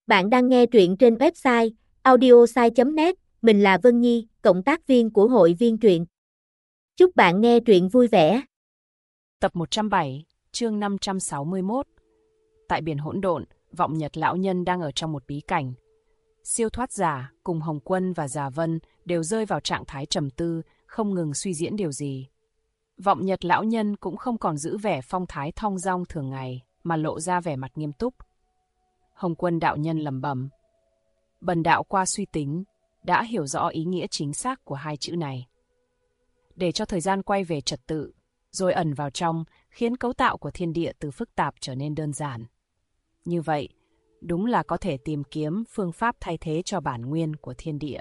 Bạn đang nghe truyện trên website audiosai.net, mình là Vân Nhi, cộng tác viên của hội viên truyện. Chúc bạn nghe truyện vui vẻ. Tập 107, chương 561. Tại biển hỗn độn, Vọng Nhật lão nhân đang ở trong một bí cảnh. Siêu thoát giả cùng Hồng Quân và Già Vân đều rơi vào trạng thái trầm tư, không ngừng suy diễn điều gì. Vọng Nhật lão nhân cũng không còn giữ vẻ phong thái thong dong thường ngày, mà lộ ra vẻ mặt nghiêm túc. Hồng Quân đạo nhân lẩm bẩm: bần đạo qua suy tính, đã hiểu rõ ý nghĩa chính xác của hai chữ này. Để cho thời gian quay về trật tự, rồi ẩn vào trong, khiến cấu tạo của thiên địa từ phức tạp trở nên đơn giản. Như vậy, đúng là có thể tìm kiếm phương pháp thay thế cho bản nguyên của thiên địa.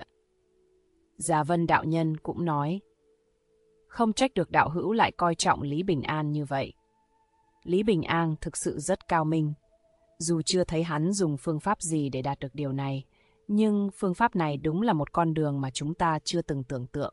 Già Vân đạo nhân cũng nói: không trách được đạo hữu lại coi trọng Lý Bình An như vậy. Lý Bình An thực sự rất cao minh. Dù chưa thấy hắn dùng phương pháp gì để đạt được điều này, nhưng phương pháp này đúng là một con đường mà chúng ta chưa từng tưởng tượng.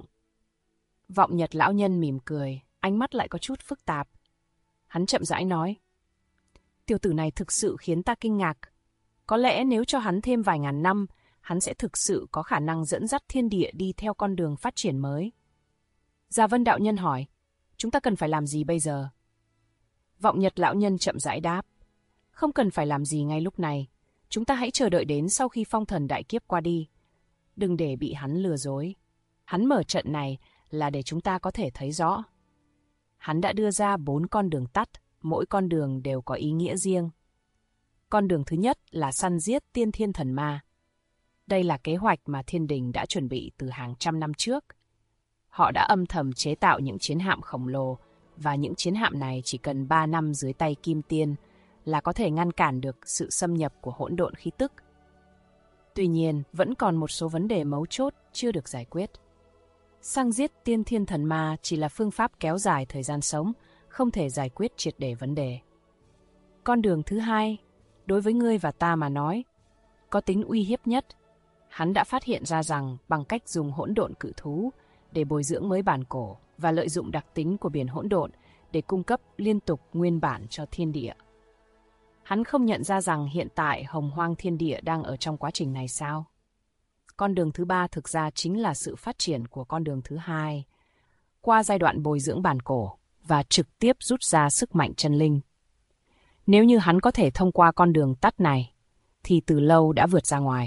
Vọng Nhật lão nhân mỉm cười, ánh mắt lại có chút phức tạp. Hắn chậm rãi nói: tiểu tử này thực sự khiến ta kinh ngạc. Có lẽ nếu cho hắn thêm vài ngàn năm, hắn sẽ thực sự có khả năng dẫn dắt thiên địa đi theo con đường phát triển mới. Già Vân đạo nhân hỏi: chúng ta cần phải làm gì bây giờ? Vọng Nhật lão nhân chậm rãi đáp: không cần phải làm gì ngay lúc này. Chúng ta hãy chờ đợi đến sau khi phong thần đại kiếp qua đi. Đừng để bị hắn lừa dối. Hắn mở trận này là để chúng ta có thể thấy rõ. Hắn đã đưa ra 4 con đường tắt, mỗi con đường đều có ý nghĩa riêng. Con đường thứ nhất là săn giết tiên thiên thần ma. Đây là kế hoạch mà thiên đình đã chuẩn bị từ hàng trăm năm trước. Họ đã âm thầm chế tạo những chiến hạm khổng lồ, và những chiến hạm này chỉ cần 3 năm dưới tay Kim Tiên là có thể ngăn cản được sự xâm nhập của hỗn độn khí tức. Tuy nhiên, vẫn còn một số vấn đề mấu chốt chưa được giải quyết. Săn giết tiên thiên thần ma chỉ là phương pháp kéo dài thời gian sống, không thể giải quyết triệt để vấn đề. Con đường thứ hai, đối với ngươi và ta mà nói, có tính uy hiếp nhất. Hắn đã phát hiện ra rằng bằng cách dùng hỗn độn cự thú để bồi dưỡng mới bản cổ và lợi dụng đặc tính của biển hỗn độn để cung cấp liên tục nguyên bản cho thiên địa. Hắn không nhận ra rằng hiện tại hồng hoang thiên địa đang ở trong quá trình này sao? Con đường thứ ba thực ra chính là sự phát triển của con đường thứ hai, qua giai đoạn bồi dưỡng bản cổ và trực tiếp rút ra sức mạnh chân linh. Nếu như hắn có thể thông qua con đường tắt này, thì từ lâu đã vượt ra ngoài.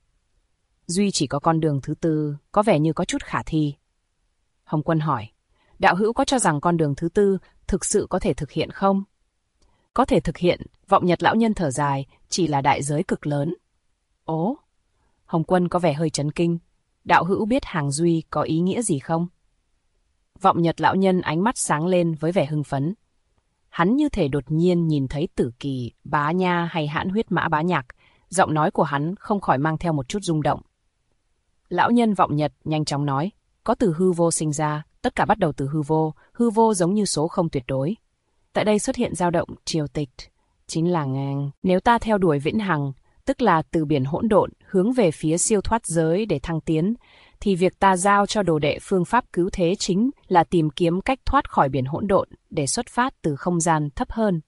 Duy chỉ có con đường thứ tư có vẻ như có chút khả thi. Hồng Quân hỏi: đạo hữu có cho rằng con đường thứ tư thực sự có thể thực hiện không? Có thể thực hiện, Vọng Nhật lão nhân thở dài, chỉ là đại giới cực lớn. Ố! Hồng Quân có vẻ hơi chấn kinh. Đạo hữu biết hàng duy có ý nghĩa gì không? Vọng Nhật lão nhân ánh mắt sáng lên với vẻ hưng phấn. Hắn như thể đột nhiên nhìn thấy Tử Kỳ, Bá Nha hay Hãn Huyết Mã Bá Nhạc. Giọng nói của hắn không khỏi mang theo một chút rung động. Lão nhân Vọng Nhật nhanh chóng nói: có từ hư vô sinh ra, tất cả bắt đầu từ hư vô giống như số không tuyệt đối. Tại đây xuất hiện dao động triều tịch, chính là ngang. Nếu ta theo đuổi vĩnh hằng, tức là từ biển hỗn độn hướng về phía siêu thoát giới để thăng tiến, thì việc ta giao cho đồ đệ phương pháp cứu thế chính là tìm kiếm cách thoát khỏi biển hỗn độn để xuất phát từ không gian thấp hơn.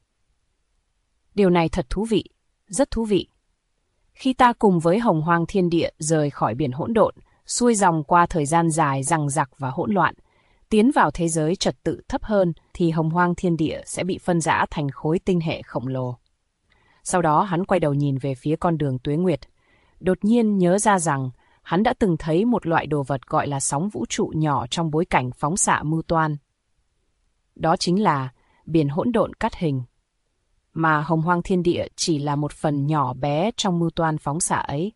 Điều này thật thú vị, rất thú vị. Khi ta cùng với hồng hoang thiên địa rời khỏi biển hỗn độn, xuôi dòng qua thời gian dài giằng giặc và hỗn loạn, tiến vào thế giới trật tự thấp hơn, thì hồng hoang thiên địa sẽ bị phân rã thành khối tinh hệ khổng lồ. Sau đó hắn quay đầu nhìn về phía con đường tuế nguyệt, đột nhiên nhớ ra rằng hắn đã từng thấy một loại đồ vật gọi là sóng vũ trụ nhỏ trong bối cảnh phóng xạ mưu toan. Đó chính là biển hỗn độn cắt hình, mà hồng hoang thiên địa chỉ là một phần nhỏ bé trong mưu toan phóng xạ ấy.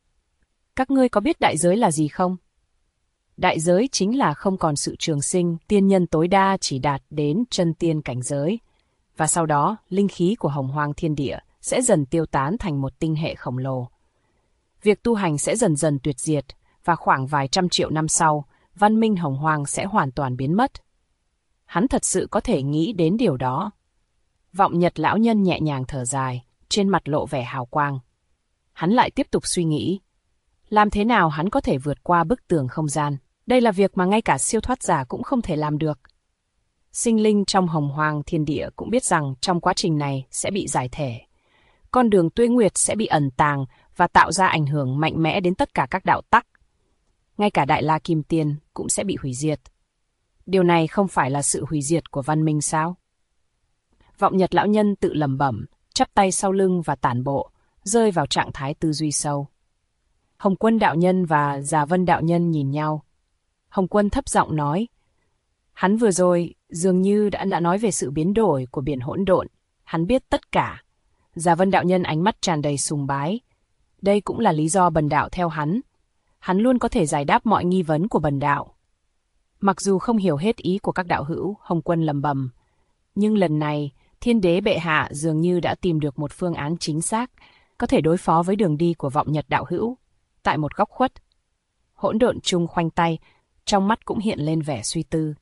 Các ngươi có biết đại giới là gì không? Đại giới chính là không còn sự trường sinh, tiên nhân tối đa chỉ đạt đến chân tiên cảnh giới, và sau đó linh khí của hồng hoang thiên địa sẽ dần tiêu tán thành một tinh hệ khổng lồ. Việc tu hành sẽ dần dần tuyệt diệt, và khoảng vài trăm triệu năm sau, văn minh hồng hoang sẽ hoàn toàn biến mất. Hắn thật sự có thể nghĩ đến điều đó. Vọng Nhật lão nhân nhẹ nhàng thở dài, trên mặt lộ vẻ hào quang. Hắn lại tiếp tục suy nghĩ. Làm thế nào hắn có thể vượt qua bức tường không gian? Đây là việc mà ngay cả siêu thoát giả cũng không thể làm được. Sinh linh trong hồng hoang thiên địa cũng biết rằng trong quá trình này sẽ bị giải thể. con đường tuế nguyệt sẽ bị ẩn tàng và tạo ra ảnh hưởng mạnh mẽ đến tất cả các đạo tắc. Ngay cả Đại La Kim Tiên cũng sẽ bị hủy diệt. Điều này không phải là sự hủy diệt của văn minh sao? Vọng Nhật lão nhân tự lẩm bẩm, chắp tay sau lưng và tản bộ, rơi vào trạng thái tư duy sâu. Hồng Quân đạo nhân và Già Vân đạo nhân nhìn nhau. Hồng Quân thấp giọng nói, hắn vừa rồi dường như đã nói về sự biến đổi của biển hỗn độn, hắn biết tất cả. Già Vân đạo nhân ánh mắt tràn đầy sùng bái. Đây cũng là lý do bần đạo theo hắn. Hắn luôn có thể giải đáp mọi nghi vấn của bần đạo. Mặc dù không hiểu hết ý của các đạo hữu, Hồng Quân lẩm bẩm, nhưng lần này, Thiên đế bệ hạ dường như đã tìm được một phương án chính xác, có thể đối phó với đường đi của Vọng Nhật đạo hữu. Tại một góc khuất, Hỗn Độn Trung khoanh tay, trong mắt cũng hiện lên vẻ suy tư.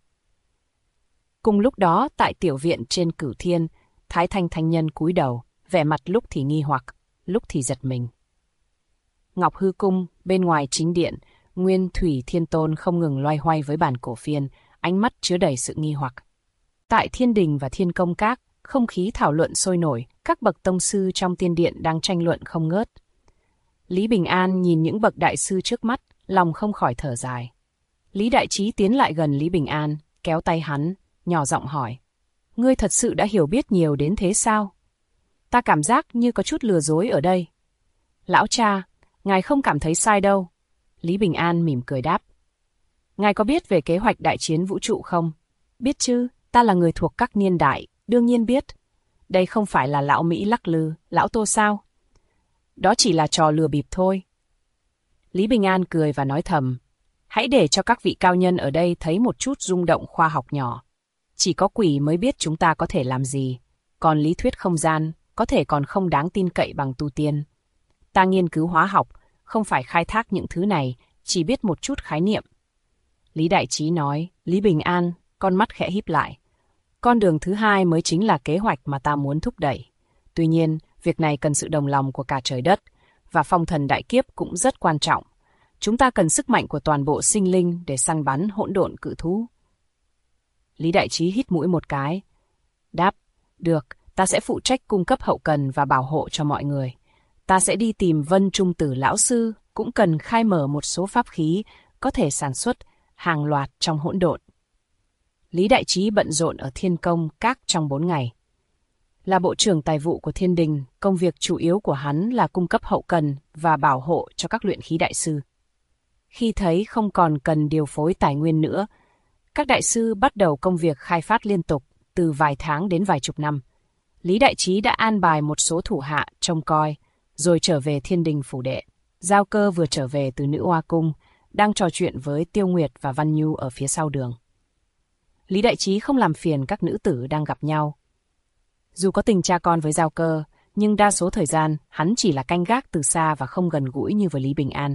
Cùng lúc đó, tại tiểu viện trên Cửu Thiên, Thái Thanh thánh nhân cúi đầu, vẻ mặt lúc thì nghi hoặc, lúc thì giật mình. Ngọc Hư Cung, bên ngoài chính điện, Nguyên Thủy Thiên Tôn không ngừng loay hoay với bản cổ phiên, ánh mắt chứa đầy sự nghi hoặc. Tại Thiên Đình và Thiên Công Các, không khí thảo luận sôi nổi, các bậc tông sư trong tiên điện đang tranh luận không ngớt. Lý Bình An nhìn những bậc đại sư trước mắt, lòng không khỏi thở dài. Lý Đại Trí tiến lại gần Lý Bình An, kéo tay hắn, nhỏ giọng hỏi. Ngươi thật sự đã hiểu biết nhiều đến thế sao? Ta cảm giác như có chút lừa dối ở đây. Lão cha, ngài không cảm thấy sai đâu. Lý Bình An mỉm cười đáp. Ngài có biết về kế hoạch đại chiến vũ trụ không? Biết chứ, ta là người thuộc các niên đại, đương nhiên biết. Đây không phải là lão Mỹ lắc lư, lão Tô sao? Đó chỉ là trò lừa bịp thôi. Lý Bình An cười và nói thầm. Hãy để cho các vị cao nhân ở đây thấy một chút rung động khoa học nhỏ. Chỉ có quỷ mới biết chúng ta có thể làm gì. Còn lý thuyết không gian có thể còn không đáng tin cậy bằng tu tiên. Ta nghiên cứu hóa học, không phải khai thác những thứ này, chỉ biết một chút khái niệm. Lý Đại Trí nói, Lý Bình An, con mắt khẽ híp lại. Con đường thứ hai mới chính là kế hoạch mà ta muốn thúc đẩy. Tuy nhiên, việc này cần sự đồng lòng của cả trời đất, và phong thần đại kiếp cũng rất quan trọng. Chúng ta cần sức mạnh của toàn bộ sinh linh để săn bắn hỗn độn cự thú. Lý Đại Trí hít mũi một cái. Đáp, được, ta sẽ phụ trách cung cấp hậu cần và bảo hộ cho mọi người. Ta sẽ đi tìm Vân Trung Tử lão sư, cũng cần khai mở một số pháp khí có thể sản xuất hàng loạt trong hỗn độn. Lý Đại Trí bận rộn ở Thiên Công Các trong 4 ngày. Là bộ trưởng tài vụ của Thiên Đình, công việc chủ yếu của hắn là cung cấp hậu cần và bảo hộ cho các luyện khí đại sư. Khi thấy không còn cần điều phối tài nguyên nữa, các đại sư bắt đầu công việc khai phát liên tục từ vài tháng đến vài chục năm. Lý Đại Trí đã an bài một số thủ hạ trông coi, rồi trở về Thiên Đình phủ đệ. Giao Cơ vừa trở về từ Nữ Hoa Cung, đang trò chuyện với Tiêu Nguyệt và Văn Nhu ở phía sau đường. Lý Đại Trí không làm phiền các nữ tử đang gặp nhau. Dù có tình cha con với Giao Cơ, nhưng đa số thời gian hắn chỉ là canh gác từ xa và không gần gũi như với Lý Bình An.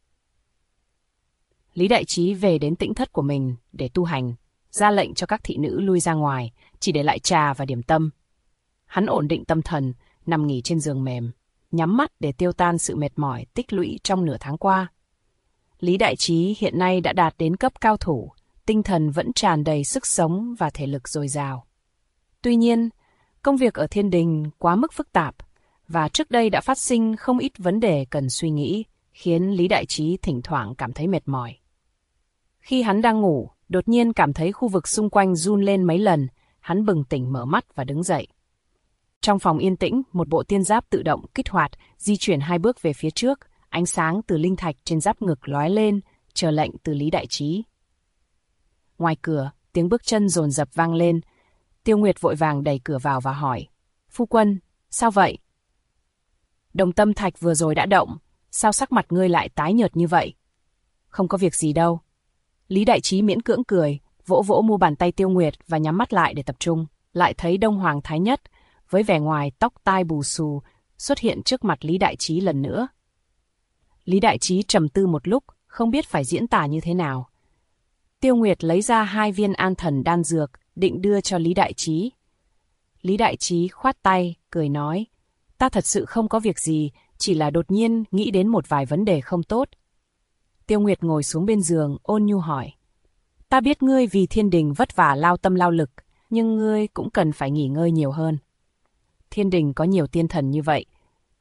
Lý Đại Trí về đến tĩnh thất của mình để tu hành, ra lệnh cho các thị nữ lui ra ngoài, chỉ để lại trà và điểm tâm. Hắn ổn định tâm thần, nằm nghỉ trên giường mềm, nhắm mắt để tiêu tan sự mệt mỏi tích lũy trong nửa tháng qua. Lý Đại Trí hiện nay đã đạt đến cấp cao thủ, tinh thần vẫn tràn đầy sức sống và thể lực dồi dào. Tuy nhiên, công việc ở Thiên Đình quá mức phức tạp, và trước đây đã phát sinh không ít vấn đề cần suy nghĩ, khiến Lý Đại Trí thỉnh thoảng cảm thấy mệt mỏi. Khi hắn đang ngủ, đột nhiên cảm thấy khu vực xung quanh run lên mấy lần, hắn bừng tỉnh mở mắt và đứng dậy. Trong phòng yên tĩnh, một bộ tiên giáp tự động kích hoạt, di chuyển 2 bước về phía trước, ánh sáng từ linh thạch trên giáp ngực lóe lên, chờ lệnh từ Lý Đại Trí. Ngoài cửa, tiếng bước chân dồn dập vang lên. Tiêu Nguyệt vội vàng đẩy cửa vào và hỏi, Phu quân, sao vậy? Đồng tâm thạch vừa rồi đã động, sao sắc mặt ngươi lại tái nhợt như vậy? Không có việc gì đâu. Lý Đại Trí miễn cưỡng cười, vỗ vỗ mu bàn tay Tiêu Nguyệt và nhắm mắt lại để tập trung. Lại thấy Đông Hoàng Thái Nhất, với vẻ ngoài tóc tai bù xù, xuất hiện trước mặt Lý Đại Trí lần nữa. Lý Đại Trí trầm tư một lúc, không biết phải diễn tả như thế nào. Tiêu Nguyệt lấy ra 2 viên an thần đan dược, định đưa cho Lý Đại Trí. Lý Đại Trí khoát tay, cười nói, ta thật sự không có việc gì, chỉ là đột nhiên nghĩ đến một vài vấn đề không tốt. Tiêu Nguyệt ngồi xuống bên giường, ôn nhu hỏi, ta biết ngươi vì Thiên Đình vất vả lao tâm lao lực, nhưng ngươi cũng cần phải nghỉ ngơi nhiều hơn. Thiên Đình có nhiều tiên thần như vậy,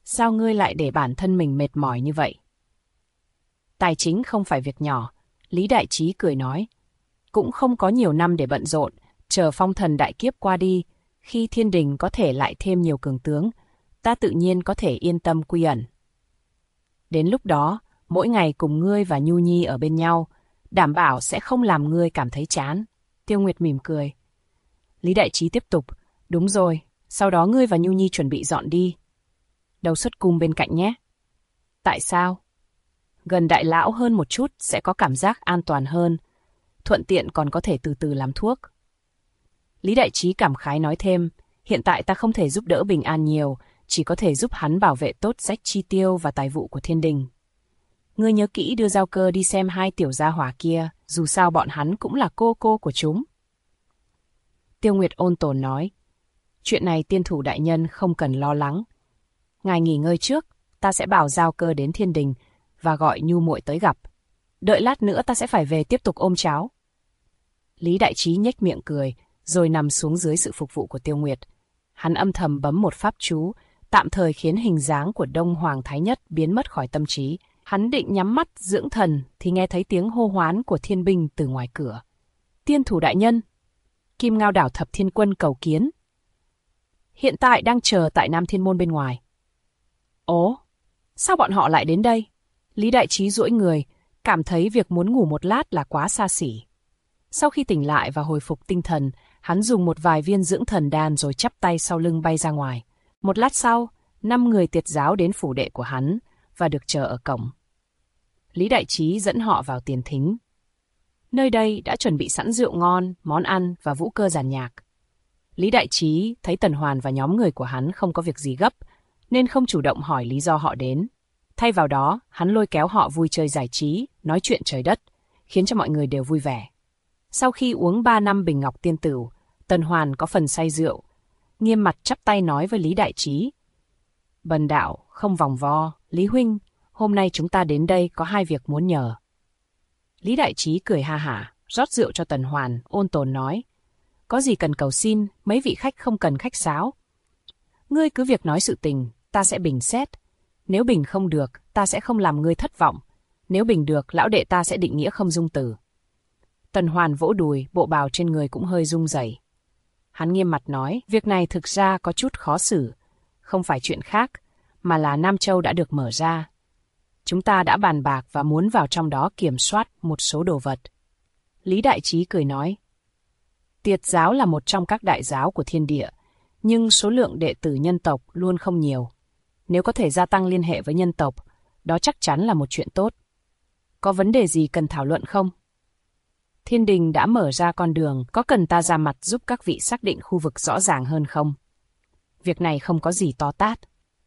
Sao ngươi lại để bản thân mình mệt mỏi như vậy? Tài chính không phải việc nhỏ, Lý Đại Trí cười nói. Cũng không có nhiều năm để bận rộn, chờ phong thần đại kiếp qua đi, khi thiên đình có thể lại thêm nhiều cường tướng, ta tự nhiên có thể yên tâm quy ẩn. Đến lúc đó, mỗi ngày cùng ngươi và Nhu Nhi ở bên nhau, đảm bảo sẽ không làm ngươi cảm thấy chán. Tiêu Nguyệt mỉm cười. Lý Đại Trí tiếp tục. Đúng rồi, sau đó ngươi và Nhu Nhi chuẩn bị dọn đi. Đầu xuất cung bên cạnh nhé. Tại sao? Gần đại lão hơn một chút sẽ có cảm giác an toàn hơn. Thuận tiện còn có thể từ từ làm thuốc. Lý Đại Trí cảm khái nói thêm. Hiện tại ta không thể giúp đỡ Bình An nhiều, chỉ có thể giúp hắn bảo vệ tốt sách chi tiêu và tài vụ của thiên đình. Ngươi nhớ kỹ đưa Giao Cơ đi xem hai tiểu gia hỏa kia, dù sao bọn hắn cũng là cô của chúng. Tiêu Nguyệt ôn tồn nói. Chuyện này tiên thủ đại nhân không cần lo lắng. Ngài nghỉ ngơi trước, ta sẽ bảo Giao Cơ đến thiên đình và gọi Nhu muội tới gặp. Đợi lát nữa ta sẽ phải về tiếp tục ôm cháu. Lý Đại Trí nhếch miệng cười, rồi nằm xuống dưới sự phục vụ của Tiêu Nguyệt. Hắn âm thầm bấm một pháp chú, tạm thời khiến hình dáng của Đông Hoàng Thái Nhất biến mất khỏi tâm trí. Hắn định nhắm mắt dưỡng thần thì nghe thấy tiếng hô hoán của thiên binh từ ngoài cửa. Tiên thủ đại nhân, Kim Ngao đảo Thập Thiên Quân cầu kiến. Hiện tại đang chờ tại Nam Thiên Môn bên ngoài. Ồ, sao bọn họ lại đến đây? Lý Đại Trí duỗi người, cảm thấy việc muốn ngủ một lát là quá xa xỉ. Sau khi tỉnh lại và hồi phục tinh thần, hắn dùng một vài viên dưỡng thần đan rồi chắp tay sau lưng bay ra ngoài. Một lát sau, 5 người tiệt giáo đến phủ đệ của hắn và được chờ ở cổng. Lý Đại Trí dẫn họ vào tiền thính. Nơi đây đã chuẩn bị sẵn rượu ngon, món ăn và vũ cơ giàn nhạc. Lý Đại Trí thấy Tần Hoàn và nhóm người của hắn không có việc gì gấp, nên không chủ động hỏi lý do họ đến. Thay vào đó, hắn lôi kéo họ vui chơi giải trí, nói chuyện trời đất, khiến cho mọi người đều vui vẻ. Sau khi uống 3 năm bình ngọc tiên tửu, Tần Hoàn có phần say rượu, nghiêm mặt chắp tay nói với Lý Đại Trí. Bần đạo, không vòng vo, Lý huynh, hôm nay chúng ta đến đây có 2 việc muốn nhờ. Lý Đại Trí cười ha hả, rót rượu cho Tần Hoàn, ôn tồn nói. Có gì cần cầu xin, mấy vị khách không cần khách sáo. Ngươi cứ việc nói sự tình, ta sẽ bình xét. Nếu bình không được, ta sẽ không làm ngươi thất vọng. Nếu bình được, lão đệ ta sẽ định nghĩa không dung từ. Tần Hoàn vỗ đùi, bộ bào trên người cũng hơi rung rẩy. Hắn nghiêm mặt nói, việc này thực ra có chút khó xử. Không phải chuyện khác, mà là Nam Châu đã được mở ra. Chúng ta đã bàn bạc và muốn vào trong đó kiểm soát một số đồ vật. Lý Đại Trí cười nói, Tiệt giáo là một trong các đại giáo của thiên địa, nhưng số lượng đệ tử nhân tộc luôn không nhiều. Nếu có thể gia tăng liên hệ với nhân tộc, đó chắc chắn là một chuyện tốt. Có vấn đề gì cần thảo luận không? Thiên đình đã mở ra con đường, có cần ta ra mặt giúp các vị xác định khu vực rõ ràng hơn không? Việc này không có gì to tát.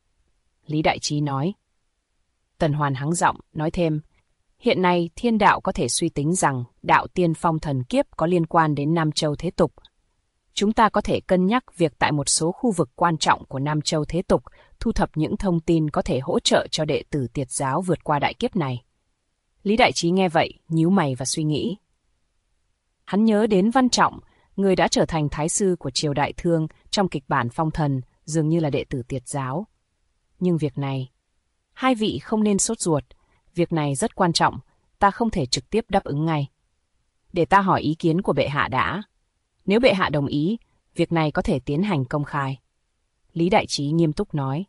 Lý Đại Trí nói. Tần Hoàn hắng giọng, nói thêm, hiện nay thiên đạo có thể suy tính rằng đạo tiên phong thần kiếp có liên quan đến Nam Châu thế tục. Chúng ta có thể cân nhắc việc tại một số khu vực quan trọng của Nam Châu thế tục thu thập những thông tin có thể hỗ trợ cho đệ tử tiệt giáo vượt qua đại kiếp này. Lý Đại Trí nghe vậy, nhíu mày và suy nghĩ. Hắn nhớ đến Văn Trọng, người đã trở thành thái sư của triều Đại Thương trong kịch bản Phong Thần, dường như là đệ tử tiệt giáo. Nhưng việc này, 2 vị không nên sốt ruột, việc này rất quan trọng, ta không thể trực tiếp đáp ứng ngay. Để ta hỏi ý kiến của bệ hạ đã. Nếu bệ hạ đồng ý, việc này có thể tiến hành công khai. Lý Đại Trí nghiêm túc nói.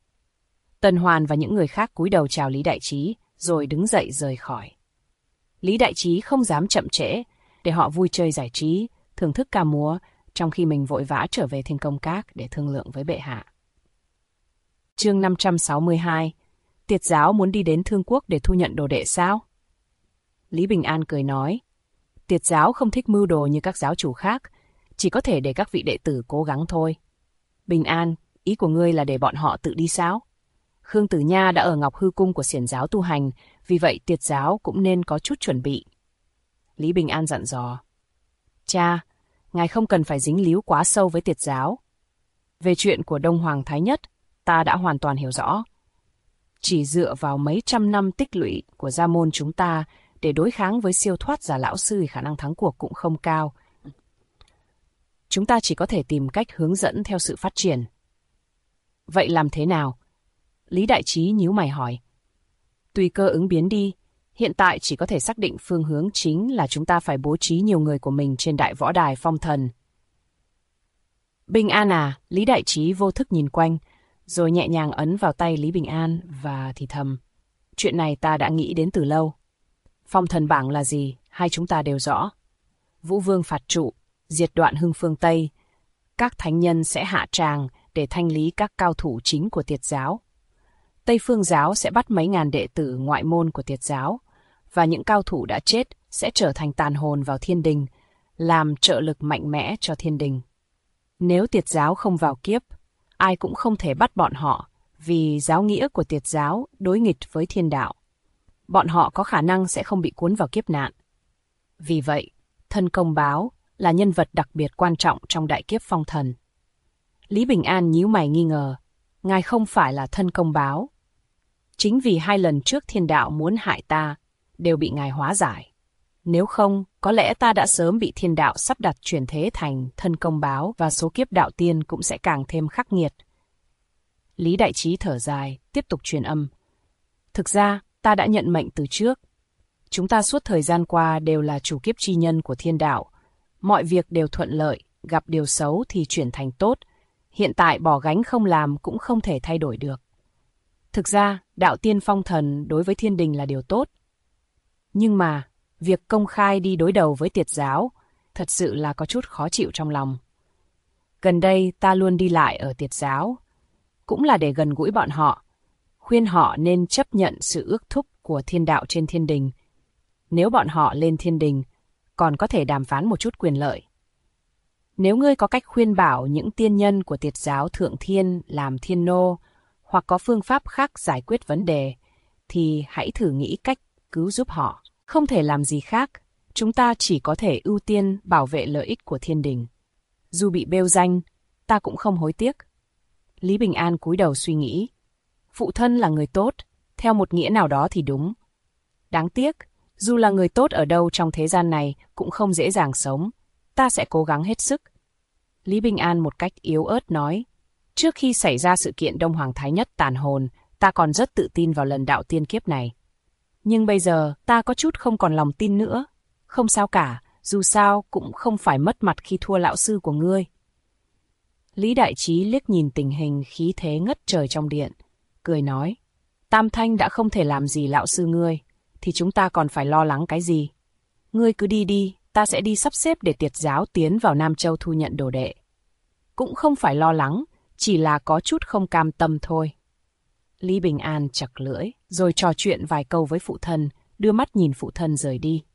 Tần Hoàn và những người khác cúi đầu chào Lý Đại Trí, rồi đứng dậy rời khỏi. Lý Đại Trí không dám chậm trễ, để họ vui chơi giải trí, thưởng thức ca múa, trong khi mình vội vã trở về Thiên Công Các để thương lượng với bệ hạ. Chương 562. Tiệt giáo muốn đi đến Thương Quốc để thu nhận đồ đệ sao? Lý Bình An cười nói. Tiệt giáo không thích mưu đồ như các giáo chủ khác, chỉ có thể để các vị đệ tử cố gắng thôi. Bình An, ý của ngươi là để bọn họ tự đi sao? Khương Tử Nha đã ở Ngọc Hư Cung của xiển giáo tu hành, vì vậy tiệt giáo cũng nên có chút chuẩn bị. Lý Bình An dặn dò. Cha, ngài không cần phải dính líu quá sâu với tiệt giáo. Về chuyện của Đông Hoàng Thái Nhất, ta đã hoàn toàn hiểu rõ. Chỉ dựa vào mấy trăm năm tích lũy của gia môn chúng ta để đối kháng với siêu thoát giả lão sư thì khả năng thắng cuộc cũng không cao. Chúng ta chỉ có thể tìm cách hướng dẫn theo sự phát triển. Vậy làm thế nào? Lý Đại Trí nhíu mày hỏi. Tùy cơ ứng biến đi, hiện tại chỉ có thể xác định phương hướng chính là chúng ta phải bố trí nhiều người của mình trên đại võ đài phong thần. Bình An à, Lý Đại Trí vô thức nhìn quanh, rồi nhẹ nhàng ấn vào tay Lý Bình An và thì thầm. Chuyện này ta đã nghĩ đến từ lâu. Phong thần bảng là gì, hai chúng ta đều rõ. Vũ Vương phạt trụ, diệt đoạn Hưng phương Tây. Các thánh nhân sẽ hạ tràng để thanh lý các cao thủ chính của Tiệt giáo. Tây Phương giáo sẽ bắt mấy ngàn đệ tử ngoại môn của Tiệt giáo, và những cao thủ đã chết sẽ trở thành tàn hồn vào thiên đình, làm trợ lực mạnh mẽ cho thiên đình. Nếu Tiệt giáo không vào kiếp, ai cũng không thể bắt bọn họ, vì giáo nghĩa của Tiệt giáo đối nghịch với thiên đạo. Bọn họ có khả năng sẽ không bị cuốn vào kiếp nạn. Vì vậy, Thân Công Báo là nhân vật đặc biệt quan trọng trong đại kiếp phong thần. Lý Bình An nhíu mày nghi ngờ, ngài không phải là Thân Công Báo. Chính vì 2 lần trước thiên đạo muốn hại ta, đều bị ngài hóa giải. Nếu không, có lẽ ta đã sớm bị thiên đạo sắp đặt chuyển thế thành Thân Công Báo và số kiếp đạo tiên cũng sẽ càng thêm khắc nghiệt. Lý Đại Trí thở dài, tiếp tục truyền âm. Thực ra, ta đã nhận mệnh từ trước. Chúng ta suốt thời gian qua đều là chủ kiếp chi nhân của thiên đạo. Mọi việc đều thuận lợi, gặp điều xấu thì chuyển thành tốt. Hiện tại bỏ gánh không làm cũng không thể thay đổi được. Thực ra, đạo tiên phong thần đối với thiên đình là điều tốt. Nhưng mà, việc công khai đi đối đầu với Tiệt giáo thật sự là có chút khó chịu trong lòng. Gần đây ta luôn đi lại ở Tiệt giáo, cũng là để gần gũi bọn họ, khuyên họ nên chấp nhận sự ước thúc của thiên đạo trên thiên đình. Nếu bọn họ lên thiên đình, còn có thể đàm phán một chút quyền lợi. Nếu ngươi có cách khuyên bảo những tiên nhân của Tiệt giáo thượng thiên làm thiên nô, hoặc có phương pháp khác giải quyết vấn đề, thì hãy thử nghĩ cách cứu giúp họ. Không thể làm gì khác, chúng ta chỉ có thể ưu tiên bảo vệ lợi ích của thiên đình. Dù bị bêu danh, ta cũng không hối tiếc. Lý Bình An cúi đầu suy nghĩ. Phụ thân là người tốt, theo một nghĩa nào đó thì đúng. Đáng tiếc, dù là người tốt ở đâu trong thế gian này cũng không dễ dàng sống. Ta sẽ cố gắng hết sức. Lý Bình An một cách yếu ớt nói. Trước khi xảy ra sự kiện Đông Hoàng Thái Nhất tàn hồn, ta còn rất tự tin vào lần đạo tiên kiếp này. Nhưng bây giờ, ta có chút không còn lòng tin nữa. Không sao cả, dù sao cũng không phải mất mặt khi thua lão sư của ngươi. Lý Đại Trí liếc nhìn tình hình khí thế ngất trời trong điện, cười nói. Tam Thanh đã không thể làm gì lão sư ngươi, thì chúng ta còn phải lo lắng cái gì? Ngươi cứ đi đi, ta sẽ đi sắp xếp để Tiệt giáo tiến vào Nam Châu thu nhận đồ đệ. Cũng không phải lo lắng, chỉ là có chút không cam tâm thôi. Lý Bình An chặt lưỡi, rồi trò chuyện vài câu với phụ thân, đưa mắt nhìn phụ thân rời đi.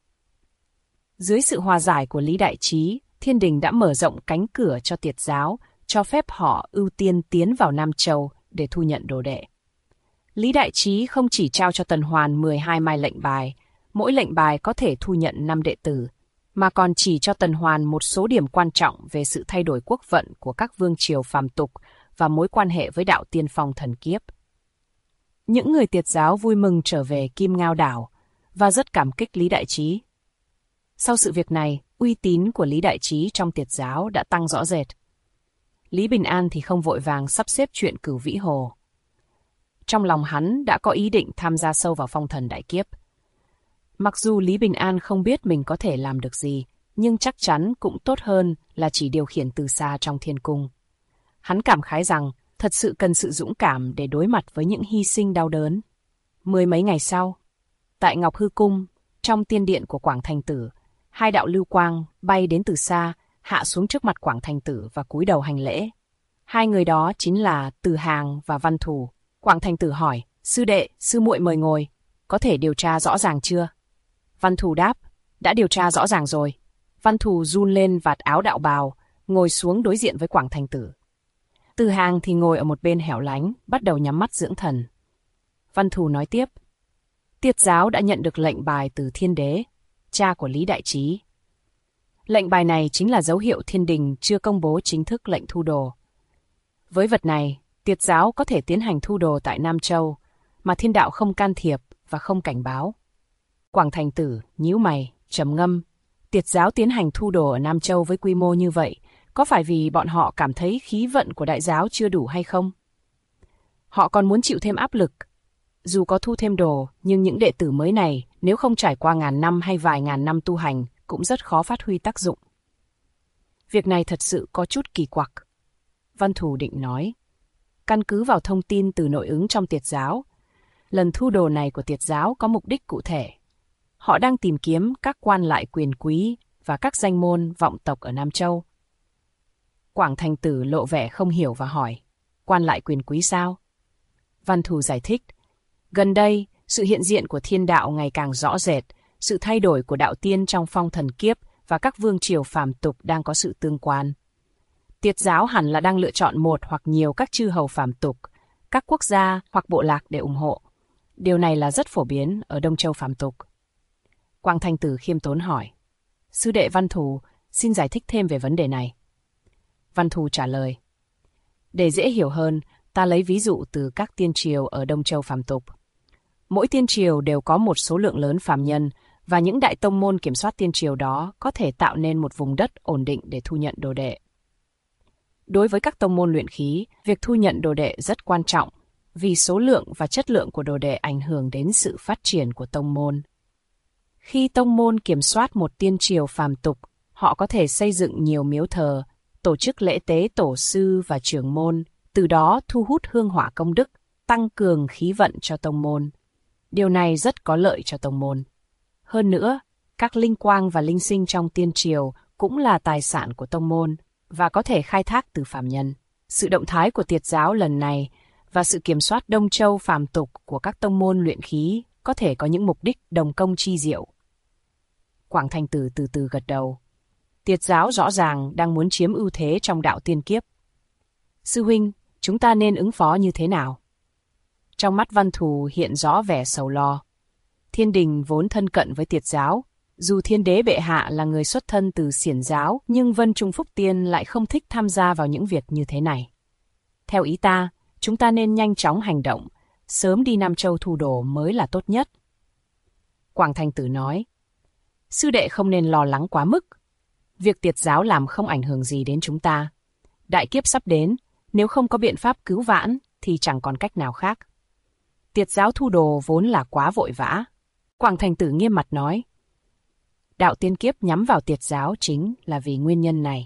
Dưới sự hòa giải của Lý Đại Trí, thiên đình đã mở rộng cánh cửa cho Tiệt giáo, cho phép họ ưu tiên tiến vào Nam Châu để thu nhận đồ đệ. Lý Đại Trí không chỉ trao cho Tần Hoàn 12 mai lệnh bài, mỗi lệnh bài có thể thu nhận 5 đệ tử, mà còn chỉ cho Tần Hoàn một số điểm quan trọng về sự thay đổi quốc vận của các vương triều phàm tục và mối quan hệ với đạo tiên phong thần kiếp. Những người Tiệt giáo vui mừng trở về Kim Ngao đảo và rất cảm kích Lý Đại Trí. Sau sự việc này, uy tín của Lý Đại Trí trong Tiệt giáo đã tăng rõ rệt. Lý Bình An thì không vội vàng sắp xếp chuyện Cửu Vĩ Hồ. Trong lòng hắn đã có ý định tham gia sâu vào phong thần đại kiếp. Mặc dù Lý Bình An không biết mình có thể làm được gì, nhưng chắc chắn cũng tốt hơn là chỉ điều khiển từ xa trong thiên cung. Hắn cảm khái rằng thật sự cần sự dũng cảm để đối mặt với những hy sinh đau đớn. 10 mấy ngày sau, tại Ngọc Hư Cung, trong tiên điện của Quảng Thành Tử, 2 đạo lưu quang bay đến từ xa, hạ xuống trước mặt Quảng Thành Tử và cúi đầu hành lễ. 2 người đó chính là Từ Hàng và Văn Thù. Quảng Thành Tử hỏi, sư đệ, sư muội mời ngồi, có thể điều tra rõ ràng chưa? Văn Thù đáp, đã điều tra rõ ràng rồi. Văn Thù run lên vạt áo đạo bào, ngồi xuống đối diện với Quảng Thành Tử. Từ Hàng thì ngồi ở một bên hẻo lánh, bắt đầu nhắm mắt dưỡng thần. Văn Thù nói tiếp, Tiệt giáo đã nhận được lệnh bài từ Thiên Đế, cha của Lý Đại Trí. Lệnh bài này chính là dấu hiệu thiên đình chưa công bố chính thức lệnh thu đồ. Với vật này, Tiệt giáo có thể tiến hành thu đồ tại Nam Châu, mà thiên đạo không can thiệp và không cảnh báo. Quảng Thành Tử nhíu mày, trầm ngâm. Tiệt giáo tiến hành thu đồ ở Nam Châu với quy mô như vậy, có phải vì bọn họ cảm thấy khí vận của đại giáo chưa đủ hay không? Họ còn muốn chịu thêm áp lực. Dù có thu thêm đồ, nhưng những đệ tử mới này, nếu không trải qua ngàn năm hay vài ngàn năm tu hành, cũng rất khó phát huy tác dụng. Việc này thật sự có chút kỳ quặc. Văn Thù định nói. Căn cứ vào thông tin từ nội ứng trong Tiệt giáo, lần thu đồ này của Tiệt giáo có mục đích cụ thể. Họ đang tìm kiếm các quan lại quyền quý và các danh môn vọng tộc ở Nam Châu. Quảng Thành Tử lộ vẻ không hiểu và hỏi, quan lại quyền quý sao? Văn Thù giải thích, gần đây, sự hiện diện của thiên đạo ngày càng rõ rệt, sự thay đổi của đạo tiên trong phong thần kiếp và các vương triều phàm tục đang có sự tương quan. Tiệt giáo hẳn là đang lựa chọn một hoặc nhiều các chư hầu phàm tục, các quốc gia hoặc bộ lạc để ủng hộ. Điều này là rất phổ biến ở Đông Châu phàm tục. Quảng Thành Tử khiêm tốn hỏi, sư đệ Văn Thù xin giải thích thêm về vấn đề này. Văn Thù trả lời, để dễ hiểu hơn, ta lấy ví dụ từ các tiên triều ở Đông Châu phàm tục. Mỗi tiên triều đều có một số lượng lớn phàm nhân, và những đại tông môn kiểm soát tiên triều đó có thể tạo nên một vùng đất ổn định để thu nhận đồ đệ. Đối với các tông môn luyện khí, việc thu nhận đồ đệ rất quan trọng, vì số lượng và chất lượng của đồ đệ ảnh hưởng đến sự phát triển của tông môn. Khi tông môn kiểm soát một tiên triều phàm tục, họ có thể xây dựng nhiều miếu thờ, tổ chức lễ tế tổ sư và trưởng môn, từ đó thu hút hương hỏa công đức, tăng cường khí vận cho tông môn. Điều này rất có lợi cho tông môn. Hơn nữa, các linh quang và linh sinh trong tiên triều cũng là tài sản của tông môn và có thể khai thác từ phàm nhân. Sự động thái của Tiệt giáo lần này và sự kiểm soát Đông Châu phàm tục của các tông môn luyện khí có thể có những mục đích đồng công chi diệu. Quảng Thành Tử từ từ gật đầu. Tiệt giáo rõ ràng đang muốn chiếm ưu thế trong đạo tiên kiếp. Sư huynh, chúng ta nên ứng phó như thế nào? Trong mắt Văn Thù hiện rõ vẻ sầu lo. Thiên đình vốn thân cận với Tiệt giáo. Dù thiên đế bệ hạ là người xuất thân từ Xiển giáo, nhưng Vân Trung Phúc Tiên lại không thích tham gia vào những việc như thế này. Theo ý ta, chúng ta nên nhanh chóng hành động, sớm đi Nam Châu thu đồ mới là tốt nhất. Quảng Thành Tử nói, sư đệ không nên lo lắng quá mức. Việc Tiệt giáo làm không ảnh hưởng gì đến chúng ta. Đại kiếp sắp đến, nếu không có biện pháp cứu vãn thì chẳng còn cách nào khác. Tiệt giáo thu đồ vốn là quá vội vã. Quảng Thành Tử nghiêm mặt nói, đạo tiên kiếp nhắm vào Tiệt giáo chính là vì nguyên nhân này.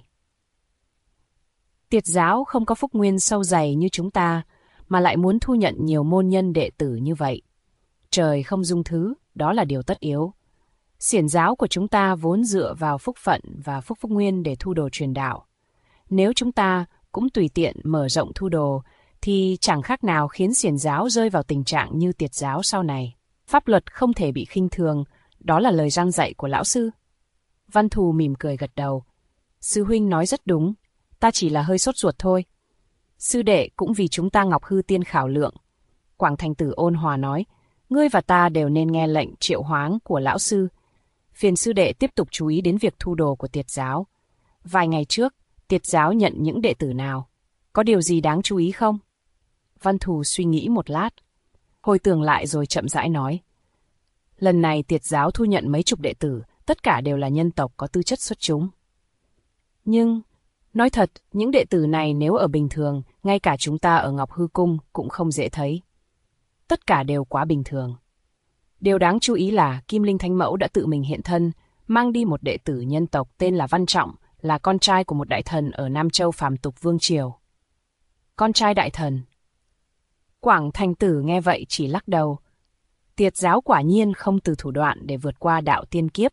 Tiệt giáo không có phúc nguyên sâu dày như chúng ta, mà lại muốn thu nhận nhiều môn nhân đệ tử như vậy. Trời không dung thứ, đó là điều tất yếu. Xiển giáo của chúng ta vốn dựa vào phúc phận và phúc nguyên để thu đồ truyền đạo. Nếu chúng ta cũng tùy tiện mở rộng thu đồ, thì chẳng khác nào khiến xiển giáo rơi vào tình trạng như Tiệt giáo sau này. Pháp luật không thể bị khinh thường, đó là lời răn dạy của lão sư. Văn Thù mỉm cười gật đầu. Sư huynh nói rất đúng, ta chỉ là hơi sốt ruột thôi. Sư đệ cũng vì chúng ta Ngọc Hư Tiên khảo lượng. Quảng Thành Tử ôn hòa nói, ngươi và ta đều nên nghe lệnh triệu hoáng của lão sư. Phiền sư đệ tiếp tục chú ý đến việc thu đồ của Tiệt giáo. Vài ngày trước, Tiệt giáo nhận những đệ tử nào? Có điều gì đáng chú ý không? Văn Thù suy nghĩ một lát, hồi tưởng lại rồi chậm rãi nói. Lần này Tiệt giáo thu nhận mấy chục đệ tử, tất cả đều là nhân tộc có tư chất xuất chúng. Nhưng, nói thật, những đệ tử này nếu ở bình thường, ngay cả chúng ta ở Ngọc Hư Cung cũng không dễ thấy. Tất cả đều quá bình thường. Điều đáng chú ý là Kim Linh Thánh Mẫu đã tự mình hiện thân, mang đi một đệ tử nhân tộc tên là Văn Trọng, là con trai của một đại thần ở Nam Châu phàm tục Vương Triều. Con trai đại thần. Quảng Thành Tử nghe vậy chỉ lắc đầu. Tiệt giáo quả nhiên không từ thủ đoạn để vượt qua đạo tiên kiếp.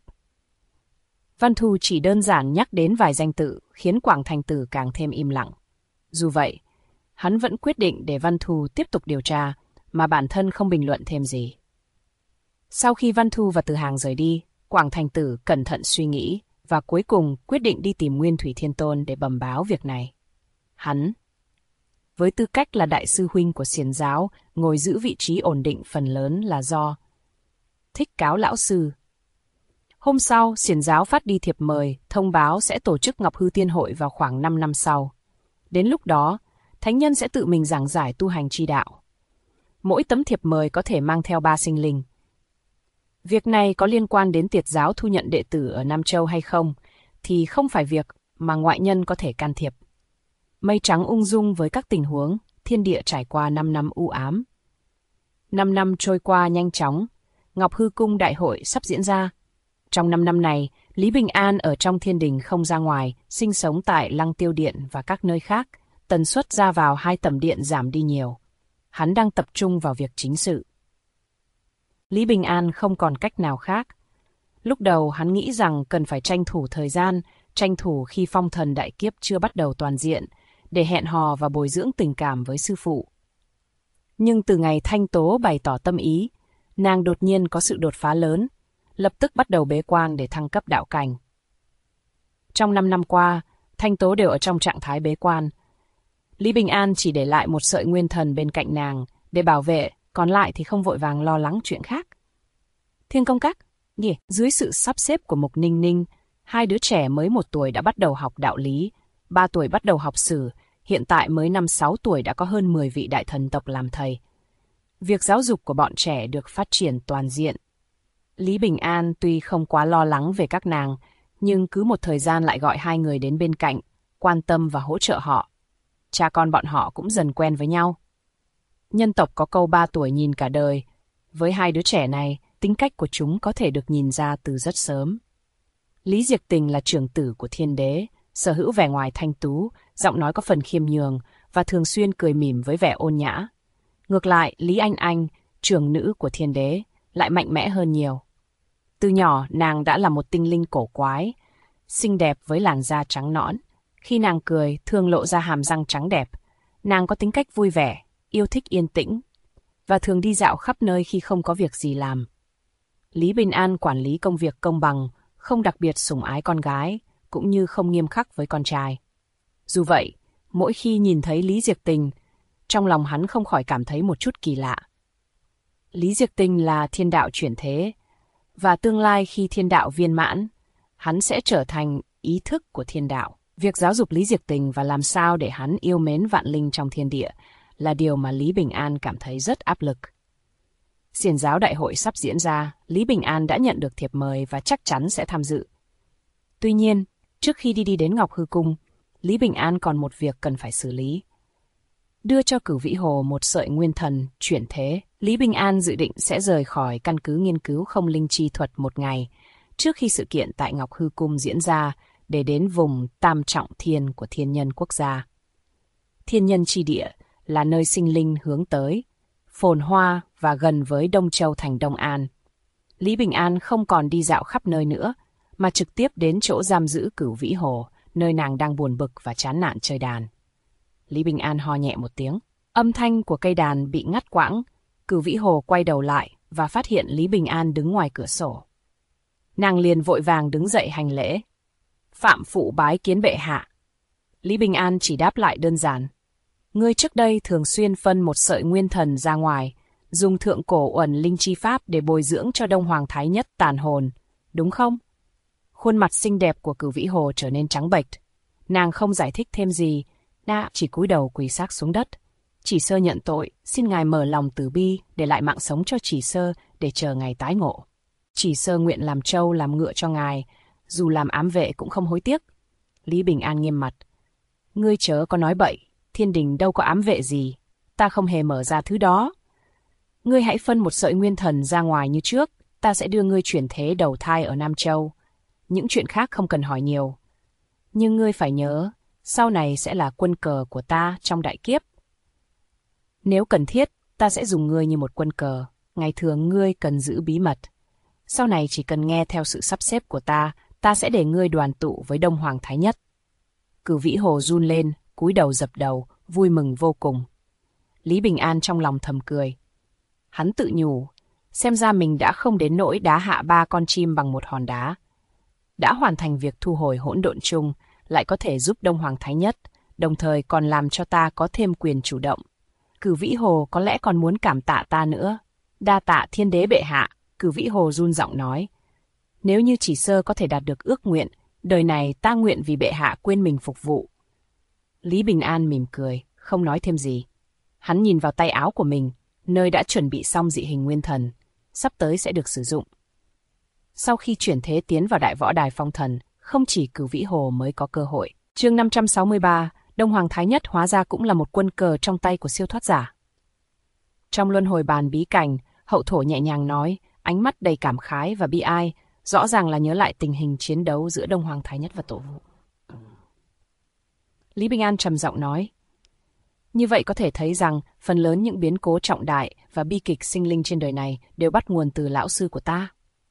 Văn Thù chỉ đơn giản nhắc đến vài danh tự, khiến Quảng Thành Tử càng thêm im lặng. Dù vậy, hắn vẫn quyết định để Văn Thù tiếp tục điều tra, mà bản thân không bình luận thêm gì. Sau khi Văn Thù và Từ Hàng rời đi, Quảng Thành Tử cẩn thận suy nghĩ, và cuối cùng quyết định đi tìm Nguyên Thủy Thiên Tôn để bẩm báo việc này. Hắn, với tư cách là đại sư huynh của Xiển giáo, ngồi giữ vị trí ổn định phần lớn là do Thích Cáo lão sư. Hôm sau, Xiển giáo phát đi thiệp mời, thông báo sẽ tổ chức Ngọc Hư Tiên hội vào khoảng 5 năm sau. Đến lúc đó, thánh nhân sẽ tự mình giảng giải tu hành chi đạo. Mỗi tấm thiệp mời có thể mang theo 3 sinh linh. Việc này có liên quan đến Tiệt giáo thu nhận đệ tử ở Nam Châu hay không, thì không phải việc mà ngoại nhân có thể can thiệp. Mây trắng ung dung với các tình huống, thiên địa trải qua 5 năm u ám. 5 năm trôi qua nhanh chóng, Ngọc Hư Cung đại hội sắp diễn ra. Trong 5 năm này, Lý Bình An ở trong thiên đình không ra ngoài, sinh sống tại Lăng Tiêu Điện và các nơi khác, tần suất ra vào 2 tẩm điện giảm đi nhiều. Hắn đang tập trung vào việc chính sự. Lý Bình An không còn cách nào khác. Lúc đầu hắn nghĩ rằng cần phải tranh thủ thời gian, tranh thủ khi phong thần đại kiếp chưa bắt đầu toàn diện, để hẹn hò và bồi dưỡng tình cảm với sư phụ. Nhưng từ ngày Thanh Tố bày tỏ tâm ý, nàng đột nhiên có sự đột phá lớn, lập tức bắt đầu bế quan để thăng cấp đạo cảnh. Trong 5 năm qua, Thanh Tố đều ở trong trạng thái bế quan. Lý Bình An chỉ để lại một sợi nguyên thần bên cạnh nàng để bảo vệ, còn lại thì không vội vàng lo lắng chuyện khác. Thiên Công Các, dưới sự sắp xếp của Mục Ninh Ninh, 2 đứa trẻ mới 1 tuổi đã bắt đầu học đạo lý, 3 tuổi bắt đầu học sử, hiện tại mới 5-6 tuổi đã có hơn 10 vị đại thần tộc làm thầy. Việc giáo dục của bọn trẻ được phát triển toàn diện. Lý Bình An tuy không quá lo lắng về các nàng, nhưng cứ một thời gian lại gọi 2 người đến bên cạnh, quan tâm và hỗ trợ họ. Cha con bọn họ cũng dần quen với nhau. Nhân tộc có câu 3 tuổi nhìn cả đời. Với 2 đứa trẻ này, tính cách của chúng có thể được nhìn ra từ rất sớm. Lý Diệc Tình là trưởng tử của Thiên Đế, sở hữu vẻ ngoài thanh tú, giọng nói có phần khiêm nhường và thường xuyên cười mỉm với vẻ ôn nhã. Ngược lại, Lý Anh Anh, trưởng nữ của Thiên Đế, lại mạnh mẽ hơn nhiều. Từ nhỏ, nàng đã là một tinh linh cổ quái, xinh đẹp với làn da trắng nõn. Khi nàng cười, thường lộ ra hàm răng trắng đẹp. Nàng có tính cách vui vẻ, yêu thích yên tĩnh, và thường đi dạo khắp nơi khi không có việc gì làm. Lý Bình An quản lý công việc công bằng, không đặc biệt sủng ái con gái, cũng như không nghiêm khắc với con trai. Dù vậy, mỗi khi nhìn thấy Lý Diệc Tình, trong lòng hắn không khỏi cảm thấy một chút kỳ lạ. Lý Diệc Tình là thiên đạo chuyển thế, và tương lai khi thiên đạo viên mãn, hắn sẽ trở thành ý thức của thiên đạo. Việc giáo dục Lý Diệc Tình và làm sao để hắn yêu mến vạn linh trong thiên địa là điều mà Lý Bình An cảm thấy rất áp lực. Xiển giáo đại hội sắp diễn ra, Lý Bình An đã nhận được thiệp mời và chắc chắn sẽ tham dự. Tuy nhiên, trước khi đi đến Ngọc Hư Cung, Lý Bình An còn một việc cần phải xử lý. Đưa cho Cửu Vĩ Hồ một sợi nguyên thần chuyển thế. Lý Bình An dự định sẽ rời khỏi căn cứ nghiên cứu không linh chi thuật một ngày trước khi sự kiện tại Ngọc Hư Cung diễn ra để đến vùng Tam Trọng Thiên của Thiên Nhân quốc gia. Thiên Nhân chi địa là nơi sinh linh hướng tới, phồn hoa và gần với Đông Châu thành Đông An. Lý Bình An không còn đi dạo khắp nơi nữa, mà trực tiếp đến chỗ giam giữ Cửu Vĩ Hồ, nơi nàng đang buồn bực và chán nản chơi đàn. Lý Bình An ho nhẹ một tiếng. Âm thanh của cây đàn bị ngắt quãng. Cửu Vĩ Hồ quay đầu lại và phát hiện Lý Bình An đứng ngoài cửa sổ. Nàng liền vội vàng đứng dậy hành lễ. Phạm phụ bái kiến bệ hạ. Lý Bình An chỉ đáp lại đơn giản. Ngươi trước đây thường xuyên phân một sợi nguyên thần ra ngoài, dùng thượng cổ uẩn linh chi pháp để bồi dưỡng cho Đông Hoàng Thái Nhất tàn hồn, đúng không? Khuôn mặt xinh đẹp của Cửu Vĩ Hồ trở nên trắng bệch. Nàng không giải thích thêm gì, chỉ cúi đầu quỳ xác xuống đất. Chỉ Sơ nhận tội, xin ngài mở lòng từ bi, để lại mạng sống cho Chỉ Sơ để chờ ngày tái ngộ. Chỉ Sơ nguyện làm trâu làm ngựa cho ngài, dù làm ám vệ cũng không hối tiếc. Lý Bình An nghiêm mặt. Ngươi chớ có nói bậy, thiên đình đâu có ám vệ gì, ta không hề mở ra thứ đó. Ngươi hãy phân một sợi nguyên thần ra ngoài như trước, ta sẽ đưa ngươi chuyển thế đầu thai ở Nam Châu. Những chuyện khác không cần hỏi nhiều. Nhưng ngươi phải nhớ, sau này sẽ là quân cờ của ta trong đại kiếp. Nếu cần thiết, ta sẽ dùng ngươi như một quân cờ. Ngày thường ngươi cần giữ bí mật. Sau này chỉ cần nghe theo sự sắp xếp của ta sẽ để ngươi đoàn tụ với Đông Hoàng Thái Nhất. Cửu Vĩ Hồ run lên, cúi đầu dập đầu, vui mừng vô cùng. Lý Bình An trong lòng thầm cười. Hắn tự nhủ, xem ra mình đã không đến nỗi đá hạ 3 con chim bằng một hòn đá. Đã hoàn thành việc thu hồi hỗn độn chung, lại có thể giúp Đông Hoàng Thái Nhất, đồng thời còn làm cho ta có thêm quyền chủ động. Cửu Vĩ Hồ có lẽ còn muốn cảm tạ ta nữa. Đa tạ Thiên Đế bệ hạ, Cửu Vĩ Hồ run giọng nói. Nếu như Chỉ Sơ có thể đạt được ước nguyện, đời này ta nguyện vì bệ hạ quên mình phục vụ. Lý Bình An mỉm cười, không nói thêm gì. Hắn nhìn vào tay áo của mình, nơi đã chuẩn bị xong dị hình nguyên thần, sắp tới sẽ được sử dụng. Sau khi chuyển thế tiến vào đại võ đài phong thần, không chỉ Cửu Vĩ Hồ mới có cơ hội. Chương 563, Đông Hoàng Thái Nhất hóa ra cũng là một quân cờ trong tay của siêu thoát giả. Trong luân hồi bàn bí cảnh, Hậu Thổ nhẹ nhàng nói, ánh mắt đầy cảm khái và bi ai, rõ ràng là nhớ lại tình hình chiến đấu giữa Đông Hoàng Thái Nhất và Tổ Vu. Lý Bình An trầm giọng nói, như vậy có thể thấy rằng phần lớn những biến cố trọng đại và bi kịch sinh linh trên đời này đều bắt nguồn từ lão sư của ta.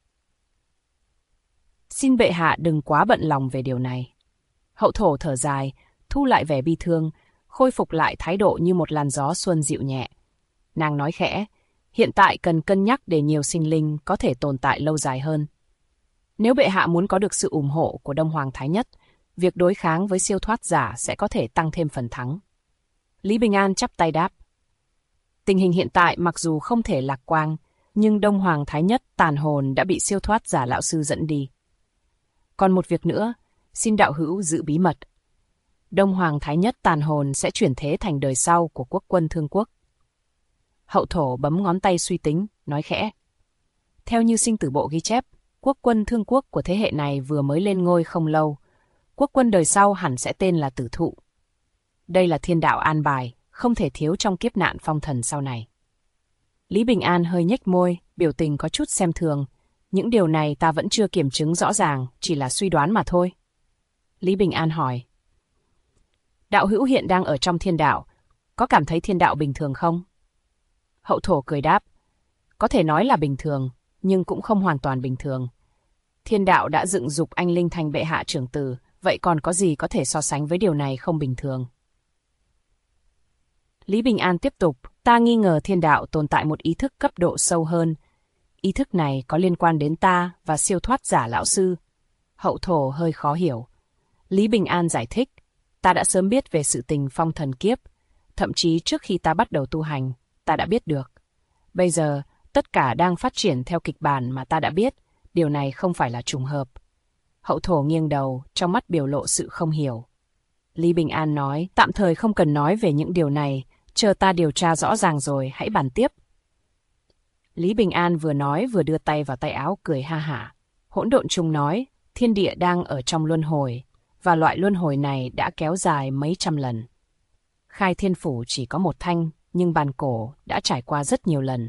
Xin bệ hạ đừng quá bận lòng về điều này. Hậu Thổ thở dài, thu lại vẻ bi thương, khôi phục lại thái độ như một làn gió xuân dịu nhẹ. Nàng nói khẽ, hiện tại cần cân nhắc để nhiều sinh linh có thể tồn tại lâu dài hơn. Nếu bệ hạ muốn có được sự ủng hộ của Đông Hoàng Thái Nhất, việc đối kháng với siêu thoát giả sẽ có thể tăng thêm phần thắng. Lý Bình An chắp tay đáp. Tình hình hiện tại mặc dù không thể lạc quan, nhưng Đông Hoàng Thái Nhất tàn hồn đã bị siêu thoát giả lão sư dẫn đi. Còn một việc nữa, xin đạo hữu giữ bí mật. Đông Hoàng Thái Nhất tàn hồn sẽ chuyển thế thành đời sau của quốc quân Thương Quốc. Hậu Thổ bấm ngón tay suy tính, nói khẽ. Theo như sinh tử bộ ghi chép, quốc quân Thương Quốc của thế hệ này vừa mới lên ngôi không lâu. Quốc quân đời sau hẳn sẽ tên là Tử Thụ. Đây là thiên đạo an bài, không thể thiếu trong kiếp nạn phong thần sau này. Lý Bình An hơi nhếch môi, biểu tình có chút xem thường. Những điều này ta vẫn chưa kiểm chứng rõ ràng, chỉ là suy đoán mà thôi. Lý Bình An hỏi. Đạo hữu hiện đang ở trong thiên đạo, có cảm thấy thiên đạo bình thường không? Hậu Thổ cười đáp. Có thể nói là bình thường, nhưng cũng không hoàn toàn bình thường. Thiên đạo đã dựng dục anh linh thành bệ hạ trưởng tử, vậy còn có gì có thể so sánh với điều này không bình thường? Lý Bình An tiếp tục, ta nghi ngờ thiên đạo tồn tại một ý thức cấp độ sâu hơn. Ý thức này có liên quan đến ta và siêu thoát giả lão sư. Hậu Thổ hơi khó hiểu. Lý Bình An giải thích, ta đã sớm biết về sự tình phong thần kiếp, thậm chí trước khi ta bắt đầu tu hành, ta đã biết được. Bây giờ, tất cả đang phát triển theo kịch bản mà ta đã biết, điều này không phải là trùng hợp. Hậu Thổ nghiêng đầu, trong mắt biểu lộ sự không hiểu. Lý Bình An nói, tạm thời không cần nói về những điều này, chờ ta điều tra rõ ràng rồi hãy bàn tiếp. Lý Bình An vừa nói vừa đưa tay vào tay áo cười ha hả. Hỗn Độn Trung nói, thiên địa đang ở trong luân hồi, và loại luân hồi này đã kéo dài mấy trăm lần. Khai Thiên Phủ chỉ có một thanh, nhưng bàn cổ đã trải qua rất nhiều lần.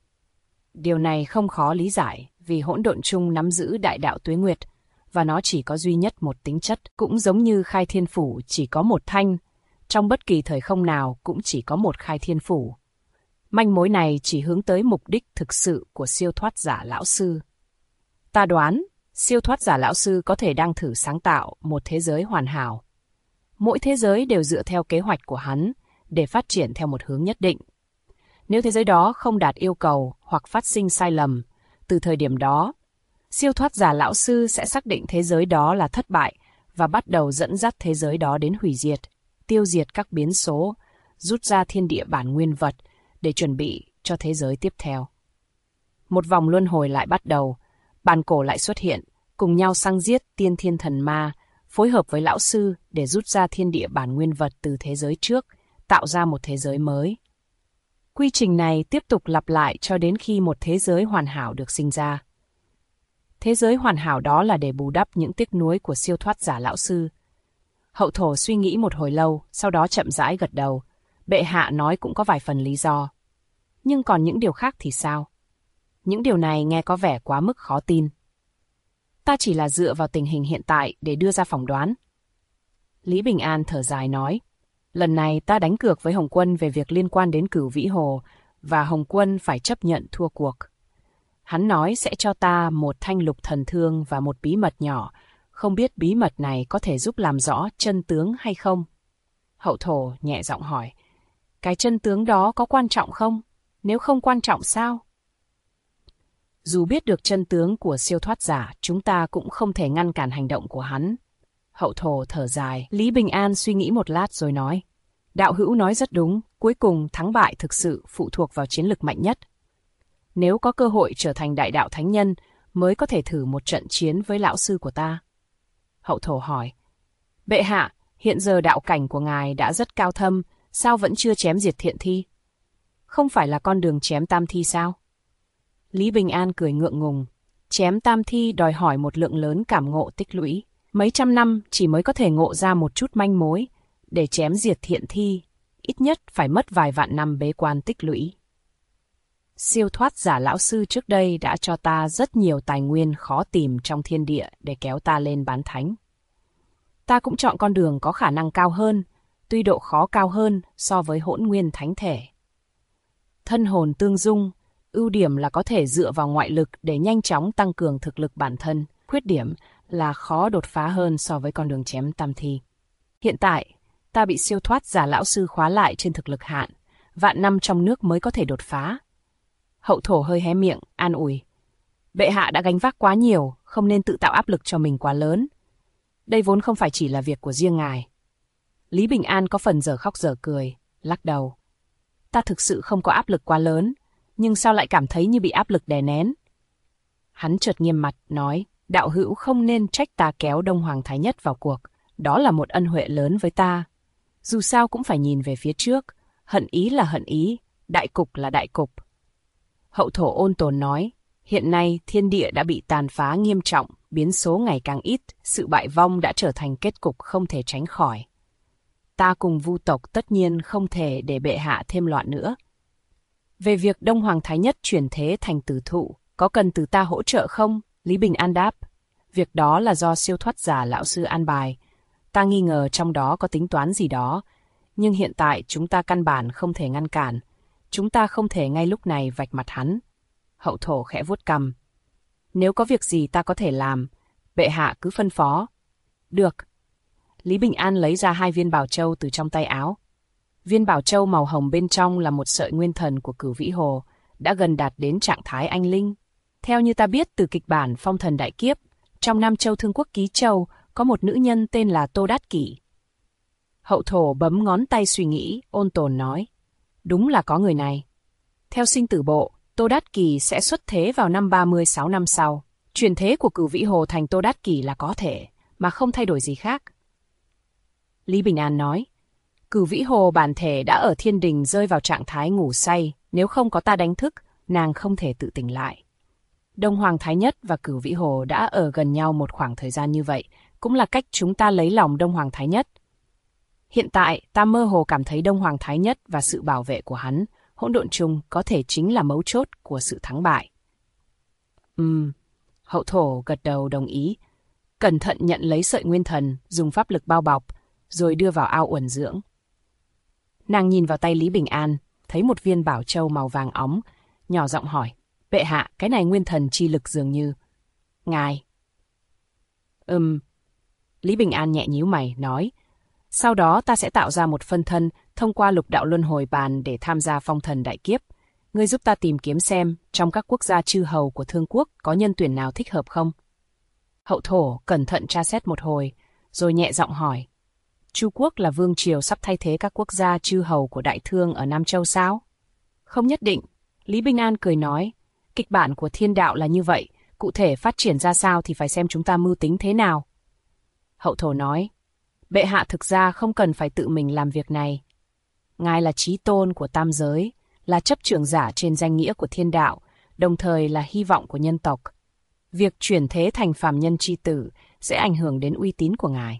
Điều này không khó lý giải, vì Hỗn Độn Trung nắm giữ đại đạo tuế nguyệt, và nó chỉ có duy nhất một tính chất, cũng giống như Khai Thiên Phủ chỉ có một thanh, trong bất kỳ thời không nào cũng chỉ có một Khai Thiên Phủ. Manh mối này chỉ hướng tới mục đích thực sự của siêu thoát giả lão sư. Ta đoán, siêu thoát giả lão sư có thể đang thử sáng tạo một thế giới hoàn hảo. Mỗi thế giới đều dựa theo kế hoạch của hắn để phát triển theo một hướng nhất định. Nếu thế giới đó không đạt yêu cầu hoặc phát sinh sai lầm, từ thời điểm đó, siêu thoát giả lão sư sẽ xác định thế giới đó là thất bại và bắt đầu dẫn dắt thế giới đó đến hủy diệt, tiêu diệt các biến số, rút ra thiên địa bản nguyên vật để chuẩn bị cho thế giới tiếp theo. Một vòng luân hồi lại bắt đầu, bàn cổ lại xuất hiện, cùng nhau săn giết tiên thiên thần ma, phối hợp với lão sư để rút ra thiên địa bản nguyên vật từ thế giới trước, tạo ra một thế giới mới. Quy trình này tiếp tục lặp lại cho đến khi một thế giới hoàn hảo được sinh ra. Thế giới hoàn hảo đó là để bù đắp những tiếc nuối của siêu thoát giả lão sư. Hậu Thổ suy nghĩ một hồi lâu, sau đó chậm rãi gật đầu. Bệ hạ nói cũng có vài phần lý do. Nhưng còn những điều khác thì sao? Những điều này nghe có vẻ quá mức khó tin. Ta chỉ là dựa vào tình hình hiện tại để đưa ra phỏng đoán. Lý Bình An thở dài nói. Lần này ta đánh cược với Hồng Quân về việc liên quan đến Cửu Vĩ Hồ, và Hồng Quân phải chấp nhận thua cuộc. Hắn nói sẽ cho ta một thanh lục thần thương và một bí mật nhỏ, không biết bí mật này có thể giúp làm rõ chân tướng hay không? Hậu Thổ nhẹ giọng hỏi, cái chân tướng đó có quan trọng không? Nếu không quan trọng sao? Dù biết được chân tướng của siêu thoát giả, chúng ta cũng không thể ngăn cản hành động của hắn. Hậu Thổ thở dài, Lý Bình An suy nghĩ một lát rồi nói, đạo hữu nói rất đúng, cuối cùng thắng bại thực sự phụ thuộc vào chiến lực mạnh nhất. Nếu có cơ hội trở thành đại đạo thánh nhân, mới có thể thử một trận chiến với lão sư của ta. Hậu Thổ hỏi, bệ hạ, hiện giờ đạo cảnh của ngài đã rất cao thâm, sao vẫn chưa chém diệt thiện thi? Không phải là con đường chém tam thi sao? Lý Bình An cười ngượng ngùng, chém tam thi đòi hỏi một lượng lớn cảm ngộ tích lũy. Mấy trăm năm chỉ mới có thể ngộ ra một chút manh mối, để chém diệt thiện thi, ít nhất phải mất vài vạn năm bế quan tích lũy. Siêu thoát giả lão sư trước đây đã cho ta rất nhiều tài nguyên khó tìm trong thiên địa để kéo ta lên bán thánh. Ta cũng chọn con đường có khả năng cao hơn, tuy độ khó cao hơn so với hỗn nguyên thánh thể. Thân hồn tương dung, ưu điểm là có thể dựa vào ngoại lực để nhanh chóng tăng cường thực lực bản thân, khuyết điểm là khó đột phá hơn so với con đường chém tam thi. Hiện tại, ta bị siêu thoát giả lão sư khóa lại trên thực lực hạn, vạn năm trong nước mới có thể đột phá. Hậu thổ hơi hé miệng, an ủi. Bệ hạ đã gánh vác quá nhiều, không nên tự tạo áp lực cho mình quá lớn. Đây vốn không phải chỉ là việc của riêng ngài. Lý Bình An có phần dở khóc dở cười, lắc đầu. Ta thực sự không có áp lực quá lớn, nhưng sao lại cảm thấy như bị áp lực đè nén? Hắn chợt nghiêm mặt, nói, đạo hữu không nên trách ta kéo Đông Hoàng Thái Nhất vào cuộc. Đó là một ân huệ lớn với ta. Dù sao cũng phải nhìn về phía trước, hận ý là hận ý, đại cục là đại cục. Hậu thổ ôn tồn nói, hiện nay thiên địa đã bị tàn phá nghiêm trọng, biến số ngày càng ít, sự bại vong đã trở thành kết cục không thể tránh khỏi. Ta cùng Vu tộc tất nhiên không thể để bệ hạ thêm loạn nữa. Về việc Đông Hoàng Thái Nhất chuyển thế thành tử thụ, có cần từ ta hỗ trợ không? Lý Bình An đáp, việc đó là do siêu thoát giả lão sư an bài. Ta nghi ngờ trong đó có tính toán gì đó, nhưng hiện tại chúng ta căn bản không thể ngăn cản. Chúng ta không thể ngay lúc này vạch mặt hắn. Hậu thổ khẽ vuốt cằm. Nếu có việc gì ta có thể làm, bệ hạ cứ phân phó. Được. Lý Bình An lấy ra 2 viên bảo châu từ trong tay áo. Viên bảo châu màu hồng bên trong là một sợi nguyên thần của Cửu Vĩ Hồ, đã gần đạt đến trạng thái anh linh. Theo như ta biết từ kịch bản Phong Thần Đại Kiếp, trong Nam Châu Thương Quốc Ký Châu có một nữ nhân tên là Tô Đát Kỷ. Hậu thổ bấm ngón tay suy nghĩ, ôn tồn nói. Đúng là có người này. Theo sinh tử bộ, Tô Đát Kỷ sẽ xuất thế vào năm 36 năm sau. Chuyển thế của Cửu Vĩ Hồ thành Tô Đát Kỷ là có thể, mà không thay đổi gì khác. Lý Bình An nói, Cửu Vĩ Hồ bản thể đã ở thiên đình rơi vào trạng thái ngủ say, nếu không có ta đánh thức, nàng không thể tự tỉnh lại. Đông Hoàng Thái Nhất và Cửu Vĩ Hồ đã ở gần nhau một khoảng thời gian như vậy, cũng là cách chúng ta lấy lòng Đông Hoàng Thái Nhất. Hiện tại, ta mơ hồ cảm thấy Đông Hoàng Thái Nhất và sự bảo vệ của hắn, hỗn độn chung có thể chính là mấu chốt của sự thắng bại. Hậu thổ gật đầu đồng ý, cẩn thận nhận lấy sợi nguyên thần, dùng pháp lực bao bọc, rồi đưa vào ao uẩn dưỡng. Nàng nhìn vào tay Lý Bình An, thấy một viên bảo châu màu vàng óng, nhỏ giọng hỏi, bệ hạ, cái này nguyên thần chi lực dường như. Ngài. Lý Bình An nhẹ nhíu mày, nói, sau đó ta sẽ tạo ra một phân thân thông qua lục đạo luân hồi bàn để tham gia phong thần đại kiếp. Ngươi giúp ta tìm kiếm xem trong các quốc gia chư hầu của Thương Quốc có nhân tuyển nào thích hợp không? Hậu thổ cẩn thận tra xét một hồi, rồi nhẹ giọng hỏi. Chu quốc là vương triều sắp thay thế các quốc gia chư hầu của Đại Thương ở Nam Châu sao? Không nhất định. Lý Bình An cười nói, kịch bản của thiên đạo là như vậy, cụ thể phát triển ra sao thì phải xem chúng ta mưu tính thế nào. Hậu thổ nói, bệ hạ thực ra không cần phải tự mình làm việc này. Ngài là chí tôn của tam giới, là chấp trưởng giả trên danh nghĩa của thiên đạo, đồng thời là hy vọng của nhân tộc. Việc chuyển thế thành phàm nhân chi tử sẽ ảnh hưởng đến uy tín của ngài.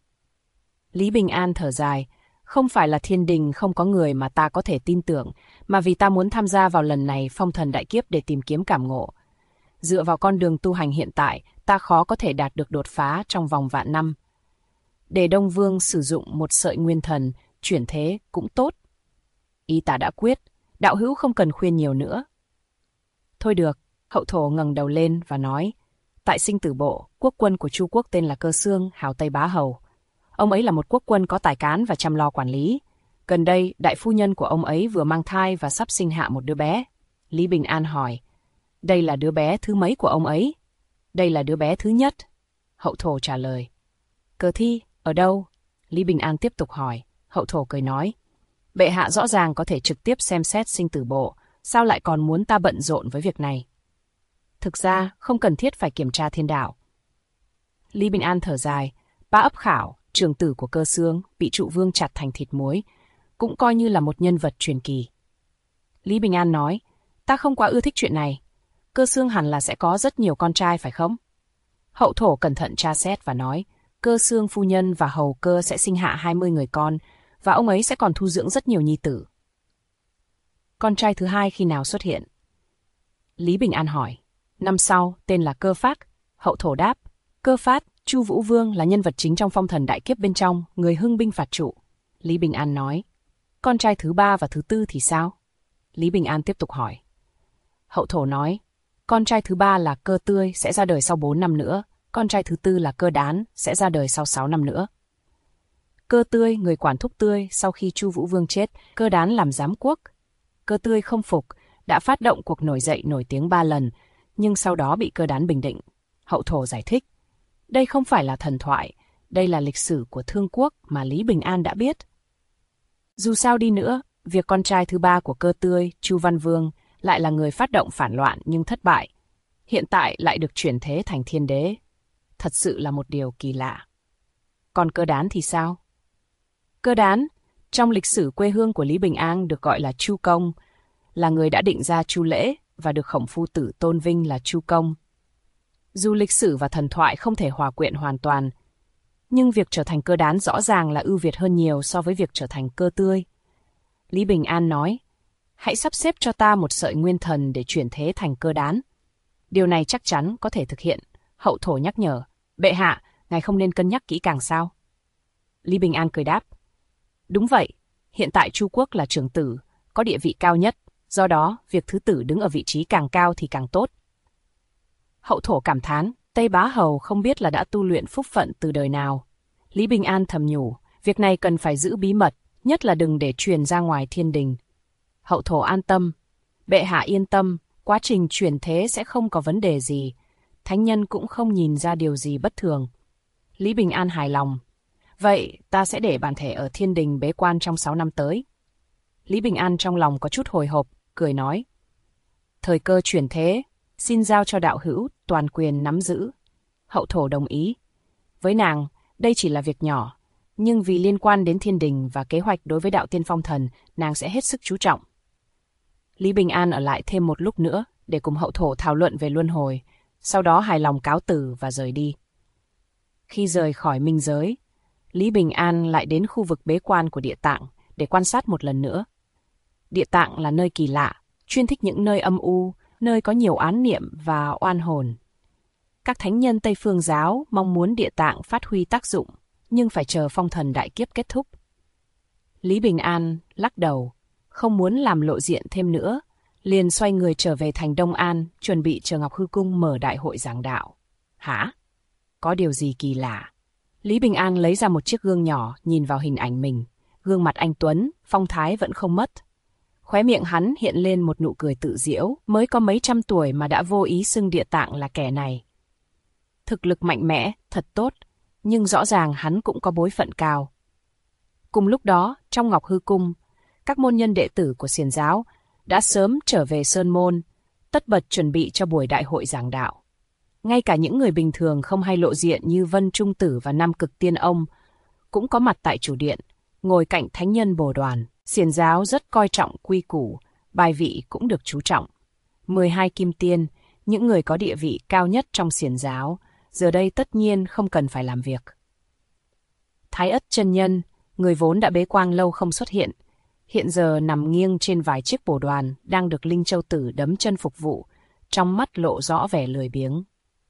Lý Bình An thở dài, không phải là thiên đình không có người mà ta có thể tin tưởng, mà vì ta muốn tham gia vào lần này phong thần đại kiếp để tìm kiếm cảm ngộ. Dựa vào con đường tu hành hiện tại, ta khó có thể đạt được đột phá trong vòng vạn năm. Để Đông Vương sử dụng một sợi nguyên thần, chuyển thế cũng tốt. Ý ta đã quyết, đạo hữu không cần khuyên nhiều nữa. Thôi được, hậu thổ ngẩng đầu lên và nói, tại sinh tử bộ, quốc quân của Chu quốc tên là Cơ Xương, hào Tây Bá Hầu. Ông ấy là một quốc quân có tài cán và chăm lo quản lý. Gần đây, đại phu nhân của ông ấy vừa mang thai và sắp sinh hạ một đứa bé. Lý Bình An hỏi, đây là đứa bé thứ mấy của ông ấy? Đây là đứa bé thứ nhất. Hậu thổ trả lời. Cờ thi, ở đâu? Lý Bình An tiếp tục hỏi. Hậu thổ cười nói, bệ hạ rõ ràng có thể trực tiếp xem xét sinh tử bộ, sao lại còn muốn ta bận rộn với việc này? Thực ra, không cần thiết phải kiểm tra thiên đạo. Lý Bình An thở dài, Ba Ấp Khảo, trưởng tử của Cơ Xương, bị trụ vương chặt thành thịt muối, cũng coi như là một nhân vật truyền kỳ. Lý Bình An nói, ta không quá ưa thích chuyện này. Cơ Xương hẳn là sẽ có rất nhiều con trai phải không? Hậu thổ cẩn thận tra xét và nói, Cơ Xương phu nhân và hầu Cơ sẽ sinh hạ 20 người con, và ông ấy sẽ còn thu dưỡng rất nhiều nhi tử. Con trai thứ hai khi nào xuất hiện? Lý Bình An hỏi. Năm sau, tên là Cơ Phát. Hậu thổ đáp. Cơ Phát, Chu Vũ Vương là nhân vật chính trong phong thần đại kiếp bên trong, người hưng binh phạt trụ. Lý Bình An nói. Con trai thứ ba và thứ tư thì sao? Lý Bình An tiếp tục hỏi. Hậu thổ nói. Con trai thứ ba là Cơ Tươi sẽ ra đời sau 4 năm nữa, con trai thứ tư là Cơ Đán sẽ ra đời sau 6 năm nữa. Cơ Tươi, người quản thúc Tươi, sau khi Chu Vũ Vương chết, Cơ Đán làm giám quốc. Cơ Tươi không phục, đã phát động cuộc nổi dậy nổi tiếng 3 lần, nhưng sau đó bị Cơ Đán bình định. Hậu thổ giải thích. Đây không phải là thần thoại, đây là lịch sử của Thương Quốc mà Lý Bình An đã biết. Dù sao đi nữa, việc con trai thứ ba của Cơ Tươi, Chu Văn Vương, lại là người phát động phản loạn nhưng thất bại, hiện tại lại được chuyển thế thành thiên đế. Thật sự là một điều kỳ lạ. Còn Cơ Đán thì sao? Cơ Đán, trong lịch sử quê hương của Lý Bình An được gọi là Chu Công, là người đã định ra Chu Lễ và được Khổng Phu Tử tôn vinh là Chu Công. Dù lịch sử và thần thoại không thể hòa quyện hoàn toàn, nhưng việc trở thành Cơ Đán rõ ràng là ưu việt hơn nhiều so với việc trở thành Cơ Tươi. Lý Bình An nói, hãy sắp xếp cho ta một sợi nguyên thần để chuyển thế thành Cơ Đán. Điều này chắc chắn có thể thực hiện. Hậu thổ nhắc nhở, bệ hạ, ngài không nên cân nhắc kỹ càng sao? Lý Bình An cười đáp, đúng vậy, hiện tại Chu Quốc là trưởng tử, có địa vị cao nhất, do đó việc thứ tử đứng ở vị trí càng cao thì càng tốt. Hậu thổ cảm thán, Tây Bá Hầu không biết là đã tu luyện phúc phận từ đời nào. Lý Bình An thầm nhủ, việc này cần phải giữ bí mật, nhất là đừng để truyền ra ngoài thiên đình. Hậu thổ an tâm, bệ hạ yên tâm, quá trình chuyển thế sẽ không có vấn đề gì, thánh nhân cũng không nhìn ra điều gì bất thường. Lý Bình An hài lòng, vậy ta sẽ để bản thể ở thiên đình bế quan trong 6 năm tới. Lý Bình An trong lòng có chút hồi hộp, cười nói, thời cơ chuyển thế, xin giao cho đạo hữu toàn quyền nắm giữ. Hậu thổ đồng ý. Với nàng, đây chỉ là việc nhỏ, nhưng vì liên quan đến thiên đình và kế hoạch đối với đạo tiên phong thần, nàng sẽ hết sức chú trọng. Lý Bình An ở lại thêm một lúc nữa để cùng hậu thổ thảo luận về luân hồi, sau đó hài lòng cáo từ và rời đi. Khi rời khỏi minh giới, Lý Bình An lại đến khu vực bế quan của Địa Tạng để quan sát một lần nữa. Địa Tạng là nơi kỳ lạ, chuyên thích những nơi âm u, nơi có nhiều án niệm và oan hồn. Các thánh nhân Tây Phương giáo mong muốn Địa Tạng phát huy tác dụng, nhưng phải chờ phong thần đại kiếp kết thúc. Lý Bình An lắc đầu, không muốn làm lộ diện thêm nữa, liền xoay người trở về thành Đông An, chuẩn bị chờ Ngọc Hư Cung mở đại hội giảng đạo. Hả? Có điều gì kỳ lạ? Lý Bình An lấy ra một chiếc gương nhỏ, nhìn vào hình ảnh mình. Gương mặt anh tuấn, phong thái vẫn không mất. Khóe miệng hắn hiện lên một nụ cười tự giễu, mới có mấy trăm tuổi mà đã vô ý xưng Địa Tạng là kẻ này. Thực lực mạnh mẽ, thật tốt, nhưng rõ ràng hắn cũng có bối phận cao. Cùng lúc đó, trong Ngọc Hư Cung, các môn nhân đệ tử của Xiển giáo đã sớm trở về Sơn Môn, tất bật chuẩn bị cho buổi đại hội giảng đạo. Ngay cả những người bình thường không hay lộ diện như Vân Trung Tử và Nam Cực Tiên Ông cũng có mặt tại chủ điện, ngồi cạnh thánh nhân bồ đoàn. Xiển giáo rất coi trọng quy củ, bài vị cũng được chú trọng. 12 kim tiên, những người có địa vị cao nhất trong Xiển giáo, giờ đây tất nhiên không cần phải làm việc. Thái Ất chân nhân, người vốn đã bế quan lâu không xuất hiện, hiện giờ nằm nghiêng trên vài chiếc bồ đoàn, đang được Linh Châu Tử đấm chân phục vụ, trong mắt lộ rõ vẻ lười biếng.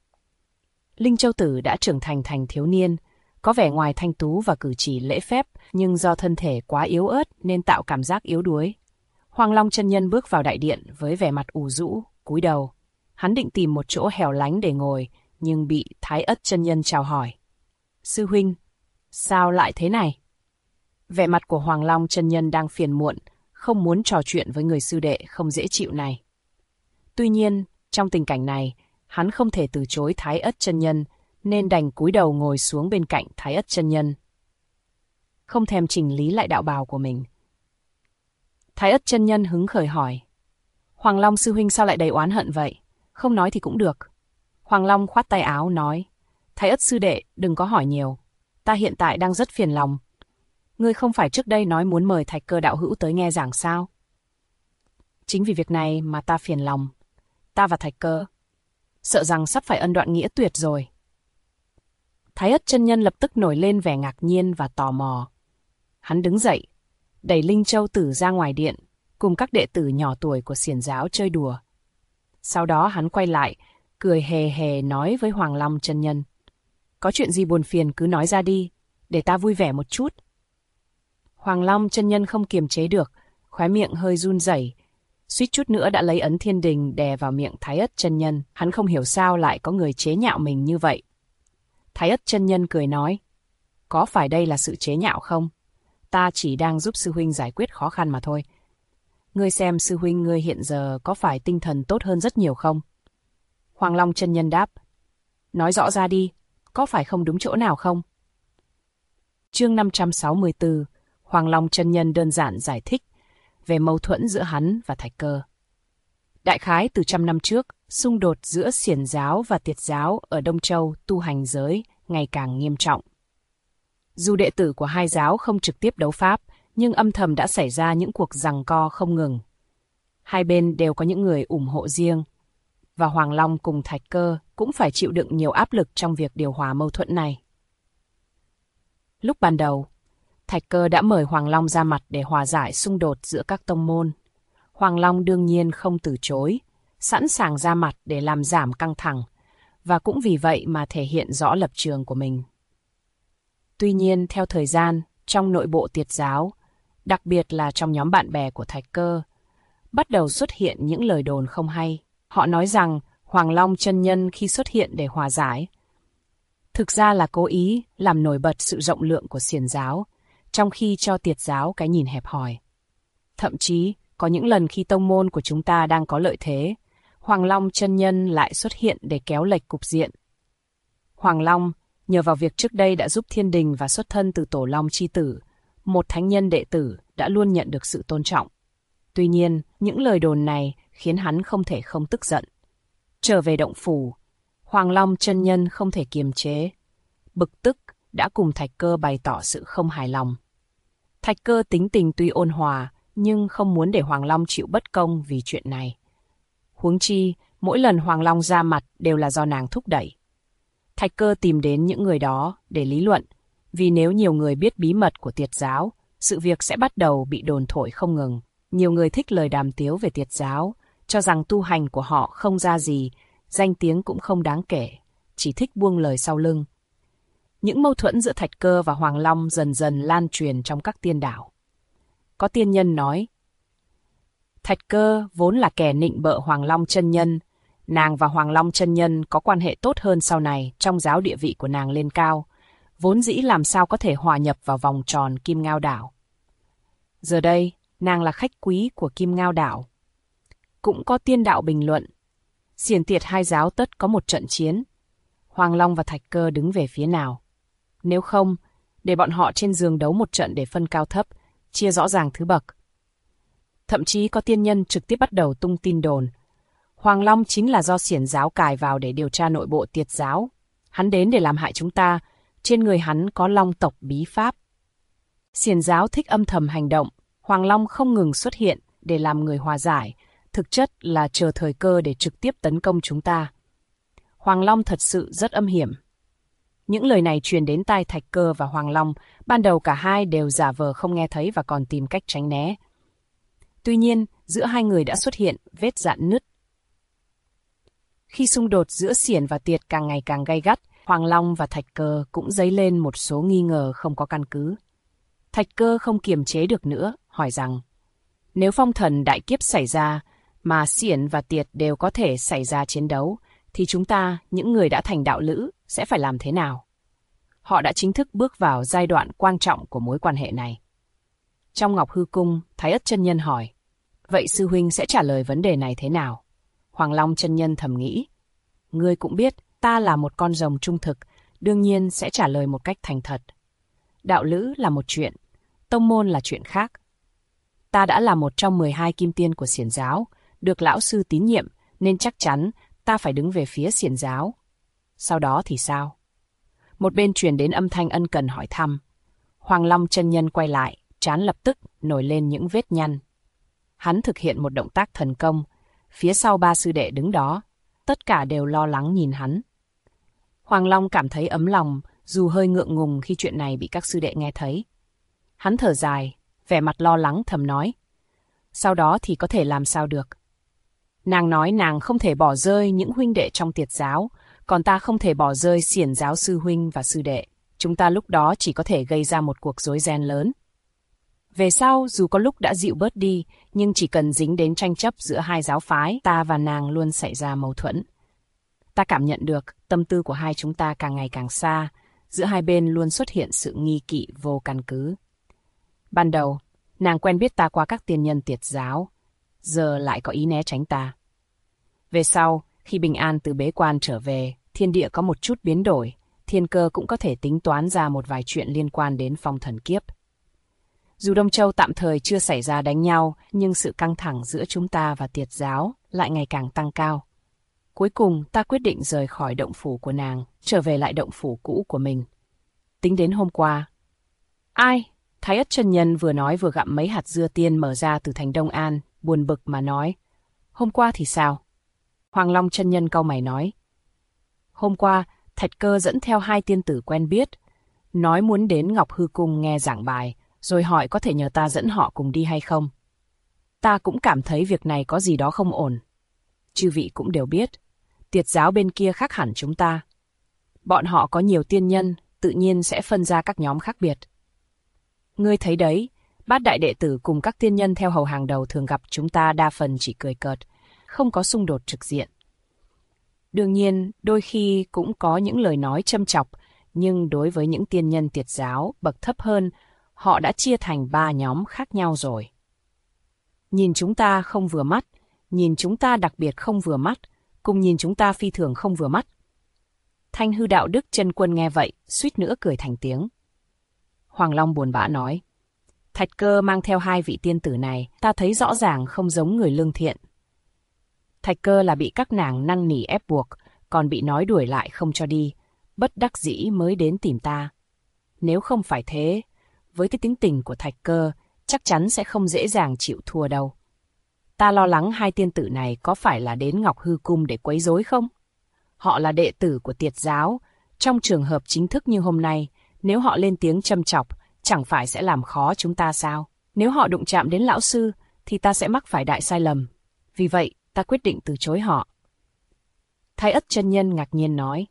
Linh Châu Tử đã trưởng thành thiếu niên, có vẻ ngoài thanh tú và cử chỉ lễ phép, nhưng do thân thể quá yếu ớt nên tạo cảm giác yếu đuối. Hoàng Long chân nhân bước vào đại điện với vẻ mặt ủ rũ, cúi đầu. Hắn định tìm một chỗ hẻo lánh để ngồi, nhưng bị Thái Ất chân nhân chào hỏi. Sư huynh, sao lại thế này? Vẻ mặt của Hoàng Long chân nhân đang phiền muộn, không muốn trò chuyện với người sư đệ không dễ chịu này. Tuy nhiên, trong tình cảnh này, hắn không thể từ chối Thái Ất chân nhân, nên đành cúi đầu ngồi xuống bên cạnh Thái Ất chân nhân. Không thèm chỉnh lý lại đạo bào của mình. Thái Ất chân nhân hứng khởi hỏi. Hoàng Long sư huynh sao lại đầy oán hận vậy? Không nói thì cũng được. Hoàng Long khoát tay áo nói. Thái Ất sư đệ, đừng có hỏi nhiều. Ta hiện tại đang rất phiền lòng. Ngươi không phải trước đây nói muốn mời Thạch Cơ đạo hữu tới nghe giảng sao? Chính vì việc này mà ta phiền lòng. Ta và Thạch Cơ sợ rằng sắp phải ân đoạn nghĩa tuyệt rồi. Thái Ất chân nhân lập tức nổi lên vẻ ngạc nhiên và tò mò. Hắn đứng dậy, đẩy Linh Châu Tử ra ngoài điện, cùng các đệ tử nhỏ tuổi của xiển giáo chơi đùa. Sau đó hắn quay lại, cười hề hề nói với Hoàng Long chân nhân. Có chuyện gì buồn phiền cứ nói ra đi, để ta vui vẻ một chút. Hoàng Long chân nhân không kiềm chế được, khóe miệng hơi run rẩy, suýt chút nữa đã lấy ấn thiên đình đè vào miệng Thái Ất chân nhân. Hắn không hiểu sao lại có người chế nhạo mình như vậy. Thái Ất chân nhân cười nói, có phải đây là sự chế nhạo không? Ta chỉ đang giúp sư huynh giải quyết khó khăn mà thôi. Ngươi xem sư huynh ngươi hiện giờ có phải tinh thần tốt hơn rất nhiều không? Hoàng Long chân nhân đáp, nói rõ ra đi, có phải không đúng chỗ nào không? Chương 564, Hoàng Long chân nhân đơn giản giải thích về mâu thuẫn giữa hắn và Thạch Cơ. Đại khái từ 100 năm trước, xung đột giữa xiển giáo và tiệt giáo ở Đông Châu tu hành giới ngày càng nghiêm trọng. Dù đệ tử của hai giáo không trực tiếp đấu pháp, nhưng âm thầm đã xảy ra những cuộc giằng co không ngừng. Hai bên đều có những người ủng hộ riêng, và Hoàng Long cùng Thạch Cơ cũng phải chịu đựng nhiều áp lực trong việc điều hòa mâu thuẫn này. Lúc ban đầu, Thạch Cơ đã mời Hoàng Long ra mặt để hòa giải xung đột giữa các tông môn. Hoàng Long đương nhiên không từ chối, sẵn sàng ra mặt để làm giảm căng thẳng, và cũng vì vậy mà thể hiện rõ lập trường của mình. Tuy nhiên, theo thời gian, trong nội bộ tiệt giáo, đặc biệt là trong nhóm bạn bè của Thạch Cơ, bắt đầu xuất hiện những lời đồn không hay. Họ nói rằng Hoàng Long chân nhân khi xuất hiện để hòa giải, thực ra là cố ý làm nổi bật sự rộng lượng của xiển giáo, trong khi cho tiệt giáo cái nhìn hẹp hòi. Thậm chí, có những lần khi tông môn của chúng ta đang có lợi thế, Hoàng Long chân nhân lại xuất hiện để kéo lệch cục diện. Hoàng Long, nhờ vào việc trước đây đã giúp thiên đình và xuất thân từ Tổ Long chi tử, một thánh nhân đệ tử đã luôn nhận được sự tôn trọng. Tuy nhiên, những lời đồn này khiến hắn không thể không tức giận. Trở về động phủ, Hoàng Long chân nhân không thể kiềm chế. Bực tức, đã cùng Thạch Cơ bày tỏ sự không hài lòng. Thạch Cơ tính tình tuy ôn hòa, nhưng không muốn để Hoàng Long chịu bất công vì chuyện này. Huống chi, mỗi lần Hoàng Long ra mặt đều là do nàng thúc đẩy. Thạch Cơ tìm đến những người đó để lý luận, vì nếu nhiều người biết bí mật của tiệt giáo, sự việc sẽ bắt đầu bị đồn thổi không ngừng. Nhiều người thích lời đàm tiếu về tiệt giáo, cho rằng tu hành của họ không ra gì, danh tiếng cũng không đáng kể, chỉ thích buông lời sau lưng. Những mâu thuẫn giữa Thạch Cơ và Hoàng Long dần dần lan truyền trong các tiên đảo. Có tiên nhân nói, Thạch Cơ vốn là kẻ nịnh bợ Hoàng Long chân nhân, nàng và Hoàng Long chân nhân có quan hệ tốt hơn sau này trong giáo địa vị của nàng lên cao, vốn dĩ làm sao có thể hòa nhập vào vòng tròn Kim Ngao đảo. Giờ đây, nàng là khách quý của Kim Ngao đảo. Cũng có tiên đạo bình luận, xiển tiệt hai giáo tất có một trận chiến, Hoàng Long và Thạch Cơ đứng về phía nào. Nếu không, để bọn họ trên giường đấu một trận để phân cao thấp, chia rõ ràng thứ bậc. Thậm chí có tiên nhân trực tiếp bắt đầu tung tin đồn. Hoàng Long chính là do xiển giáo cài vào để điều tra nội bộ tiệt giáo. Hắn đến để làm hại chúng ta, trên người hắn có long tộc bí pháp. Xiển giáo thích âm thầm hành động, Hoàng Long không ngừng xuất hiện để làm người hòa giải, thực chất là chờ thời cơ để trực tiếp tấn công chúng ta. Hoàng Long thật sự rất âm hiểm. Những lời này truyền đến tai Thạch Cơ và Hoàng Long, ban đầu cả hai đều giả vờ không nghe thấy và còn tìm cách tránh né. Tuy nhiên, giữa hai người đã xuất hiện vết rạn nứt. Khi xung đột giữa xiển và tiệt càng ngày càng gay gắt, Hoàng Long và Thạch Cơ cũng dấy lên một số nghi ngờ không có căn cứ. Thạch Cơ không kiềm chế được nữa, hỏi rằng, nếu phong thần đại kiếp xảy ra, mà xiển và tiệt đều có thể xảy ra chiến đấu, thì chúng ta, những người đã thành đạo lữ, sẽ phải làm thế nào? Họ đã chính thức bước vào giai đoạn quan trọng của mối quan hệ này. Trong Ngọc Hư Cung, Thái Ất chân nhân hỏi, vậy sư huynh sẽ trả lời vấn đề này thế nào? Hoàng Long chân nhân thầm nghĩ, ngươi cũng biết, ta là một con rồng trung thực, đương nhiên sẽ trả lời một cách thành thật. Đạo lữ là một chuyện, tông môn là chuyện khác. Ta đã là một trong 12 kim tiên của xiển giáo, được lão sư tín nhiệm, nên chắc chắn ta phải đứng về phía xiển giáo. Sau đó thì sao? Một bên truyền đến âm thanh ân cần hỏi thăm. Hoàng Long chân nhân quay lại, trán lập tức nổi lên những vết nhăn. Hắn thực hiện một động tác thần công, phía sau ba sư đệ đứng đó, tất cả đều lo lắng nhìn hắn. Hoàng Long cảm thấy ấm lòng, dù hơi ngượng ngùng khi chuyện này bị các sư đệ nghe thấy. Hắn thở dài, vẻ mặt lo lắng thầm nói. Sau đó thì có thể làm sao được. Nàng nói nàng không thể bỏ rơi những huynh đệ trong tiệt giáo, còn ta không thể bỏ rơi xiển giáo sư huynh và sư đệ. Chúng ta lúc đó chỉ có thể gây ra một cuộc rối ren lớn. Về sau, dù có lúc đã dịu bớt đi, nhưng chỉ cần dính đến tranh chấp giữa hai giáo phái, ta và nàng luôn xảy ra mâu thuẫn. Ta cảm nhận được tâm tư của hai chúng ta càng ngày càng xa, giữa hai bên luôn xuất hiện sự nghi kỵ vô căn cứ. Ban đầu, nàng quen biết ta qua các tiên nhân tiệt giáo, giờ lại có ý né tránh ta. Về sau, khi Bình An từ bế quan trở về, thiên địa có một chút biến đổi, thiên cơ cũng có thể tính toán ra một vài chuyện liên quan đến phong thần kiếp. Dù Đông Châu tạm thời chưa xảy ra đánh nhau, nhưng sự căng thẳng giữa chúng ta và tiệt giáo lại ngày càng tăng cao. Cuối cùng, ta quyết định rời khỏi động phủ của nàng, trở về lại động phủ cũ của mình. Tính đến hôm qua. Ai? Thái Ất chân nhân vừa nói vừa gặm mấy hạt dưa tiên mở ra từ thành Đông An, buồn bực mà nói. Hôm qua thì sao? Hoàng Long chân nhân cau mày nói. Hôm qua, Thạch Cơ dẫn theo hai tiên tử quen biết, nói muốn đến Ngọc Hư Cung nghe giảng bài, rồi hỏi có thể nhờ ta dẫn họ cùng đi hay không. Ta cũng cảm thấy việc này có gì đó không ổn. Chư vị cũng đều biết, tiệt giáo bên kia khác hẳn chúng ta. Bọn họ có nhiều tiên nhân, tự nhiên sẽ phân ra các nhóm khác biệt. Ngươi thấy đấy, bát đại đệ tử cùng các tiên nhân theo hầu hàng đầu thường gặp chúng ta đa phần chỉ cười cợt, không có xung đột trực diện. Đương nhiên, đôi khi cũng có những lời nói châm chọc, nhưng đối với những tiên nhân tiệt giáo bậc thấp hơn, họ đã chia thành 3 nhóm khác nhau rồi. Nhìn chúng ta không vừa mắt, nhìn chúng ta đặc biệt không vừa mắt, cùng nhìn chúng ta phi thường không vừa mắt. Thanh Hư Đạo Đức chân quân nghe vậy, suýt nữa cười thành tiếng. Hoàng Long buồn bã nói, Thạch Cơ mang theo 2 vị tiên tử này, ta thấy rõ ràng không giống người lương thiện. Thạch Cơ là bị các nàng năn nỉ ép buộc, còn bị nói đuổi lại không cho đi, bất đắc dĩ mới đến tìm ta. Nếu không phải thế, với cái tính tình của Thạch Cơ, chắc chắn sẽ không dễ dàng chịu thua đâu. Ta lo lắng 2 tiên tử này có phải là đến Ngọc Hư Cung để quấy rối không? Họ là đệ tử của tiệt giáo, trong trường hợp chính thức như hôm nay, nếu họ lên tiếng châm chọc, chẳng phải sẽ làm khó chúng ta sao? Nếu họ đụng chạm đến lão sư, thì ta sẽ mắc phải đại sai lầm. Vì vậy, ta quyết định từ chối họ. Thái Ất chân nhân ngạc nhiên nói.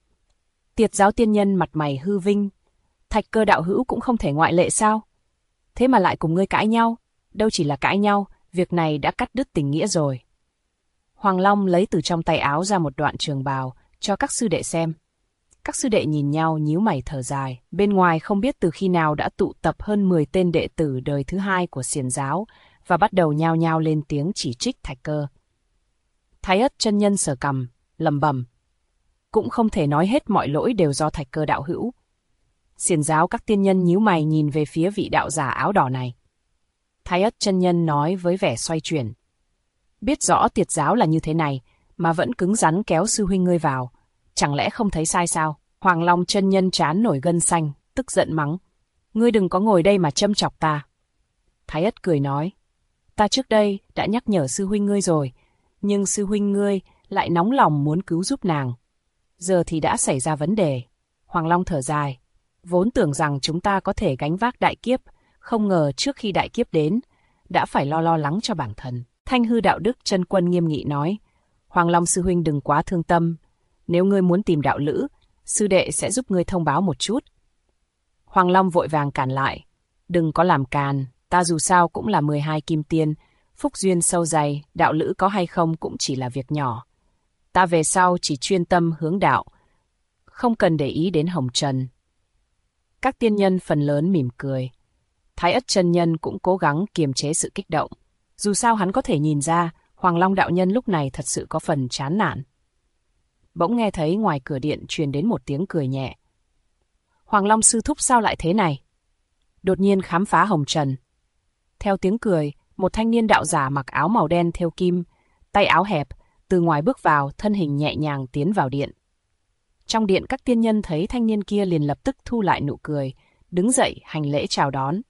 Tiệt giáo tiên nhân mặt mày hư vinh, Thạch Cơ đạo hữu cũng không thể ngoại lệ sao? Thế mà lại cùng ngươi cãi nhau, đâu chỉ là cãi nhau, việc này đã cắt đứt tình nghĩa rồi. Hoàng Long lấy từ trong tay áo ra một đoạn trường bào, cho các sư đệ xem. Các sư đệ nhìn nhau nhíu mày thở dài, bên ngoài không biết từ khi nào đã tụ tập hơn 10 tên đệ tử đời thứ 2 của xiển giáo, và bắt đầu nhao nhao lên tiếng chỉ trích Thạch Cơ. Thái Ất chân nhân sờ cằm, lẩm bẩm. Cũng không thể nói hết mọi lỗi đều do Thạch Cơ đạo hữu. Xiển giáo các tiên nhân nhíu mày nhìn về phía vị đạo giả áo đỏ này. Thái Ất chân nhân nói với vẻ xoay chuyển. Biết rõ tiệt giáo là như thế này, mà vẫn cứng rắn kéo sư huynh ngươi vào. Chẳng lẽ không thấy sai sao? Hoàng Long chân nhân trán nổi gân xanh, tức giận mắng. Ngươi đừng có ngồi đây mà châm chọc ta. Thái Ất cười nói. Ta trước đây đã nhắc nhở sư huynh ngươi rồi, nhưng sư huynh ngươi lại nóng lòng muốn cứu giúp nàng. Giờ thì đã xảy ra vấn đề. Hoàng Long thở dài. Vốn tưởng rằng chúng ta có thể gánh vác đại kiếp, không ngờ trước khi đại kiếp đến, đã phải lo lắng cho bản thân. Thanh Hư Đạo Đức chân quân nghiêm nghị nói, Hoàng Long sư huynh đừng quá thương tâm, nếu ngươi muốn tìm đạo lữ, sư đệ sẽ giúp ngươi thông báo một chút. Hoàng Long vội vàng cản lại, đừng có làm càn, ta dù sao cũng là 12 kim tiên, phúc duyên sâu dày, đạo lữ có hay không cũng chỉ là việc nhỏ. Ta về sau chỉ chuyên tâm hướng đạo, không cần để ý đến hồng trần. Các tiên nhân phần lớn mỉm cười. Thái Ất chân nhân cũng cố gắng kiềm chế sự kích động. Dù sao hắn có thể nhìn ra, Hoàng Long đạo nhân lúc này thật sự có phần chán nản. Bỗng nghe thấy ngoài cửa điện truyền đến một tiếng cười nhẹ. Hoàng Long sư thúc sao lại thế này? Đột nhiên khám phá hồng trần. Theo tiếng cười, một thanh niên đạo giả mặc áo màu đen thêu kim, tay áo hẹp, từ ngoài bước vào, thân hình nhẹ nhàng tiến vào điện. Trong điện các tiên nhân thấy thanh niên kia liền lập tức thu lại nụ cười, đứng dậy hành lễ chào đón.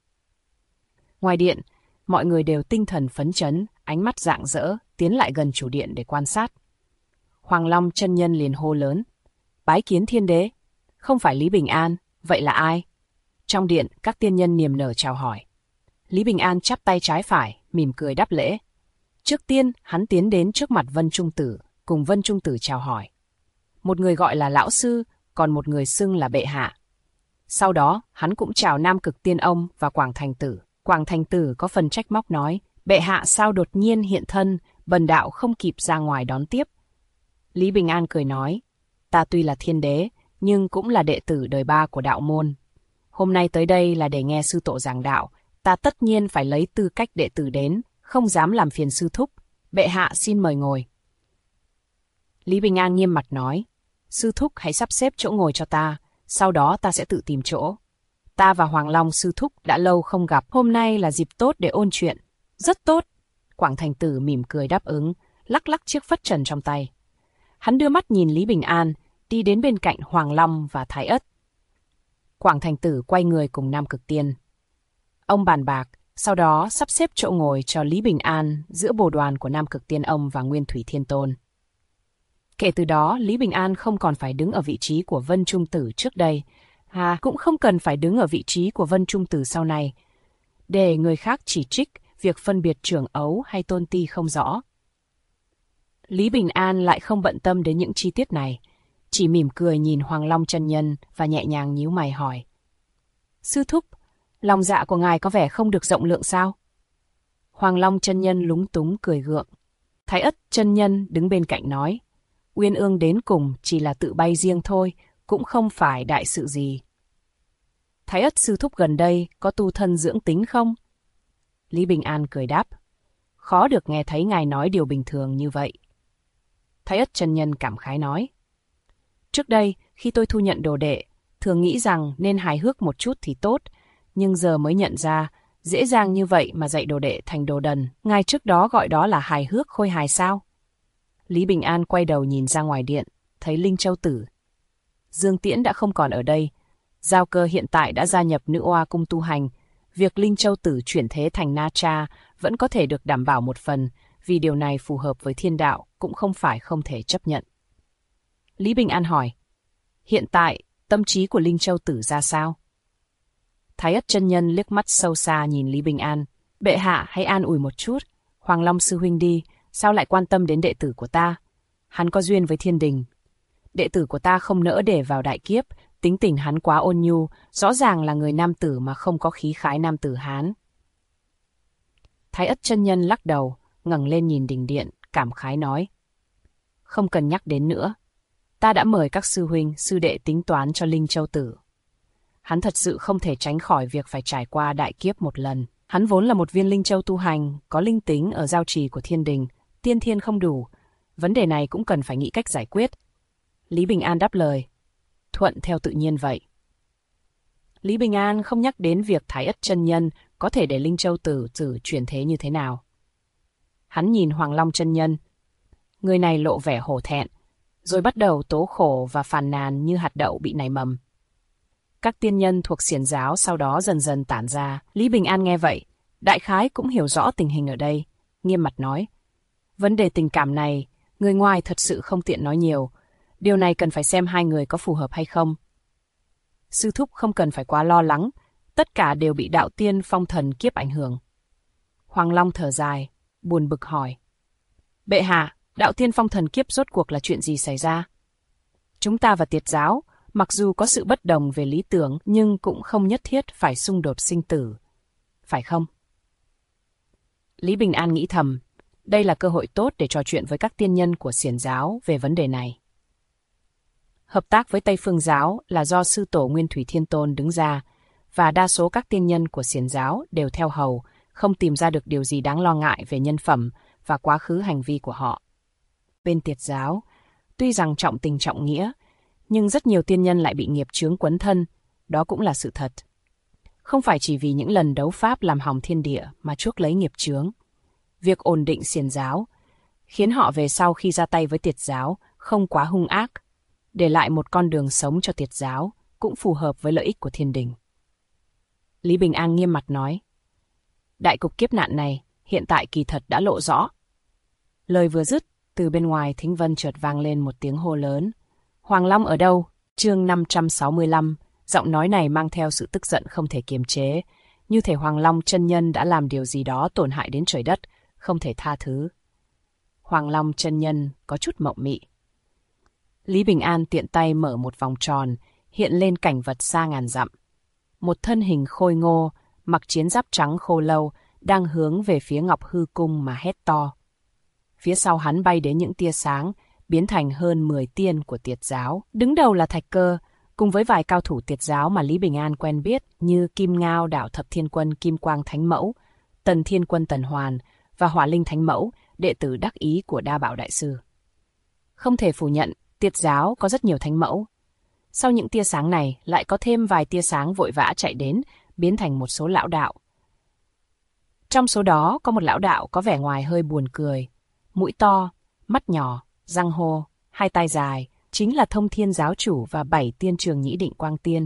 Ngoài điện, mọi người đều tinh thần phấn chấn, ánh mắt rạng rỡ, tiến lại gần chủ điện để quan sát. Hoàng Long chân nhân liền hô lớn. Bái kiến thiên đế. Không phải Lý Bình An, vậy là ai? Trong điện, các tiên nhân niềm nở chào hỏi. Lý Bình An chắp tay trái phải, mỉm cười đáp lễ. Trước tiên, hắn tiến đến trước mặt Vân Trung Tử, cùng Vân Trung Tử chào hỏi. Một người gọi là lão sư, còn một người xưng là bệ hạ. Sau đó, hắn cũng chào Nam Cực Tiên Ông và Quảng Thành Tử. Quảng Thành Tử có phần trách móc nói, bệ hạ sao đột nhiên hiện thân, bần đạo không kịp ra ngoài đón tiếp. Lý Bình An cười nói, ta tuy là thiên đế, nhưng cũng là đệ tử đời ba của đạo môn. Hôm nay tới đây là để nghe sư tổ giảng đạo, ta tất nhiên phải lấy tư cách đệ tử đến, không dám làm phiền sư thúc. Bệ hạ xin mời ngồi. Lý Bình An nghiêm mặt nói, sư thúc hãy sắp xếp chỗ ngồi cho ta, sau đó ta sẽ tự tìm chỗ. Ta và Hoàng Long sư thúc đã lâu không gặp, hôm nay là dịp tốt để ôn chuyện. Rất tốt. Quảng Thành Tử mỉm cười đáp ứng, lắc lắc chiếc phất trần trong tay. Hắn đưa mắt nhìn Lý Bình An, đi đến bên cạnh Hoàng Long và Thái Ất. Quảng Thành Tử quay người cùng Nam Cực Tiên. Ông bàn bạc, sau đó sắp xếp chỗ ngồi cho Lý Bình An giữa bồ đoàn của Nam Cực Tiên Ông và Nguyên Thủy Thiên Tôn. Kể từ đó, Lý Bình An không còn phải đứng ở vị trí của Vân Trung Tử trước đây, cũng không cần phải đứng ở vị trí của Vân Trung Tử sau này, để người khác chỉ trích việc phân biệt trưởng ấu hay tôn ti không rõ. Lý Bình An lại không bận tâm đến những chi tiết này, chỉ mỉm cười nhìn Hoàng Long chân nhân và nhẹ nhàng nhíu mày hỏi. Sư thúc, lòng dạ của ngài có vẻ không được rộng lượng sao? Hoàng Long chân nhân lúng túng cười gượng. Thái Ất chân nhân đứng bên cạnh nói, Uyên Ương đến cùng chỉ là tự bay riêng thôi, cũng không phải đại sự gì. Thái Ất sư thúc gần đây có tu thân dưỡng tính không? Lý Bình An cười đáp, khó được nghe thấy ngài nói điều bình thường như vậy. Thái Ất chân nhân cảm khái nói, trước đây khi tôi thu nhận đồ đệ, thường nghĩ rằng nên hài hước một chút thì tốt, nhưng giờ mới nhận ra, dễ dàng như vậy mà dạy đồ đệ thành đồ đần. Ngài trước đó gọi đó là hài hước khôi hài sao? Lý Bình An quay đầu nhìn ra ngoài điện, thấy Linh Châu Tử. Dương Tiễn đã không còn ở đây. Giao Cơ hiện tại đã gia nhập Nữ Oa cung tu hành. Việc Linh Châu Tử chuyển thế thành Na Cha vẫn có thể được đảm bảo một phần, vì điều này phù hợp với thiên đạo, cũng không phải không thể chấp nhận. Lý Bình An hỏi, hiện tại tâm trí của Linh Châu Tử ra sao? Thái Ất chân nhân liếc mắt sâu xa nhìn Lý Bình An, bệ hạ hãy an ủi một chút, Hoàng Long sư huynh đi, sao lại quan tâm đến đệ tử của ta? Hắn có duyên với thiên đình. Đệ tử của ta không nỡ để vào đại kiếp, tính tình hắn quá ôn nhu, rõ ràng là người nam tử mà không có khí khái nam tử Hán. Thái Ất chân nhân lắc đầu, ngẩng lên nhìn đình điện, cảm khái nói, không cần nhắc đến nữa. Ta đã mời các sư huynh, sư đệ tính toán cho Linh Châu Tử. Hắn thật sự không thể tránh khỏi việc phải trải qua đại kiếp một lần. Hắn vốn là một viên Linh Châu tu hành, có linh tính ở giao trì của thiên đình, tiên thiên không đủ. Vấn đề này cũng cần phải nghĩ cách giải quyết. Lý Bình An đáp lời, thuận theo tự nhiên vậy. Lý Bình An không nhắc đến việc Thái Ất chân nhân có thể để Linh Châu Tử chuyển thế như thế nào. Hắn nhìn Hoàng Long chân nhân. Người này lộ vẻ hổ thẹn, rồi bắt đầu tố khổ và phàn nàn như hạt đậu bị nảy mầm. Các tiên nhân thuộc xiển giáo sau đó dần dần tản ra. Lý Bình An nghe vậy, đại khái cũng hiểu rõ tình hình ở đây, nghiêm mặt nói, vấn đề tình cảm này, người ngoài thật sự không tiện nói nhiều, điều này cần phải xem hai người có phù hợp hay không. Sư thúc không cần phải quá lo lắng, tất cả đều bị đạo tiên phong thần kiếp ảnh hưởng. Hoàng Long thở dài, buồn bực hỏi, bệ hạ, đạo tiên phong thần kiếp rốt cuộc là chuyện gì xảy ra? Chúng ta và Tiệt giáo, mặc dù có sự bất đồng về lý tưởng nhưng cũng không nhất thiết phải xung đột sinh tử, phải không? Lý Bình An nghĩ thầm, đây là cơ hội tốt để trò chuyện với các tiên nhân của xiển giáo về vấn đề này. Hợp tác với Tây Phương giáo là do sư tổ Nguyên Thủy Thiên Tôn đứng ra, và đa số các tiên nhân của xiển giáo đều theo hầu, không tìm ra được điều gì đáng lo ngại về nhân phẩm và quá khứ hành vi của họ. Bên Tiệt giáo, tuy rằng trọng tình trọng nghĩa, nhưng rất nhiều tiên nhân lại bị nghiệp chướng quấn thân, đó cũng là sự thật. Không phải chỉ vì những lần đấu pháp làm hỏng thiên địa mà chuốc lấy nghiệp chướng. Việc ổn định xiển giáo, khiến họ về sau khi ra tay với Tiệt giáo không quá hung ác, để lại một con đường sống cho Tiệt giáo, cũng phù hợp với lợi ích của thiên đình. Lý Bình An nghiêm mặt nói, đại cục kiếp nạn này hiện tại kỳ thật đã lộ rõ. Lời vừa dứt, từ bên ngoài thính vân chợt vang lên một tiếng hô lớn, Hoàng Long ở đâu? Chương 565, giọng nói này mang theo sự tức giận không thể kiềm chế, như thể Hoàng Long chân nhân đã làm điều gì đó tổn hại đến trời đất, không thể tha thứ. Hoàng Long chân nhân có chút mộng mị. Lý Bình An tiện tay mở một vòng tròn, hiện lên cảnh vật xa ngàn dặm. Một thân hình khôi ngô, mặc chiến giáp trắng khô lâu, đang hướng về phía Ngọc Hư Cung mà hét to. Phía sau hắn bay đến những tia sáng, biến thành hơn 10 tiên của Tiệt giáo. Đứng đầu là Thạch Cơ, cùng với vài cao thủ Tiệt giáo mà Lý Bình An quen biết như Kim Ngao Đảo Thập Thiên Quân Kim Quang Thánh Mẫu, Tần Thiên Quân Tần Hoàn và Hỏa Linh Thánh Mẫu, đệ tử đắc ý của Đa Bảo Đại Sư. Không thể phủ nhận, Tiệt giáo có rất nhiều thánh mẫu. Sau những tia sáng này lại có thêm vài tia sáng vội vã chạy đến, biến thành một số lão đạo. Trong số đó có một lão đạo có vẻ ngoài hơi buồn cười, mũi to, mắt nhỏ, răng hô, hai tay dài, chính là Thông Thiên giáo chủ và 7 tiên Trường Nhĩ Định Quang Tiên.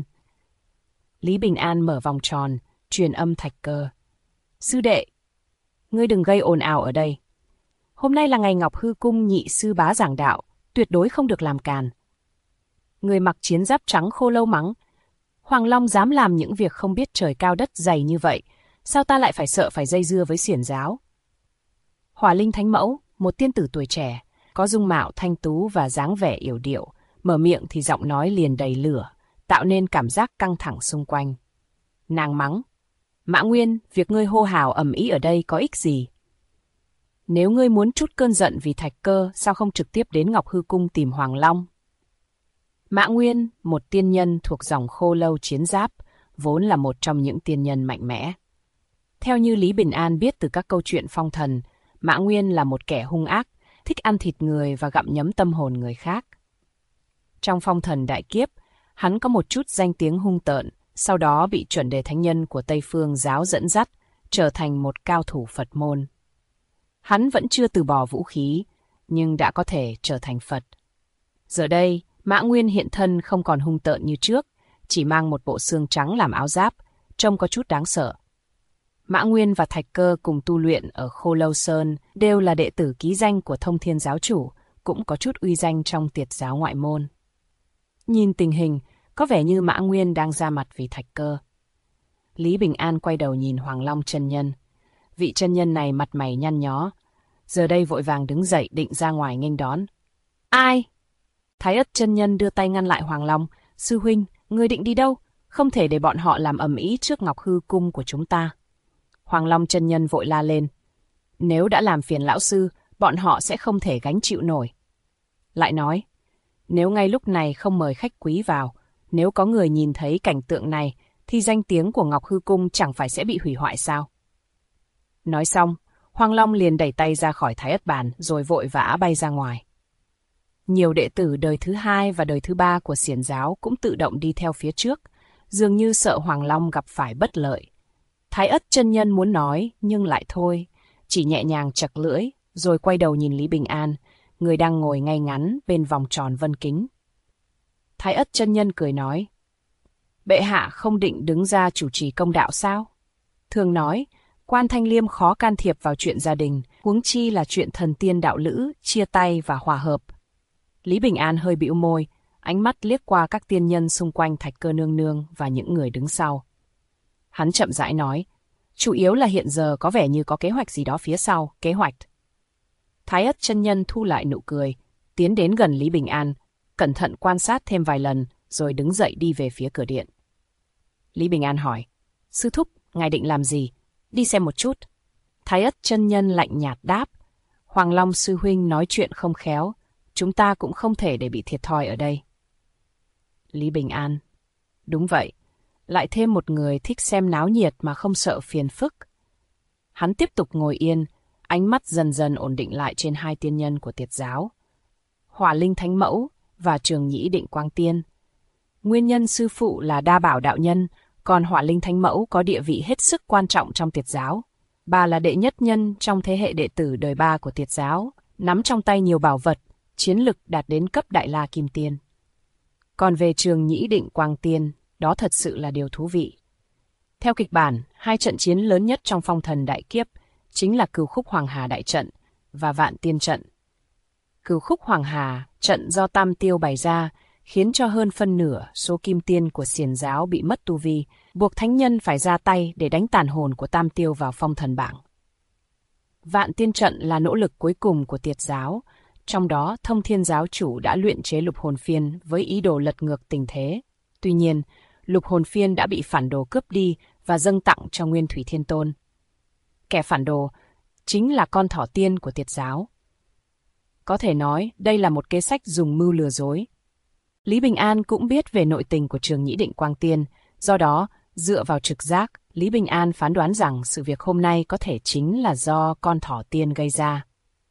Lý Bình An mở vòng tròn, truyền âm Thạch Cơ. Sư đệ, ngươi đừng gây ồn ào ở đây. Hôm nay là ngày Ngọc Hư Cung nhị sư bá giảng đạo, tuyệt đối không được làm càn. Người mặc chiến giáp trắng khô lâu mắng. Hoàng Long dám làm những việc không biết trời cao đất dày như vậy, sao ta lại phải sợ phải dây dưa với xiển giáo? Hỏa Linh Thánh Mẫu, một tiên tử tuổi trẻ, có dung mạo thanh tú và dáng vẻ yểu điệu, mở miệng thì giọng nói liền đầy lửa, tạo nên cảm giác căng thẳng xung quanh. Nàng mắng. Mã Nguyên, việc ngươi hô hào ầm ĩ ở đây có ích gì? Nếu ngươi muốn trút cơn giận vì Thạch Cơ, sao không trực tiếp đến Ngọc Hư Cung tìm Hoàng Long? Mã Nguyên, một tiên nhân thuộc dòng khô lâu chiến giáp, vốn là một trong những tiên nhân mạnh mẽ. Theo như Lý Bình An biết từ các câu chuyện phong thần, Mã Nguyên là một kẻ hung ác, thích ăn thịt người và gặm nhấm tâm hồn người khác. Trong phong thần đại kiếp, hắn có một chút danh tiếng hung tợn, sau đó bị chuẩn đề thánh nhân của Tây Phương giáo dẫn dắt, trở thành một cao thủ Phật môn. Hắn vẫn chưa từ bỏ vũ khí, nhưng đã có thể trở thành Phật. Giờ đây, Mã Nguyên hiện thân không còn hung tợn như trước, chỉ mang một bộ xương trắng làm áo giáp, trông có chút đáng sợ. Mã Nguyên và Thạch Cơ cùng tu luyện ở Khô Lâu Sơn, đều là đệ tử ký danh của Thông Thiên giáo chủ, cũng có chút uy danh trong Tiệt giáo ngoại môn. Nhìn tình hình, có vẻ như Mã Nguyên đang ra mặt vì Thạch Cơ. Lý Bình An quay đầu nhìn Hoàng Long chân nhân. Vị chân nhân này mặt mày nhăn nhó, giờ đây vội vàng đứng dậy định ra ngoài nghênh đón. Ai? Thái Ất chân nhân đưa tay ngăn lại Hoàng Long. Sư huynh, ngươi định đi đâu? Không thể để bọn họ làm ầm ĩ trước Ngọc Hư Cung của chúng ta. Hoàng Long chân nhân vội la lên. Nếu đã làm phiền lão sư, bọn họ sẽ không thể gánh chịu nổi. Lại nói, nếu ngay lúc này không mời khách quý vào, nếu có người nhìn thấy cảnh tượng này, thì danh tiếng của Ngọc Hư Cung chẳng phải sẽ bị hủy hoại sao? Nói xong, Hoàng Long liền đẩy tay ra khỏi Thái Ất bàn rồi vội vã bay ra ngoài. Nhiều đệ tử đời thứ 2 và đời thứ 3 của xiển giáo cũng tự động đi theo phía trước, dường như sợ Hoàng Long gặp phải bất lợi. Thái Ất chân nhân muốn nói nhưng lại thôi, chỉ nhẹ nhàng chặt lưỡi rồi quay đầu nhìn Lý Bình An, người đang ngồi ngay ngắn bên vòng tròn vân kính. Thái Ất chân nhân cười nói, bệ hạ không định đứng ra chủ trì công đạo sao? Thường nói, Quan Thanh Liêm khó can thiệp vào chuyện gia đình, huống chi là chuyện thần tiên đạo lữ, chia tay và hòa hợp. Lý Bình An hơi bĩu môi, ánh mắt liếc qua các tiên nhân xung quanh Thạch Cơ nương nương và những người đứng sau. Hắn chậm rãi nói, chủ yếu là hiện giờ có vẻ như có kế hoạch gì đó phía sau, kế hoạch. Thái Ất chân nhân thu lại nụ cười, tiến đến gần Lý Bình An, cẩn thận quan sát thêm vài lần, rồi đứng dậy đi về phía cửa điện. Lý Bình An hỏi, sư thúc, ngài định làm gì? Đi xem một chút. Thái Ất chân nhân lạnh nhạt đáp, Hoàng Long sư huynh nói chuyện không khéo, chúng ta cũng không thể để bị thiệt thòi ở đây. Lý Bình An, đúng vậy, lại thêm một người thích xem náo nhiệt mà không sợ phiền phức. Hắn tiếp tục ngồi yên, ánh mắt dần dần ổn định lại trên hai tiên nhân của Tiệt giáo, Hỏa Linh Thánh Mẫu và Trường Nhĩ Định Quang Tiên. Nguyên nhân sư phụ là Đa Bảo đạo nhân, còn Hỏa Linh Thánh Mẫu có địa vị hết sức quan trọng trong Tiệt giáo. Bà là đệ nhất nhân trong thế hệ đệ tử đời 3 của Tiệt giáo, nắm trong tay nhiều bảo vật, chiến lực đạt đến cấp Đại La Kim Tiên. Còn về Trường Nhĩ Định Quang Tiên, đó thật sự là điều thú vị. Theo kịch bản, hai trận chiến lớn nhất trong phong thần đại kiếp chính là Cửu Khúc Hoàng Hà đại trận và Vạn Tiên trận. Cửu Khúc Hoàng Hà trận do Tam Tiêu bày ra, khiến cho hơn phân nửa số kim tiên của xiển giáo bị mất tu vi, buộc thánh nhân phải ra tay để đánh tàn hồn của Tam Tiêu vào phong thần bảng. Vạn tiên trận là nỗ lực cuối cùng của Tiệt giáo, trong đó Thông Thiên giáo chủ đã luyện chế lục hồn phiên với ý đồ lật ngược tình thế. Tuy nhiên, lục hồn phiên đã bị phản đồ cướp đi và dâng tặng cho Nguyên Thủy Thiên Tôn. Kẻ phản đồ chính là con thỏ tiên của Tiệt giáo. Có thể nói đây là một kế sách dùng mưu lừa dối. Lý Bình An cũng biết về nội tình của Trường Nhĩ Định Quang Tiên, do đó, dựa vào trực giác, Lý Bình An phán đoán rằng sự việc hôm nay có thể chính là do con thỏ tiên gây ra.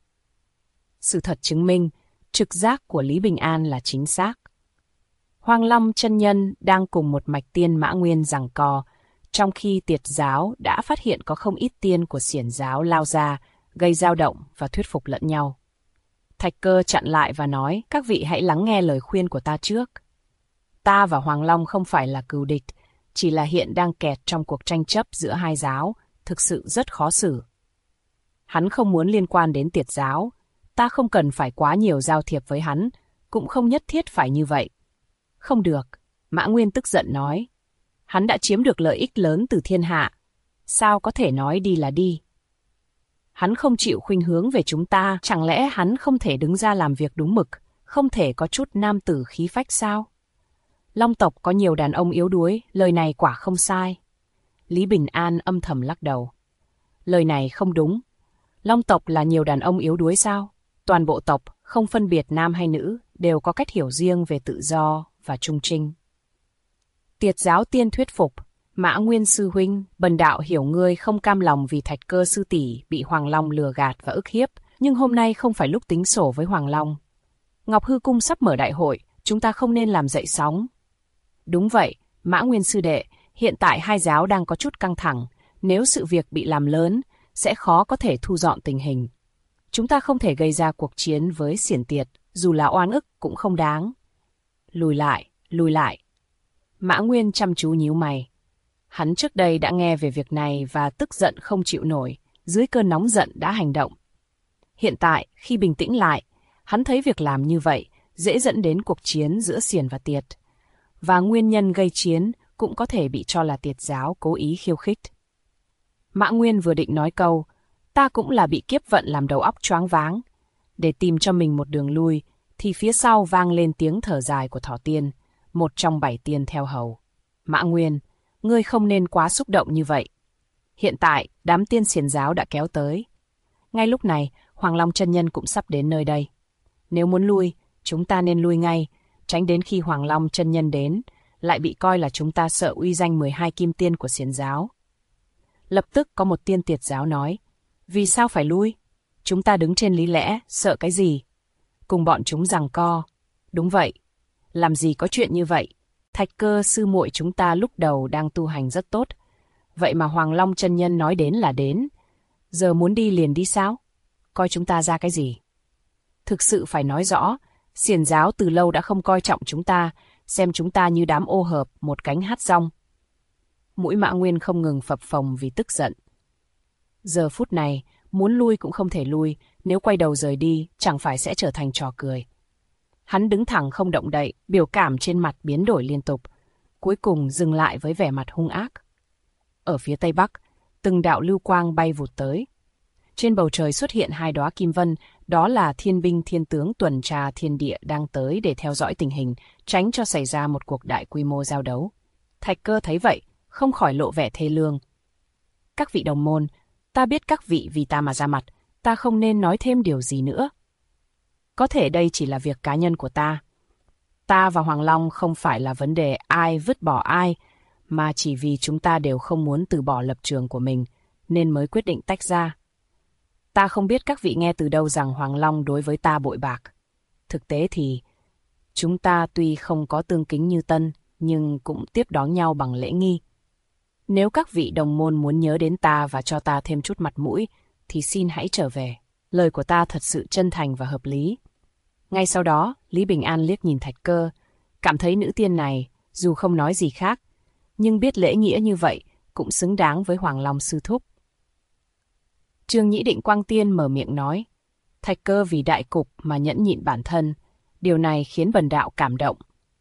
Sự thật chứng minh, trực giác của Lý Bình An là chính xác. Hoàng Long chân nhân đang cùng một mạch tiên Mã Nguyên giằng co, trong khi Tiệt giáo đã phát hiện có không ít tiên của xiển giáo lao ra, gây dao động và thuyết phục lẫn nhau. Thạch Cơ chặn lại và nói, các vị hãy lắng nghe lời khuyên của ta trước. Ta và Hoàng Long không phải là cừu địch, chỉ là hiện đang kẹt trong cuộc tranh chấp giữa hai giáo, thực sự rất khó xử. Hắn không muốn liên quan đến Tiệt giáo, ta không cần phải quá nhiều giao thiệp với hắn, cũng không nhất thiết phải như vậy. Không được, Mã Nguyên tức giận nói. Hắn đã chiếm được lợi ích lớn từ thiên hạ, sao có thể nói đi là đi? Hắn không chịu khuynh hướng về chúng ta, chẳng lẽ hắn không thể đứng ra làm việc đúng mực, không thể có chút nam tử khí phách sao? Long tộc có nhiều đàn ông yếu đuối, lời này quả không sai. Lý Bình An âm thầm lắc đầu. Lời này không đúng. Long tộc là nhiều đàn ông yếu đuối sao? Toàn bộ tộc, không phân biệt nam hay nữ, đều có cách hiểu riêng về tự do và trung trinh. Tiệt giáo tiên thuyết phục. Mã Nguyên sư huynh, bần đạo hiểu ngươi không cam lòng vì Thạch Cơ sư tỷ bị Hoàng Long lừa gạt và ức hiếp, nhưng hôm nay không phải lúc tính sổ với Hoàng Long. Ngọc Hư Cung sắp mở đại hội, chúng ta không nên làm dậy sóng. Đúng vậy, Mã Nguyên sư đệ, hiện tại hai giáo đang có chút căng thẳng, nếu sự việc bị làm lớn, sẽ khó có thể thu dọn tình hình. Chúng ta không thể gây ra cuộc chiến với xiển Tiệt, dù là oan ức cũng không đáng. Lùi lại, lùi lại. Mã Nguyên chăm chú nhíu mày. Hắn trước đây đã nghe về việc này và tức giận không chịu nổi, dưới cơn nóng giận đã hành động. Hiện tại, khi bình tĩnh lại, hắn thấy việc làm như vậy dễ dẫn đến cuộc chiến giữa xiển và Tiệt. Và nguyên nhân gây chiến cũng có thể bị cho là Tiệt giáo cố ý khiêu khích. Mã Nguyên vừa định nói câu, ta cũng là bị kiếp vận làm đầu óc choáng váng, để tìm cho mình một đường lui, thì phía sau vang lên tiếng thở dài của Thỏ Tiên, một trong 7 tiên theo hầu. Mã Nguyên, ngươi không nên quá xúc động như vậy. Hiện tại, đám tiên xiển giáo đã kéo tới. Ngay lúc này, Hoàng Long chân nhân cũng sắp đến nơi đây. Nếu muốn lui, chúng ta nên lui ngay, tránh đến khi Hoàng Long chân nhân đến, lại bị coi là chúng ta sợ uy danh 12 kim tiên của xiển giáo. Lập tức có một tiên Tiệt giáo nói, vì sao phải lui? Chúng ta đứng trên lý lẽ, sợ cái gì? Cùng bọn chúng giằng co. Đúng vậy. Làm gì có chuyện như vậy? Thạch Cơ sư muội chúng ta lúc đầu đang tu hành rất tốt. Vậy mà Hoàng Long chân nhân nói đến là đến. Giờ muốn đi liền đi sao? Coi chúng ta ra cái gì? Thực sự phải nói rõ, xiển giáo từ lâu đã không coi trọng chúng ta, xem chúng ta như đám ô hợp, một cánh hát rong. Mũi Mã Nguyên không ngừng phập phồng vì tức giận. Giờ phút này, muốn lui cũng không thể lui, nếu quay đầu rời đi, chẳng phải sẽ trở thành trò cười. Hắn đứng thẳng không động đậy, biểu cảm trên mặt biến đổi liên tục, cuối cùng dừng lại với vẻ mặt hung ác. Ở phía tây bắc, từng đạo lưu quang bay vụt tới. Trên bầu trời xuất hiện 2 đóa kim vân, đó là thiên binh thiên tướng tuần tra thiên địa đang tới để theo dõi tình hình, tránh cho xảy ra một cuộc đại quy mô giao đấu. Thạch Cơ thấy vậy, không khỏi lộ vẻ thê lương. Các vị đồng môn, ta biết các vị vì ta mà ra mặt, ta không nên nói thêm điều gì nữa. Có thể đây chỉ là việc cá nhân của ta. Ta và Hoàng Long không phải là vấn đề ai vứt bỏ ai, mà chỉ vì chúng ta đều không muốn từ bỏ lập trường của mình, nên mới quyết định tách ra. Ta không biết các vị nghe từ đâu rằng Hoàng Long đối với ta bội bạc. Thực tế thì, chúng ta tuy không có tương kính như tân, nhưng cũng tiếp đón nhau bằng lễ nghi. Nếu các vị đồng môn muốn nhớ đến ta và cho ta thêm chút mặt mũi, thì xin hãy trở về. Lời của ta thật sự chân thành và hợp lý. Ngay sau đó, Lý Bình An liếc nhìn Thạch Cơ, cảm thấy nữ tiên này, dù không nói gì khác, nhưng biết lễ nghĩa như vậy, cũng xứng đáng với Hoàng Long sư thúc. Trường Nhĩ Định Quang Tiên mở miệng nói, Thạch Cơ vì đại cục mà nhẫn nhịn bản thân, điều này khiến bần đạo cảm động,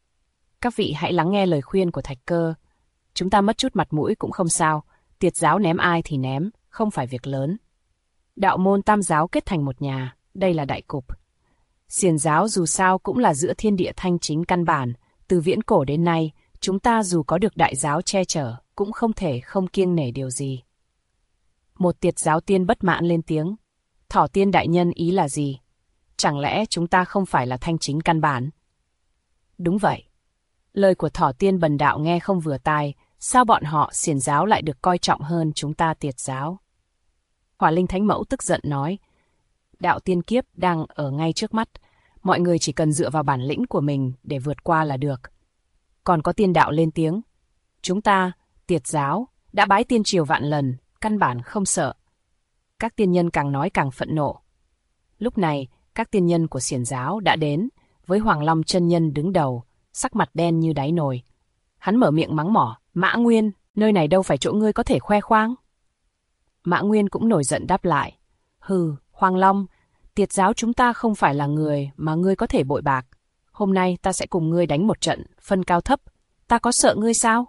Các vị hãy lắng nghe lời khuyên của Thạch Cơ. Chúng ta mất chút mặt mũi cũng không sao, tiệt giáo ném ai thì ném, không phải việc lớn. Đạo môn tam giáo kết thành một nhà, đây là đại cục. Xiển giáo dù sao cũng là giữa thiên địa thanh chính căn bản, từ viễn cổ đến nay, chúng ta dù có được đại giáo che chở, cũng không thể không kiêng nể điều gì. Một tiệt giáo tiên bất mãn lên tiếng. Thỏ tiên đại nhân ý là gì? Chẳng lẽ chúng ta không phải là thanh chính căn bản? Đúng vậy. Lời của Thỏ tiên bần đạo nghe không vừa tai, sao bọn họ xiển giáo lại được coi trọng hơn chúng ta tiệt giáo? Hỏa Linh Thánh Mẫu tức giận nói. Đạo tiên kiếp đang ở ngay trước mắt, mọi người chỉ cần dựa vào bản lĩnh của mình để vượt qua là được. Còn có tiên đạo lên tiếng. Chúng ta, tiệt giáo, đã bái tiên triều vạn lần, căn bản không sợ. Các tiên nhân càng nói càng phẫn nộ. Lúc này, các tiên nhân của xiển giáo đã đến, với Hoàng Long chân nhân đứng đầu, sắc mặt đen như đáy nồi. Hắn mở miệng mắng mỏ, Mã Nguyên, nơi này đâu phải chỗ ngươi có thể khoe khoang. Mã Nguyên cũng nổi giận đáp lại. Hừ, Hoàng Long, tiệt giáo chúng ta không phải là người mà ngươi có thể bội bạc. Hôm nay ta sẽ cùng ngươi đánh một trận, phân cao thấp. Ta có sợ ngươi sao?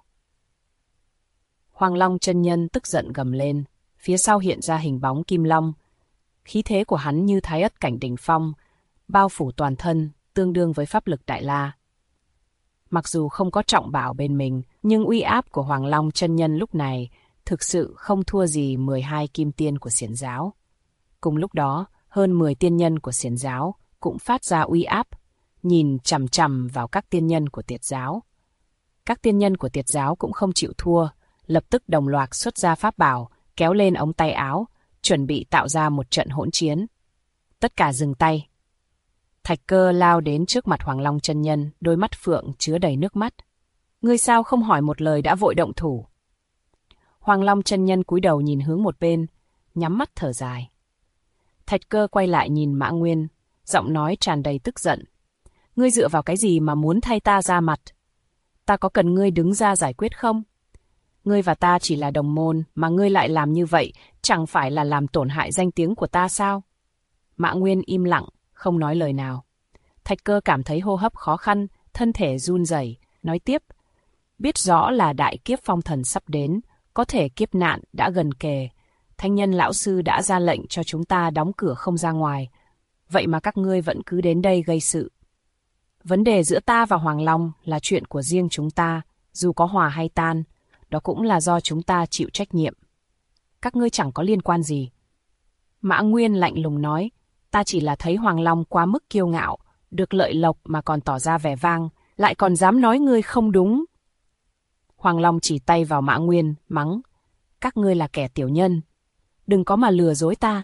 Hoàng Long chân nhân tức giận gầm lên. Phía sau hiện ra hình bóng Kim Long. Khí thế của hắn như Thái Ất cảnh đỉnh phong, bao phủ toàn thân, tương đương với pháp lực Đại La. Mặc dù không có trọng bảo bên mình, nhưng uy áp của Hoàng Long chân nhân lúc này thực sự không thua gì 12 kim tiên của xiển giáo. Cùng lúc đó, hơn 10 tiên nhân của xiển giáo cũng phát ra uy áp, nhìn chằm chằm vào các tiên nhân của tiệt giáo. Các tiên nhân của tiệt giáo cũng không chịu thua, lập tức đồng loạt xuất ra pháp bảo, kéo lên ống tay áo, chuẩn bị tạo ra một trận hỗn chiến. Tất cả dừng tay. Thạch Cơ lao đến trước mặt Hoàng Long chân nhân, đôi mắt phượng chứa đầy nước mắt. Ngươi sao không hỏi một lời đã vội động thủ? Hoàng Long chân nhân cúi đầu nhìn hướng một bên, nhắm mắt thở dài. Thạch Cơ quay lại nhìn Mã Nguyên, giọng nói tràn đầy tức giận. Ngươi dựa vào cái gì mà muốn thay ta ra mặt? Ta có cần ngươi đứng ra giải quyết không? Ngươi và ta chỉ là đồng môn, mà ngươi lại làm như vậy, chẳng phải là làm tổn hại danh tiếng của ta sao? Mã Nguyên im lặng, không nói lời nào. Thạch Cơ cảm thấy hô hấp khó khăn, thân thể run rẩy, nói tiếp. Biết rõ là đại kiếp phong thần sắp đến, có thể kiếp nạn đã gần kề. Thanh nhân lão sư đã ra lệnh cho chúng ta đóng cửa không ra ngoài. Vậy mà các ngươi vẫn cứ đến đây gây sự. Vấn đề giữa ta và Hoàng Long là chuyện của riêng chúng ta, dù có hòa hay tan, đó cũng là do chúng ta chịu trách nhiệm. Các ngươi chẳng có liên quan gì. Mã Nguyên lạnh lùng nói, ta chỉ là thấy Hoàng Long quá mức kiêu ngạo, được lợi lộc mà còn tỏ ra vẻ vang, lại còn dám nói ngươi không đúng. Hoàng Long chỉ tay vào Mã Nguyên, mắng, các ngươi là kẻ tiểu nhân, đừng có mà lừa dối ta.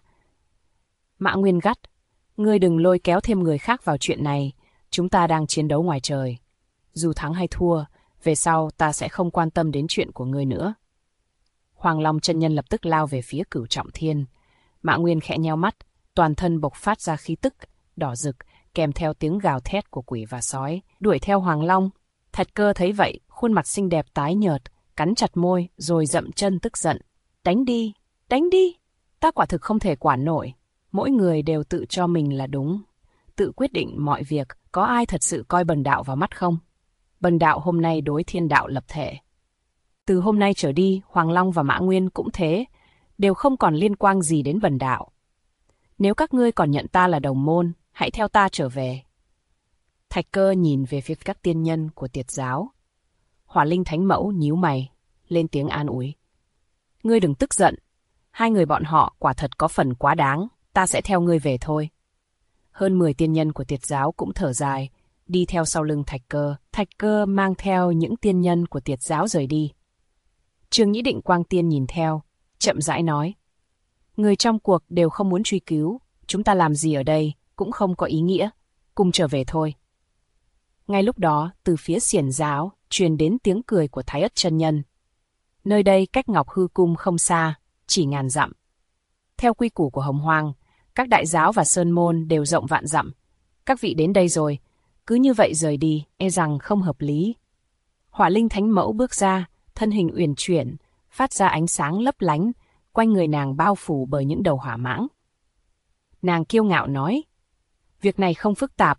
Mã Nguyên gắt, ngươi đừng lôi kéo thêm người khác vào chuyện này, chúng ta đang chiến đấu ngoài trời. Dù thắng hay thua, về sau ta sẽ không quan tâm đến chuyện của ngươi nữa. Hoàng Long chân nhân lập tức lao về phía Cửu Trọng Thiên. Mã Nguyên khẽ nheo mắt, toàn thân bộc phát ra khí tức đỏ rực, kèm theo tiếng gào thét của quỷ và sói, đuổi theo Hoàng Long. Thạch Cơ thấy vậy, khuôn mặt xinh đẹp tái nhợt, cắn chặt môi, rồi dậm chân tức giận. Đánh đi, đánh đi! Ta quả thực không thể quản nổi. Mỗi người đều tự cho mình là đúng, tự quyết định mọi việc, có ai thật sự coi bần đạo vào mắt không? Bần đạo hôm nay đối thiên đạo lập thể. Từ hôm nay trở đi, Hoàng Long và Mã Nguyên cũng thế, đều không còn liên quan gì đến bần đạo. Nếu các ngươi còn nhận ta là đồng môn, hãy theo ta trở về. Thạch Cơ nhìn về phía các tiên nhân của tiệt giáo. Hỏa Linh Thánh Mẫu nhíu mày, lên tiếng an ủi. Ngươi đừng tức giận, hai người bọn họ quả thật có phần quá đáng, ta sẽ theo ngươi về thôi. Hơn 10 tiên nhân của tiệt giáo cũng thở dài, đi theo sau lưng Thạch Cơ. Thạch Cơ mang theo những tiên nhân của tiệt giáo rời đi. Trương Nhĩ Định Quang Tiên nhìn theo, chậm rãi nói. Người trong cuộc đều không muốn truy cứu, chúng ta làm gì ở đây cũng không có ý nghĩa, cùng trở về thôi. Ngay lúc đó, từ phía xiển giáo, truyền đến tiếng cười của Thái Ất chân nhân. Nơi đây cách Ngọc Hư Cung không xa, chỉ ngàn dặm. Theo quy củ của Hồng Hoang, các đại giáo và sơn môn đều rộng vạn dặm. Các vị đến đây rồi, cứ như vậy rời đi, e rằng không hợp lý. Hỏa Linh Thánh Mẫu bước ra, thân hình uyển chuyển, phát ra ánh sáng lấp lánh, quanh người nàng bao phủ bởi những đầu hỏa mãng. Nàng kiêu ngạo nói, việc này không phức tạp,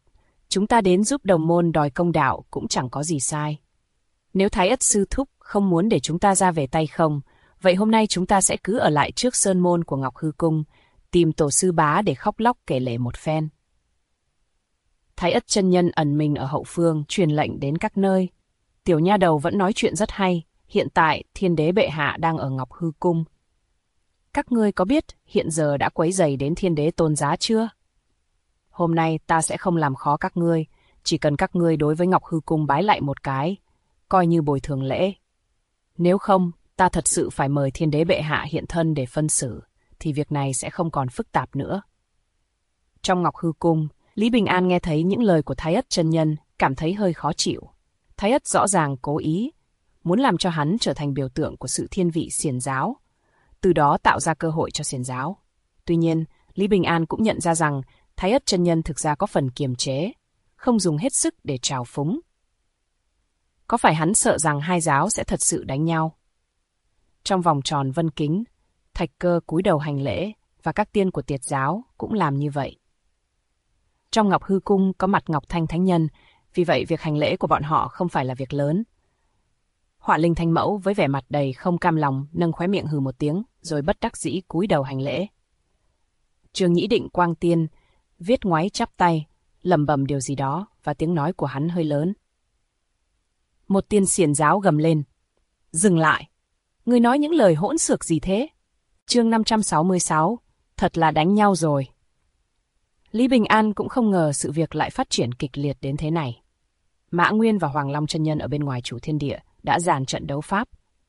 Chúng ta đến giúp đồng môn đòi công đạo cũng chẳng có gì sai. Nếu Thái Ất sư thúc không muốn để chúng ta ra về tay không, vậy hôm nay chúng ta sẽ cứ ở lại trước sơn môn của Ngọc Hư Cung, tìm tổ sư bá để khóc lóc kể lể một phen. Thái Ất chân nhân ẩn mình ở hậu phương, truyền lệnh đến các nơi. Tiểu nha đầu vẫn nói chuyện rất hay. Hiện tại Thiên đế bệ hạ đang ở Ngọc Hư Cung. Các ngươi có biết hiện giờ đã quấy rầy đến Thiên đế tôn giá chưa? Hôm nay ta sẽ không làm khó các ngươi, chỉ cần các ngươi đối với Ngọc Hư Cung bái lại một cái, coi như bồi thường lễ. Nếu không, ta thật sự phải mời Thiên đế bệ hạ hiện thân để phân xử, thì việc này sẽ không còn phức tạp nữa. Trong Ngọc Hư Cung, Lý Bình An nghe thấy những lời của Thái Ất chân nhân, cảm thấy hơi khó chịu. Thái Ất rõ ràng cố ý, muốn làm cho hắn trở thành biểu tượng của sự thiên vị xiển giáo, từ đó tạo ra cơ hội cho xiển giáo. Tuy nhiên, Lý Bình An cũng nhận ra rằng Thái Ất chân nhân thực ra có phần kiềm chế, không dùng hết sức để trào phúng. Có phải hắn sợ rằng hai giáo sẽ thật sự đánh nhau? Trong vòng tròn vân kính, Thạch Cơ cúi đầu hành lễ và các tiên của Tiệt giáo cũng làm như vậy. Trong Ngọc Hư Cung có mặt Ngọc Thanh Thánh Nhân, vì vậy việc hành lễ của bọn họ không phải là việc lớn. Hỏa Linh Thánh Mẫu với vẻ mặt đầy không cam lòng nâng khóe miệng hừ một tiếng, rồi bất đắc dĩ cúi đầu hành lễ. Trương Nhĩ Định Quang Tiên viết ngoáy chắp tay, lẩm bẩm điều gì đó và tiếng nói của hắn hơi lớn. Một tiên xiển giáo gầm lên. Dừng lại! Ngươi nói những lời hỗn xược gì thế? Chương 566, thật là đánh nhau rồi. Lý Bình An cũng không ngờ sự việc lại phát triển kịch liệt đến thế này. Mã Nguyên và Hoàng Long chân nhân ở bên ngoài Chủ Thiên Địa đã dàn trận đấu pháp.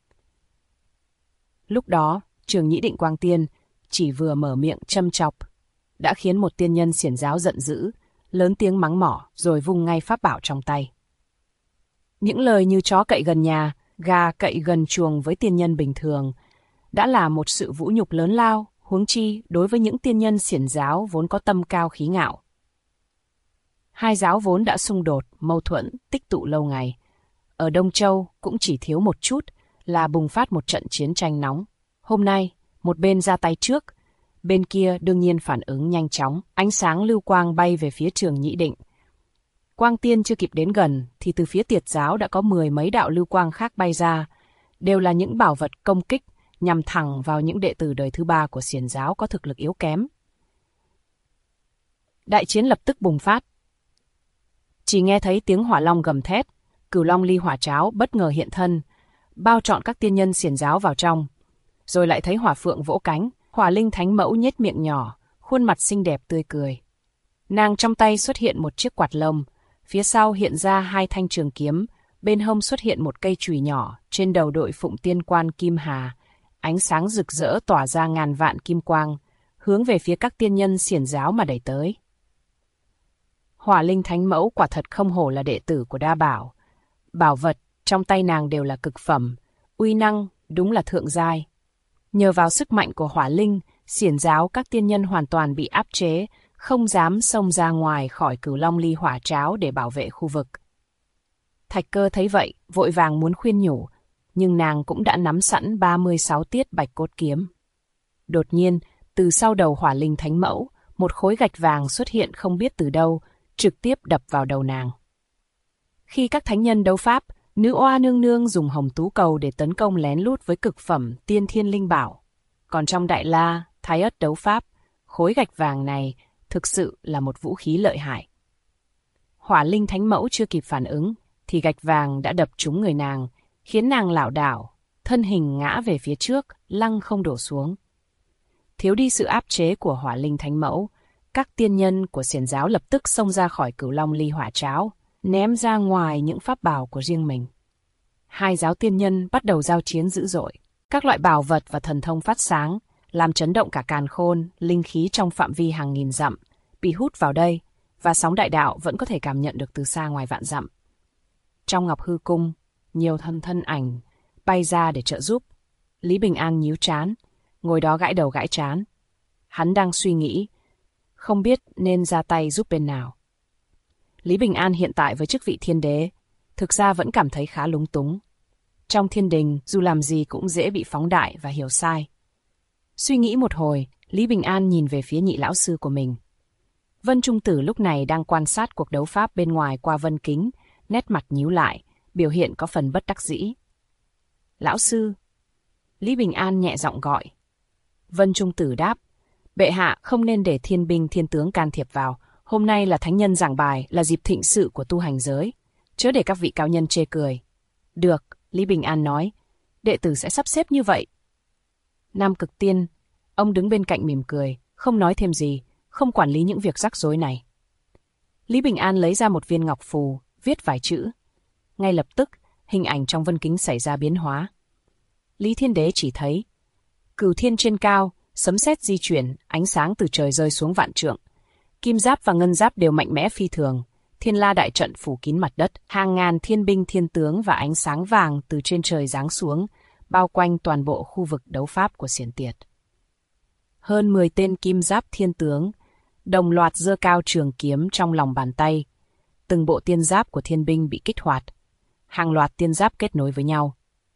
Lúc đó, Trương Nhĩ Định Quang Tiên chỉ vừa mở miệng châm chọc, đã khiến một tiên nhân xiển giáo giận dữ, lớn tiếng mắng mỏ rồi vung ngay pháp bảo trong tay. Những lời như chó cậy gần nhà, gà cậy gần chuồng với tiên nhân bình thường đã là một sự vũ nhục lớn lao, huống chi đối với những tiên nhân xiển giáo vốn có tâm cao khí ngạo. Hai giáo vốn đã xung đột, mâu thuẫn, tích tụ lâu ngày. Ở Đông Châu cũng chỉ thiếu một chút là bùng phát một trận chiến tranh nóng. Hôm nay, một bên ra tay trước, bên kia đương nhiên phản ứng nhanh chóng, ánh sáng lưu quang bay về phía Trương Nhĩ Định. Quang Tiên chưa kịp đến gần thì từ phía Tiệt giáo đã có 10 mấy đạo lưu quang khác bay ra, đều là những bảo vật công kích nhằm thẳng vào những đệ tử đời thứ ba của xiển giáo có thực lực yếu kém. Đại chiến lập tức bùng phát. Chỉ nghe thấy tiếng hỏa long gầm thét, Cửu Long ly hỏa cháo bất ngờ hiện thân, bao trọn các tiên nhân xiển giáo vào trong. Rồi lại thấy hỏa phượng vỗ cánh, Hỏa Linh Thánh Mẫu nhếch miệng nhỏ, khuôn mặt xinh đẹp tươi cười. Nàng trong tay xuất hiện một chiếc quạt lông, phía sau hiện ra 2 thanh trường kiếm, bên hông xuất hiện một cây chùy nhỏ, trên đầu đội phụng tiên quan kim hà, ánh sáng rực rỡ tỏa ra ngàn vạn kim quang, hướng về phía các tiên nhân xiển giáo mà đẩy tới. Hỏa Linh Thánh Mẫu quả thật không hổ là đệ tử của Đa Bảo. Bảo vật trong tay nàng đều là cực phẩm, uy năng đúng là thượng giai. Nhờ vào sức mạnh của Hỏa Linh, xiển giáo các tiên nhân hoàn toàn bị áp chế, không dám xông ra ngoài khỏi Cửu Long ly hỏa cháo để bảo vệ khu vực. Thạch Cơ thấy vậy, vội vàng muốn khuyên nhủ, nhưng nàng cũng đã nắm sẵn 36 tiết bạch cốt kiếm. Đột nhiên, từ sau đầu Hỏa Linh Thánh Mẫu, một khối gạch vàng xuất hiện không biết từ đâu, trực tiếp đập vào đầu nàng. Khi các thánh nhân đấu pháp, nữ oa nương nương dùng hồng tú cầu để tấn công lén lút với cực phẩm tiên thiên linh bảo. Còn trong Đại La, Thái Ất đấu pháp, khối gạch vàng này thực sự là một vũ khí lợi hại. Hỏa Linh Thánh Mẫu chưa kịp phản ứng, thì gạch vàng đã đập trúng người nàng, khiến nàng lảo đảo, thân hình ngã về phía trước, lăng không đổ xuống. Thiếu đi sự áp chế của Hỏa Linh Thánh Mẫu, các tiên nhân của xiển giáo lập tức xông ra khỏi Cửu Long ly hỏa cháo, ném ra ngoài những pháp bảo của riêng mình. Hai giáo tiên nhân bắt đầu giao chiến dữ dội. Các loại bảo vật và thần thông phát sáng, làm chấn động cả càn khôn, linh khí trong phạm vi hàng nghìn dặm, bị hút vào đây, và sóng đại đạo vẫn có thể cảm nhận được từ xa ngoài vạn dặm. Trong Ngọc Hư Cung, nhiều thân ảnh bay ra để trợ giúp. Lý Bình An nhíu trán, ngồi đó gãi đầu gãi trán. Hắn đang suy nghĩ, không biết nên ra tay giúp bên nào. Lý Bình An hiện tại với chức vị thiên đế, thực ra vẫn cảm thấy khá lúng túng. Trong thiên đình, dù làm gì cũng dễ bị phóng đại và hiểu sai. Suy nghĩ một hồi, Lý Bình An nhìn về phía nhị lão sư của mình. Vân Trung Tử lúc này đang quan sát cuộc đấu pháp bên ngoài qua vân kính, nét mặt nhíu lại, biểu hiện có phần bất đắc dĩ. Lão sư. Lý Bình An nhẹ giọng gọi. Vân Trung Tử đáp. Bệ hạ không nên để thiên binh thiên tướng can thiệp vào. Hôm nay là thánh nhân giảng bài, là dịp thịnh sự của tu hành giới. Chớ để các vị cao nhân chê cười. Được, Lý Bình An nói. Đệ tử sẽ sắp xếp như vậy. Nam Cực Tiên, ông đứng bên cạnh mỉm cười, không nói thêm gì, không quản lý những việc rắc rối này. Lý Bình An lấy ra một viên ngọc phù, viết vài chữ. Ngay lập tức, hình ảnh trong vân kính xảy ra biến hóa. Lý Thiên Đế chỉ thấy cửu thiên trên cao, sấm sét di chuyển, ánh sáng từ trời rơi xuống vạn trượng. Kim giáp và ngân giáp đều mạnh mẽ phi thường. Thiên La đại trận phủ kín mặt đất, hàng ngàn thiên binh thiên tướng và ánh sáng vàng từ trên trời giáng xuống, bao quanh toàn bộ khu vực đấu pháp của Xiển Tiệt. Hơn 10 tên kim giáp thiên tướng đồng loạt giơ cao trường kiếm trong lòng bàn tay. Từng bộ tiên giáp của thiên binh bị kích hoạt, hàng loạt tiên giáp kết nối với nhau.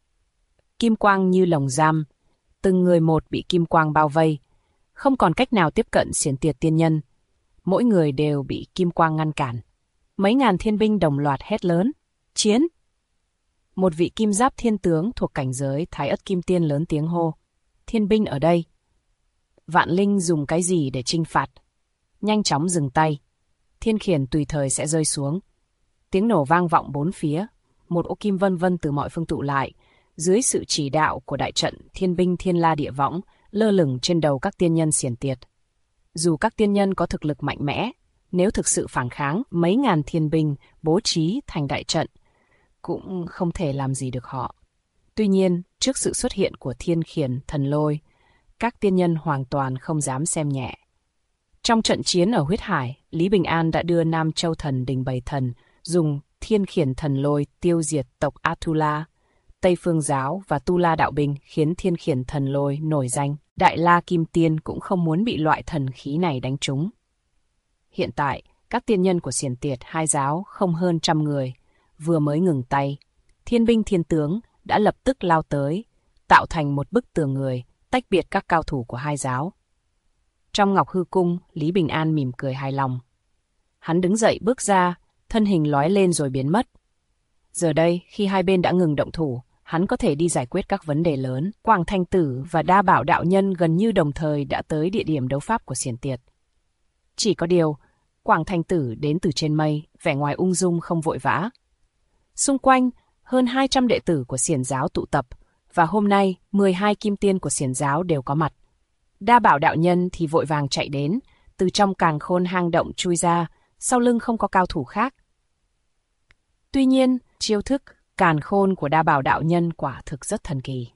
Kim quang như lồng giam, từng người một bị kim quang bao vây, không còn cách nào tiếp cận Xiển Tiệt tiên nhân. Mỗi người đều bị kim quang ngăn cản. Mấy ngàn thiên binh đồng loạt hét lớn, chiến! Một vị kim giáp thiên tướng thuộc cảnh giới Thái Ất Kim Tiên lớn tiếng hô, thiên binh ở đây. Vạn Linh dùng cái gì để trinh phạt? Nhanh chóng dừng tay. Thiên khiển tùy thời sẽ rơi xuống. Tiếng nổ vang vọng bốn phía. Một ô kim vân vân từ mọi phương tụ lại. Dưới sự chỉ đạo của đại trận thiên binh thiên la địa võng, lơ lửng trên đầu các tiên nhân Xiển Tiệt. Dù các tiên nhân có thực lực mạnh mẽ, nếu thực sự phản kháng, mấy ngàn thiên binh bố trí thành đại trận cũng không thể làm gì được họ. Tuy nhiên, trước sự xuất hiện của thiên khiển thần lôi, các tiên nhân hoàn toàn không dám xem nhẹ. Trong trận chiến ở Huyết Hải, Lý Bình An đã đưa Nam Châu Thần Đình Bầy Thần dùng thiên khiển thần lôi tiêu diệt tộc Atula, Tây Phương Giáo và Tu La Đạo Binh, khiến thiên khiển thần lôi nổi danh. Đại La Kim Tiên cũng không muốn bị loại thần khí này đánh trúng. Hiện tại, các tiên nhân của Xiển Tiệt hai giáo không hơn 100 người, vừa mới ngừng tay, thiên binh thiên tướng đã lập tức lao tới, tạo thành một bức tường người, tách biệt các cao thủ của hai giáo. Trong Ngọc Hư Cung, Lý Bình An mỉm cười hài lòng. Hắn đứng dậy bước ra, thân hình lóe lên rồi biến mất. Giờ đây, khi hai bên đã ngừng động thủ, hắn có thể đi giải quyết các vấn đề lớn. Quảng Thành Tử và Đa Bảo đạo nhân gần như đồng thời đã tới địa điểm đấu pháp của Xiển Tiệt. Chỉ có điều, Quảng Thành Tử đến từ trên mây, vẻ ngoài ung dung không vội vã. Xung quanh, hơn 200 đệ tử của Xiển giáo tụ tập, và hôm nay 12 kim tiên của Xiển giáo đều có mặt. Đa Bảo đạo nhân thì vội vàng chạy đến, từ trong càn khôn hang động chui ra, sau lưng không có cao thủ khác. Tuy nhiên, chiêu thức càn khôn của Đa Bảo đạo nhân quả thực rất thần kỳ.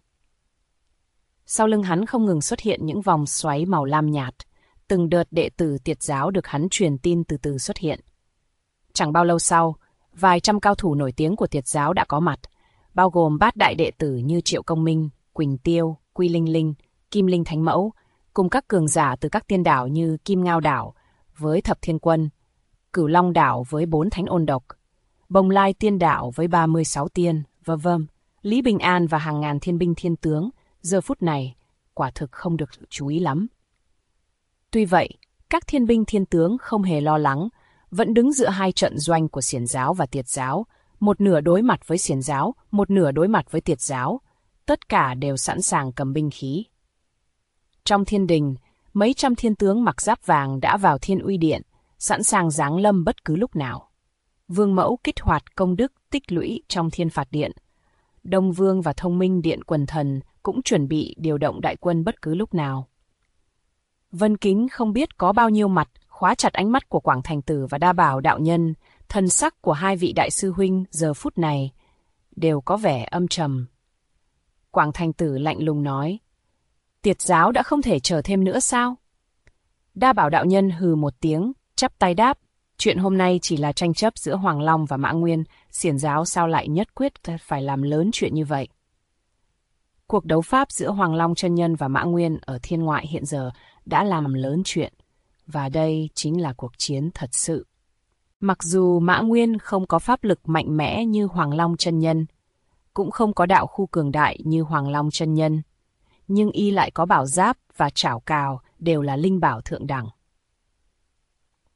Sau lưng hắn không ngừng xuất hiện những vòng xoáy màu lam nhạt, từng đợt đệ tử Tiệt giáo được hắn truyền tin từ từ xuất hiện. Chẳng bao lâu sau, vài trăm cao thủ nổi tiếng của Tiệt giáo đã có mặt, bao gồm bát đại đệ tử như Triệu Công Minh, Quỳnh Tiêu, Quy Linh Linh, Kim Linh Thánh Mẫu, cùng các cường giả từ các tiên đảo như Kim Ngao đảo với Thập Thiên Quân, Cửu Long đảo với 4 thánh ôn độc, Bồng Lai tiên đảo với 36 tiên, v.v. Lý Bình An và hàng ngàn thiên binh thiên tướng, giờ phút này, quả thực không được chú ý lắm. Tuy vậy, các thiên binh thiên tướng không hề lo lắng, vẫn đứng giữa hai trận doanh của Xiển giáo và Tiệt giáo, một nửa đối mặt với Xiển giáo, một nửa đối mặt với Tiệt giáo, tất cả đều sẵn sàng cầm binh khí. Trong thiên đình, mấy trăm thiên tướng mặc giáp vàng đã vào Thiên Uy Điện, sẵn sàng giáng lâm bất cứ lúc nào. Vương Mẫu kích hoạt công đức tích lũy trong Thiên Phạt Điện. Đông Vương và Thông Minh Điện Quần Thần cũng chuẩn bị điều động đại quân bất cứ lúc nào. Vân Kính không biết có bao nhiêu mặt khóa chặt ánh mắt của Quảng Thành Tử và Đa Bảo đạo nhân, thần sắc của hai vị đại sư huynh giờ phút này đều có vẻ âm trầm. Quảng Thành Tử lạnh lùng nói, Tiệt giáo đã không thể chờ thêm nữa sao? Đa Bảo đạo nhân hừ một tiếng, chắp tay đáp, chuyện hôm nay chỉ là tranh chấp giữa Hoàng Long và Mã Nguyên, Xiển giáo sao lại nhất quyết phải làm lớn chuyện như vậy? Cuộc đấu pháp giữa Hoàng Long chân nhân và Mã Nguyên ở thiên ngoại hiện giờ đã làm lớn chuyện, và đây chính là cuộc chiến thật sự. Mặc dù Mã Nguyên không có pháp lực mạnh mẽ như Hoàng Long chân nhân, cũng không có đạo khu cường đại như Hoàng Long chân nhân, nhưng y lại có bảo giáp và trảo cào đều là linh bảo thượng đẳng.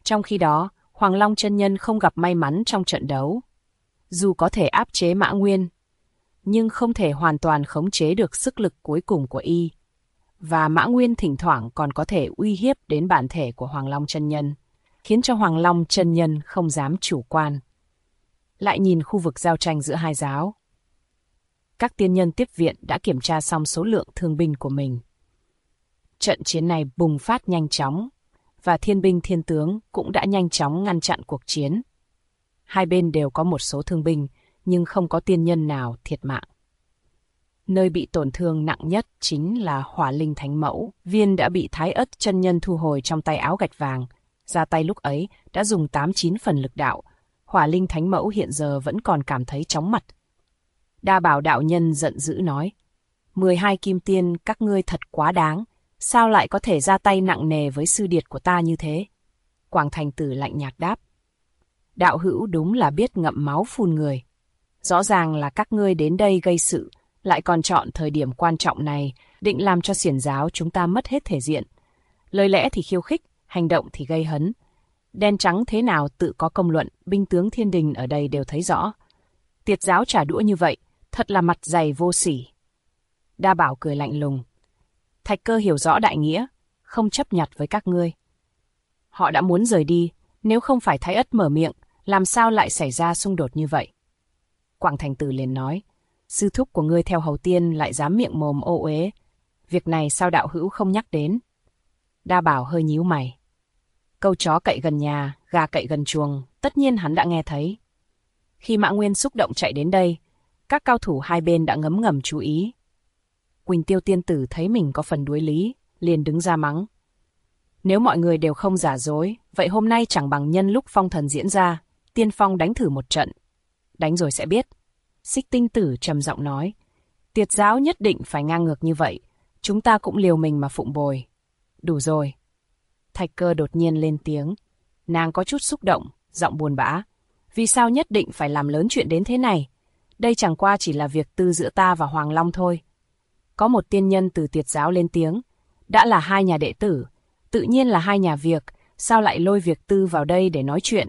Trong khi đó, Hoàng Long chân nhân không gặp may mắn trong trận đấu. Dù có thể áp chế Mã Nguyên, nhưng không thể hoàn toàn khống chế được sức lực cuối cùng của y. Và Mã Nguyên thỉnh thoảng còn có thể uy hiếp đến bản thể của Hoàng Long chân nhân, khiến cho Hoàng Long chân nhân không dám chủ quan. Lại nhìn khu vực giao tranh giữa hai giáo. Các tiên nhân tiếp viện đã kiểm tra xong số lượng thương binh của mình. Trận chiến này bùng phát nhanh chóng, và thiên binh thiên tướng cũng đã nhanh chóng ngăn chặn cuộc chiến. Hai bên đều có một số thương binh, nhưng không có tiên nhân nào thiệt mạng. Nơi bị tổn thương nặng nhất chính là Hỏa Linh Thánh Mẫu. Viên đã bị Thái Ất chân nhân thu hồi trong tay áo gạch vàng. Ra tay lúc ấy đã dùng 8-9 phần lực đạo. Hỏa Linh Thánh Mẫu hiện giờ vẫn còn cảm thấy chóng mặt. Đa Bảo đạo nhân giận dữ nói: 12 kim tiên các ngươi thật quá đáng. Sao lại có thể ra tay nặng nề với sư điệt của ta như thế? Quảng Thành Tử lạnh nhạt đáp: đạo hữu đúng là biết ngậm máu phun người. Rõ ràng là các ngươi đến đây gây sự, lại còn chọn thời điểm quan trọng này, định làm cho xiển giáo chúng ta mất hết thể diện. Lời lẽ thì khiêu khích, hành động thì gây hấn. Đen trắng thế nào tự có công luận, binh tướng thiên đình ở đây đều thấy rõ. Tiệt giáo trả đũa như vậy, thật là mặt dày vô sỉ. Đa Bảo cười lạnh lùng. Thạch Cơ hiểu rõ đại nghĩa, không chấp nhặt với các ngươi. Họ đã muốn rời đi, nếu không phải Thái Ất mở miệng, làm sao lại xảy ra xung đột như vậy? Quảng Thành Tử liền nói: sư thúc của ngươi theo hầu tiên lại dám miệng mồm ô uế. Việc này sao đạo hữu không nhắc đến? Đa Bảo hơi nhíu mày. Câu chó cậy gần nhà, gà cậy gần chuồng, tất nhiên hắn đã nghe thấy. Khi Mã Nguyên xúc động chạy đến đây, các cao thủ hai bên đã ngấm ngầm chú ý. Quỳnh Tiêu tiên tử thấy mình có phần đuối lý, liền đứng ra mắng. Nếu mọi người đều không giả dối, vậy hôm nay chẳng bằng nhân lúc phong thần diễn ra, tiên phong đánh thử một trận. Đánh rồi sẽ biết. Xích Tinh Tử trầm giọng nói: tiệt giáo nhất định phải ngang ngược như vậy, chúng ta cũng liều mình mà phụng bồi. Đủ rồi. Thạch Cơ đột nhiên lên tiếng. Nàng có chút xúc động, giọng buồn bã. Vì sao nhất định phải làm lớn chuyện đến thế này? Đây chẳng qua chỉ là việc tư giữa ta và Hoàng Long thôi. Có một tiên nhân từ tiệt giáo lên tiếng. Đã là hai nhà đệ tử, tự nhiên là hai nhà việc, sao lại lôi việc tư vào đây để nói chuyện?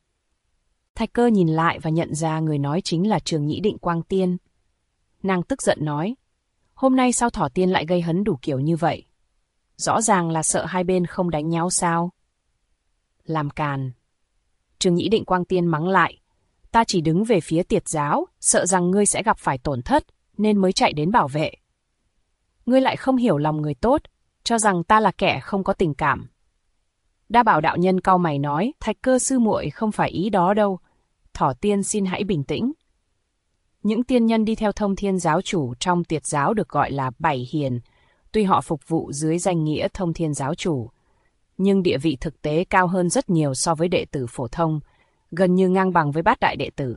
Thạch Cơ nhìn lại và nhận ra người nói chính là Trường Nhĩ Định Quang Tiên. Nàng tức giận nói: hôm nay sao Thỏ Tiên lại gây hấn đủ kiểu như vậy? Rõ ràng là sợ hai bên không đánh nhau sao? Làm càn. Trường Nhĩ Định Quang Tiên mắng lại: ta chỉ đứng về phía tiệt giáo, sợ rằng ngươi sẽ gặp phải tổn thất, nên mới chạy đến bảo vệ. Ngươi lại không hiểu lòng người tốt, cho rằng ta là kẻ không có tình cảm. Đa Bảo đạo nhân cau mày nói: Thạch Cơ sư muội không phải ý đó đâu. Thỏ Tiên xin hãy bình tĩnh. Những tiên nhân đi theo Thông Thiên giáo chủ trong tiệt giáo được gọi là Bảy Hiền. Tuy họ phục vụ dưới danh nghĩa Thông Thiên giáo chủ, nhưng địa vị thực tế cao hơn rất nhiều so với đệ tử phổ thông, gần như ngang bằng với bát đại đệ tử.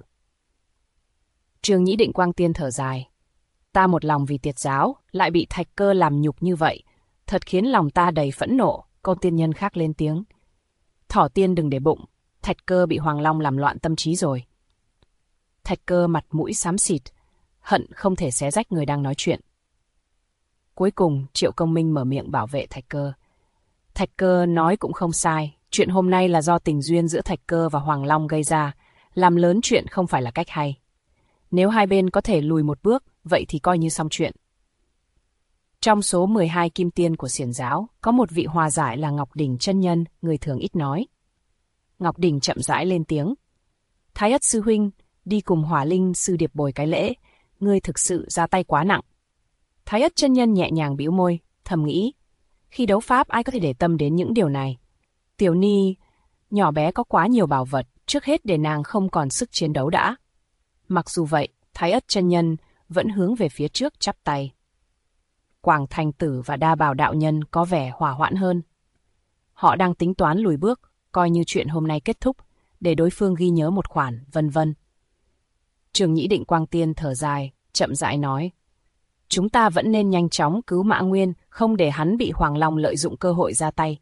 Trường Nhĩ Định Quang Tiên thở dài. Ta một lòng vì tiệt giáo, lại bị Thạch Cơ làm nhục như vậy, thật khiến lòng ta đầy phẫn nộ. Cô tiên nhân khác lên tiếng. Thỏ Tiên đừng để bụng, Thạch Cơ bị Hoàng Long làm loạn tâm trí rồi. Thạch Cơ mặt mũi xám xịt, hận không thể xé rách người đang nói chuyện. Cuối cùng Triệu Công Minh mở miệng bảo vệ Thạch Cơ. Thạch Cơ nói cũng không sai, chuyện hôm nay là do tình duyên giữa Thạch Cơ và Hoàng Long gây ra, làm lớn chuyện không phải là cách hay. Nếu hai bên có thể lùi một bước, vậy thì coi như xong chuyện. Trong số 12 kim tiên của xiển giáo, có một vị hòa giải là Ngọc Đỉnh chân nhân, người thường ít nói. Ngọc Đỉnh chậm rãi lên tiếng. Thái Ất sư huynh, đi cùng Hỏa Linh sư điệp bồi cái lễ, ngươi thực sự ra tay quá nặng. Thái Ất chân nhân nhẹ nhàng bĩu môi, thầm nghĩ. Khi đấu pháp ai có thể để tâm đến những điều này? Tiểu Ni, nhỏ bé có quá nhiều bảo vật, trước hết để nàng không còn sức chiến đấu đã. Mặc dù vậy, Thái Ất chân nhân vẫn hướng về phía trước chắp tay. Quảng Thành Tử và Đa Bảo đạo nhân có vẻ hỏa hoãn hơn. Họ đang tính toán lùi bước, coi như chuyện hôm nay kết thúc, để đối phương ghi nhớ một khoản, vân vân. Trường Nhĩ Định Quang Tiên thở dài, chậm rãi nói. Chúng ta vẫn nên nhanh chóng cứu Mã Nguyên, không để hắn bị Hoàng Long lợi dụng cơ hội ra tay.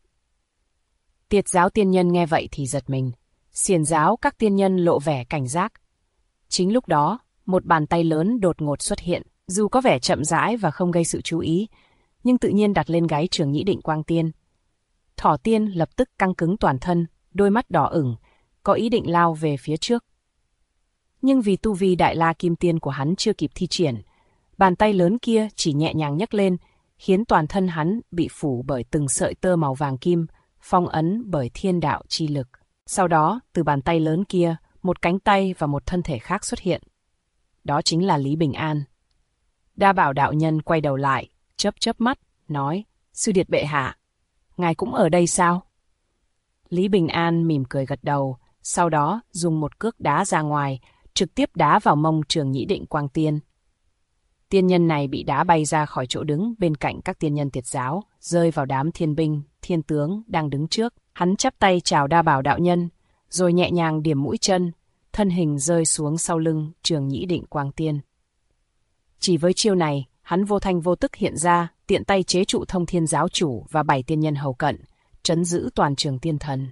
Tiệt giáo tiên nhân nghe vậy thì giật mình. Xiển giáo các tiên nhân lộ vẻ cảnh giác. Chính lúc đó, một bàn tay lớn đột ngột xuất hiện, dù có vẻ chậm rãi và không gây sự chú ý, nhưng tự nhiên đặt lên gáy Trường Nhĩ Định Quang Tiên. Thỏ tiên lập tức căng cứng toàn thân, đôi mắt đỏ ửng, có ý định lao về phía trước. Nhưng vì tu vi Đại La Kim Tiên của hắn chưa kịp thi triển, bàn tay lớn kia chỉ nhẹ nhàng nhấc lên, khiến toàn thân hắn bị phủ bởi từng sợi tơ màu vàng kim, phong ấn bởi thiên đạo chi lực. Sau đó, từ bàn tay lớn kia, một cánh tay và một thân thể khác xuất hiện. Đó chính là Lý Bình An. Đa Bảo đạo nhân quay đầu lại, chớp chớp mắt, nói, sư điệt bệ hạ, ngài cũng ở đây sao? Lý Bình An mỉm cười gật đầu, sau đó dùng một cước đá ra ngoài, trực tiếp đá vào mông Trường Nhĩ Định Quang Tiên. Tiên nhân này bị đá bay ra khỏi chỗ đứng bên cạnh các tiên nhân Tiệt giáo, rơi vào đám thiên binh, thiên tướng đang đứng trước. Hắn chắp tay chào Đa Bảo đạo nhân, rồi nhẹ nhàng điểm mũi chân, thân hình rơi xuống sau lưng Trường Nhĩ Định Quang Tiên. Chỉ với chiêu này, hắn vô thanh vô tức hiện ra, tiện tay chế trụ Thông Thiên giáo chủ và 7 tiên nhân hầu cận, trấn giữ toàn trường tiên thần.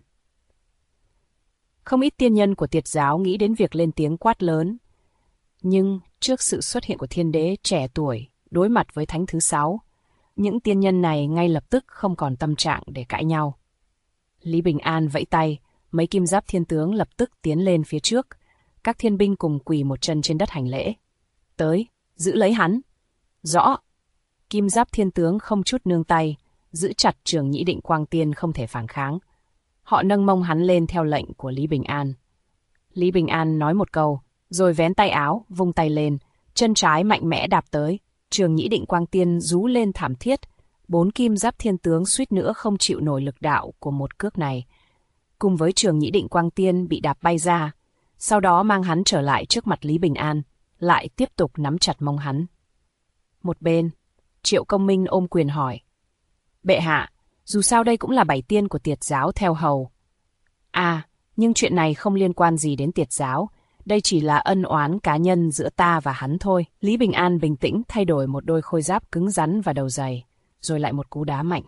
Không ít tiên nhân của Tiệt giáo nghĩ đến việc lên tiếng quát lớn. Nhưng trước sự xuất hiện của thiên đế trẻ tuổi, đối mặt với thánh thứ 6, những tiên nhân này ngay lập tức không còn tâm trạng để cãi nhau. Lý Bình An vẫy tay, mấy kim giáp thiên tướng lập tức tiến lên phía trước, các thiên binh cùng quỳ một chân trên đất hành lễ. Tới, giữ lấy hắn. Rõ. Kim giáp thiên tướng không chút nương tay, giữ chặt Trường Nhĩ Định Quang Tiên không thể phản kháng. Họ nâng mông hắn lên theo lệnh của Lý Bình An. Lý Bình An nói một câu, rồi vén tay áo, vung tay lên, chân trái mạnh mẽ đạp tới. Trường Nhĩ Định Quang Tiên rú lên thảm thiết. 4 kim giáp thiên tướng suýt nữa không chịu nổi lực đạo của một cước này. Cùng với Trường Nhĩ Định Quang Tiên bị đạp bay ra, sau đó mang hắn trở lại trước mặt Lý Bình An, lại tiếp tục nắm chặt mông hắn. Một bên, Triệu Công Minh ôm quyền hỏi. Bệ hạ, dù sao đây cũng là 7 tiên của Tiệt giáo theo hầu. À, nhưng chuyện này không liên quan gì đến Tiệt giáo, đây chỉ là ân oán cá nhân giữa ta và hắn thôi. Lý Bình An bình tĩnh thay đổi một đôi khôi giáp cứng rắn và đầu dày, rồi lại một cú đá mạnh.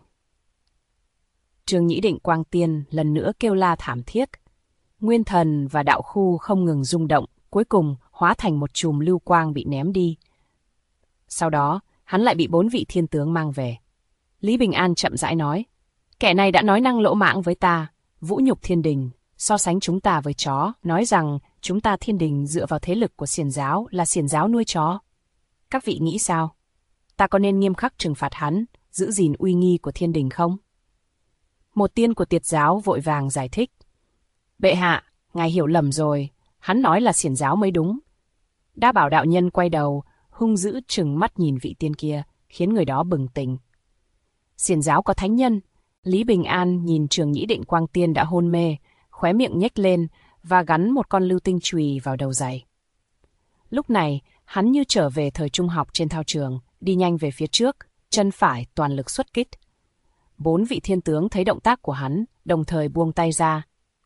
Trường Nhĩ Định Quang Tiên lần nữa kêu la thảm thiết. Nguyên thần và đạo khu không ngừng rung động, cuối cùng hóa thành một chùm lưu quang bị ném đi. Sau đó, hắn lại bị 4 vị thiên tướng mang về. Lý Bình An chậm rãi nói, kẻ này đã nói năng lỗ mãng với ta, vũ nhục thiên đình, so sánh chúng ta với chó, nói rằng chúng ta thiên đình dựa vào thế lực của xiển giáo là xiển giáo nuôi chó. Các vị nghĩ sao? Ta có nên nghiêm khắc trừng phạt hắn, giữ gìn uy nghi của thiên đình không? Một tiên của Tiệt giáo vội vàng giải thích. Bệ hạ, ngài hiểu lầm rồi, hắn nói là xiển giáo mới đúng. Đa Bảo đạo nhân quay đầu, hung dữ trừng mắt nhìn vị tiên kia, khiến người đó bừng tỉnh. Xiển giáo có thánh nhân. Lý Bình An nhìn Trường Nhĩ Định Quang Tiên đã hôn mê, khóe miệng nhếch lên và gắn một con lưu tinh chùy vào đầu giày. Lúc này, hắn như trở về thời trung học trên thao trường, đi nhanh về phía trước, chân phải toàn lực xuất kích. 4 vị thiên tướng thấy động tác của hắn, đồng thời buông tay ra.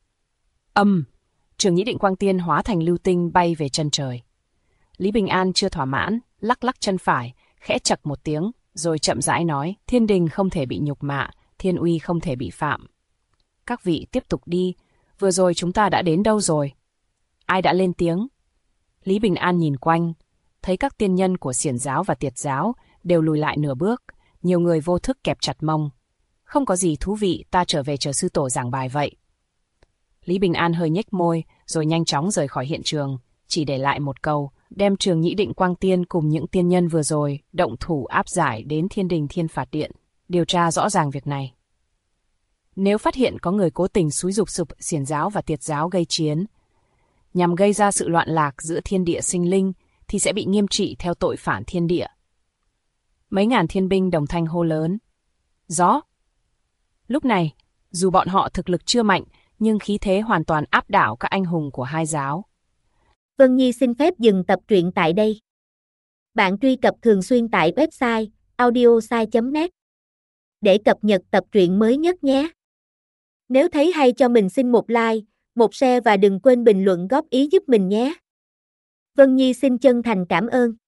Trường Nhĩ Định Quang Tiên hóa thành lưu tinh bay về chân trời. Lý Bình An chưa thỏa mãn, lắc lắc chân phải, khẽ chậc một tiếng, rồi chậm rãi nói, thiên đình không thể bị nhục mạ, thiên uy không thể bị phạm. Các vị tiếp tục đi, vừa rồi chúng ta đã đến đâu rồi? Ai đã lên tiếng? Lý Bình An nhìn quanh, thấy các tiên nhân của xiển giáo và Tiệt giáo đều lùi lại nửa bước, nhiều người vô thức kẹp chặt mông. Không có gì thú vị, ta trở về chờ sư tổ giảng bài vậy. Lý Bình An hơi nhếch môi, rồi nhanh chóng rời khỏi hiện trường, chỉ để lại một câu, đem Trường Nhĩ Định Quang Tiên cùng những tiên nhân vừa rồi động thủ áp giải đến Thiên Đình Thiên Phạt Điện, điều tra rõ ràng việc này. Nếu phát hiện có người cố tình xúi giục sụp xiển giáo và Tiệt giáo gây chiến, nhằm gây ra sự loạn lạc giữa thiên địa sinh linh, thì sẽ bị nghiêm trị theo tội phản thiên địa. Mấy ngàn thiên binh đồng thanh hô lớn. Rõ. Lúc này, dù bọn họ thực lực chưa mạnh, nhưng khí thế hoàn toàn áp đảo các anh hùng của hai giáo. Vân Nhi xin phép dừng tập truyện tại đây. Bạn truy cập thường xuyên tại website audiosai.net để cập nhật tập truyện mới nhất nhé. Nếu thấy hay cho mình xin một like, một share và đừng quên bình luận góp ý giúp mình nhé. Vân Nhi xin chân thành cảm ơn.